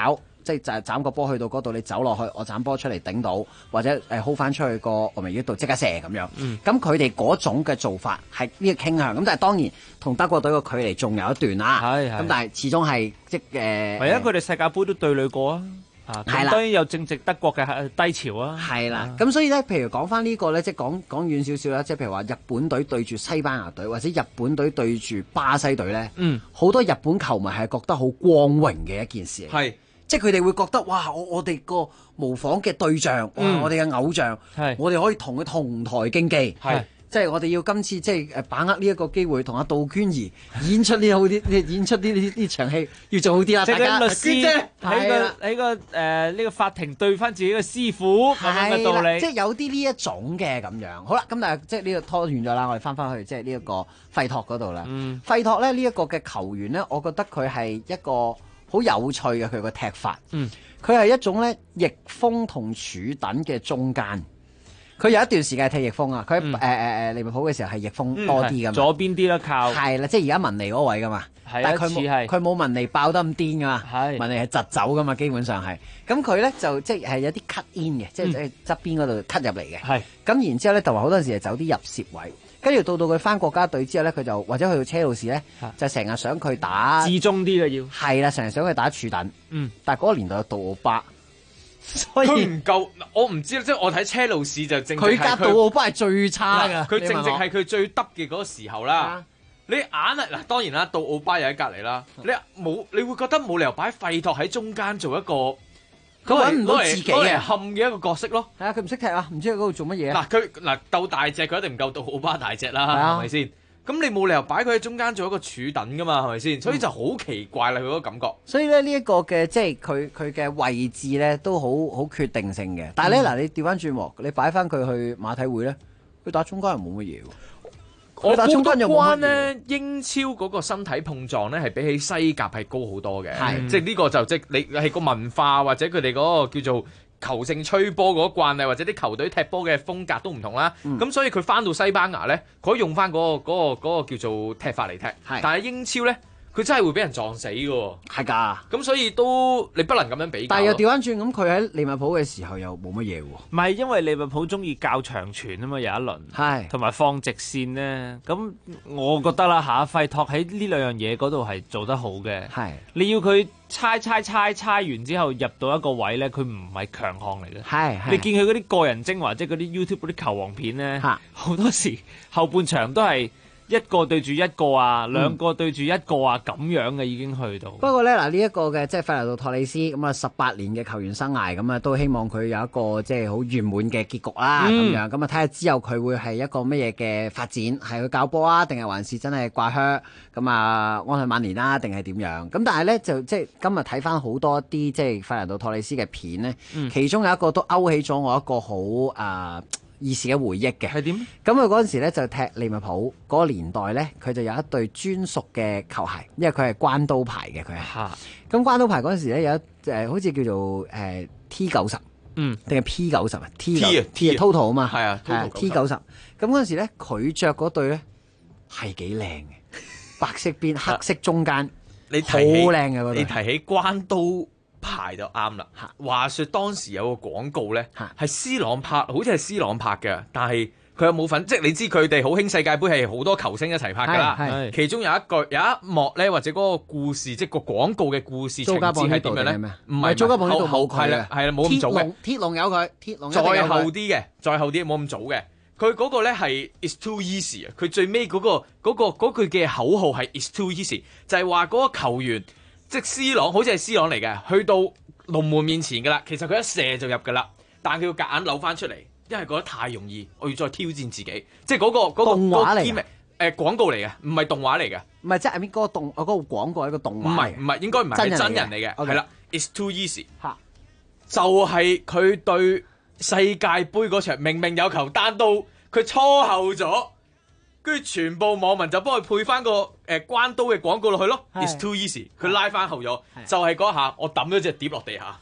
即係就係斬個波去到嗰度，你走落去，我斬波出嚟頂到，或者hold 翻出去個外圍嗰度即刻射咁樣。咁佢哋嗰種嘅做法係呢個傾向，咁但係當然同德國隊嘅距離仲有一段啦。咁但係始終係即唯一佢哋世界盃都對壘過啊。係啦，當然有正值德國嘅低潮啊。 係啦，咁所以咧，譬如講翻呢個咧，即係講遠少少啦，即係譬如話日本隊對住西班牙隊，或者日本隊對住巴西隊咧，好多日本球迷係覺得好光榮嘅一件事。 係， 即係佢哋會覺得哇，我哋個模仿嘅對象，我哋嘅偶像，我哋可以同佢同台競技。係。即係我哋要今次即係把握呢一個機會，同阿杜娟兒演出呢場戲，要做好啲啦。 即係大家律師喺個呢個法庭對翻自己嘅師傅咁樣嘅道理。 即係有啲呢一種嘅咁樣。好啦，咁但係即係呢個拖完咗啦，我哋翻去即係呢一個費托嗰度啦。費托咧呢一個嘅球員咧，我覺得佢係一個好有趣嘅佢個踢法。佢係一種咧逆風同柱躉嘅中間。佢有一段時間係踢翼鋒啊！佢喺利物浦嘅時候係翼鋒多啲噶嘛， 左邊啲啦靠。 係啦，即係而家文尼嗰位噶嘛。但係佢冇文尼爆得咁癲噶嘛。文尼係疾走噶嘛，基本上係。咁佢咧就即係有啲 cut in 嘅，即係側邊嗰度 cut 入嚟嘅。咁然之後咧就話好多時係走啲入攝位，跟住到佢翻國家隊之後咧，佢就或者去到車路士咧，就成日想佢打至中啲嘅要。 係啦，成日想佢打柱躉。但係嗰個年代有杜奧巴。 所以佢唔夠，我唔知即係我睇車路士就正佢隔杜奧巴係最差㗎。 佢正係佢最得嘅嗰個時候啦。你硬係嗱，當然啦，杜奧巴又喺隔離啦。你會覺得冇理由擺費托喺中間做一個佢揾唔到自己嘅冚嘅一個角色咯。 係啊，佢唔識踢啊，唔知喺嗰度做乜嘢。 佢鬥大隻，佢一定唔夠杜奧巴大隻啦，係咪先？咁你冇理由擺佢喺中間做一個柱躉噶嘛，係咪先？所以就好奇怪啦，佢嗰個感覺。 所以咧呢一個嘅即係佢嘅位置咧都好決定性嘅。但係咧嗱，你調翻轉喎，你擺翻佢去馬體會咧，佢打中間又冇乜嘢喎。 我打中間又冇乜嘢。咧英超嗰個身體碰撞咧係比起西甲係高好多嘅。即係呢個就即係你係個文化或者佢哋嗰個叫做球性吹波嗰個慣例，或者啲球隊踢波嘅風格都唔同啦。咁所以佢翻到西班牙咧，佢可以用翻嗰個叫做踢法嚟踢。但係英超咧，佢真係會俾人撞死嘅。 係㗎。咁所以都你不能咁樣比較。 但係又調翻轉，咁佢喺利物浦嘅時候又冇乜嘢喎。 唔係因為利物浦中意較長傳啊嘛，有一輪。同埋放直線咧，咁我覺得啦嚇，費托喺呢兩樣嘢嗰度係做得好嘅。你要佢猜完之後入到一個位咧，佢唔係強項嚟嘅。你見佢嗰啲個人精華，即係嗰啲 YouTube 嗰啲球王片咧，好多時後半場都係一個對住一個啊，兩個對住一個啊，咁樣嘅已經去到。 不過咧嗱，呢一個嘅即係費拿度托里斯咁啊，18年嘅球員生涯咁啊，都希望佢有一個即係好圓滿嘅結局啦。咁樣咁啊，睇下之後佢會係一個乜嘢嘅發展，係去教波啊，定係還是真係掛靴咁啊，安享晚年啦，定係點樣？咁但係咧就即係今日睇翻好多啲即係費拿度托里斯嘅片咧，其中有一個都勾起咗我一個好兒時嘅回憶嘅。係點？咁佢嗰陣時咧就踢利物浦嗰個年代咧，佢就有一對專屬嘅球鞋，因為佢係關刀牌嘅佢係。咁關刀牌嗰陣時咧有一好似叫做T90，定係P90啊？T total 啊嘛，係啊，T90。咁嗰陣時咧佢着嗰對咧係幾靚嘅，白色邊黑色中間，好靚嘅嗰對。 你提起關刀牌就啱啦。話說當時有個廣告咧，係 C 朗拍，好似係 C 朗拍嘅，但係佢有冇份？即係你知佢哋好興世界盃係好多球星一齊拍㗎啦。其中有一幕咧，或者嗰個故事，即係個廣告嘅故事情節係點樣咧？唔係租家堡呢度冇佢嘅，係啦，冇咁早嘅。 鐵籠有佢，鐵籠再後啲冇咁早嘅。佢嗰個咧係 It's too easy 啊！佢最尾嗰句嘅口號係 It's too easy， 就係話嗰個球員。即係 C 朗，好似係 C 朗嚟嘅，去到龍門面前㗎啦。其實佢一射就入㗎啦，但係佢要夾硬扭翻出嚟，因為覺得太容易，我要再挑戰自己。即係嗰個動畫嚟嘅， 廣告嚟嘅，唔係動畫嚟嘅。 唔係即係嗰個嗰個廣告係一個動畫。 唔係應該唔係真人嚟嘅，係啦。It's too easy 嚇， 就係佢對世界盃嗰場明明有球單刀，佢拖後咗。跟住全部網民就幫佢配翻個關刀嘅廣告落去咯。It's too easy， 佢拉翻後咗，就係嗰下我抌咗隻碟落地下。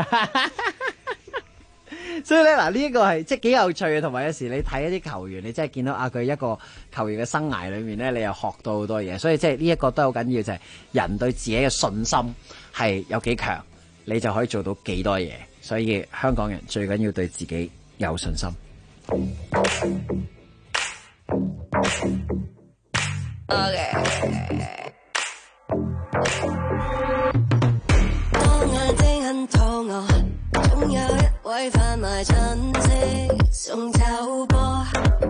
所以咧嗱，呢一個係即係幾有趣嘅，同埋有時你睇一啲球員，你真係見到佢一個球員嘅生涯裏面咧，你又學到好多嘢。所以即係呢一個都好緊要，就係人對自己嘅信心係有幾強。 你就可以做到幾多嘢。所以香港人最緊要對自己有信心。 當眼睛很肚餓，總有一位販賣親戚送酒波。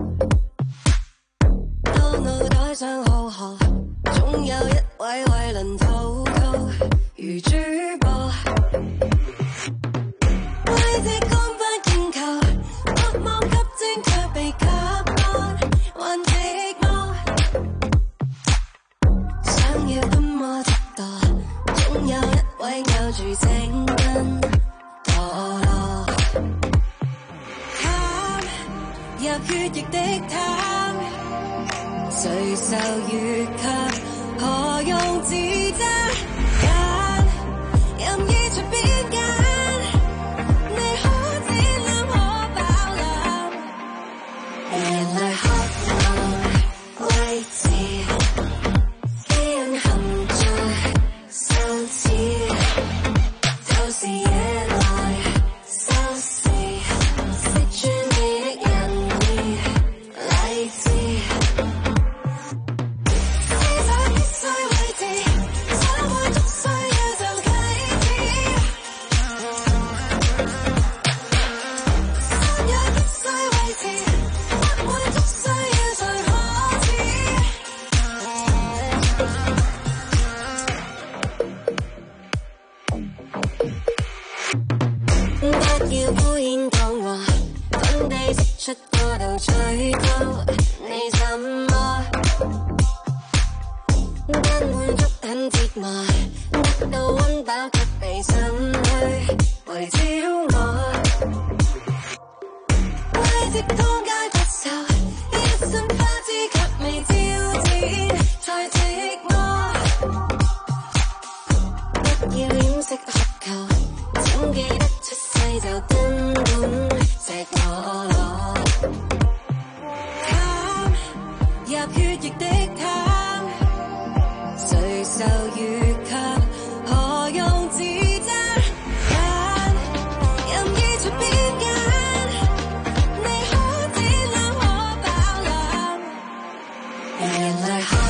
當腦袋上浩瀚，總有一位為鄰滔滔如珠箔。為這光輝競求，渴望吸睛卻被吸乾，還寂寞。想要多麼折墮，總有一位咬住青筋墮落。貪入血液的貪，誰受越級，何用自責？揀任意隨便揀，你可展覽可飽覽，原來渴望位置，基因含在手指，就是野來收視，識專美的人意禮智。不要敷衍講話，本地釋出過度吹高，你怎麼不滿足很折磨，得到溫飽卻被心虛圍繞我，為接通街發愁，一身花枝卻未招展，才寂寞。不要掩飾渴求，請記得出世就根本赤裸裸。貪入血液的貪，誰受越級，何用自責？揀任意隨便揀，你可展覽可飽覽，原來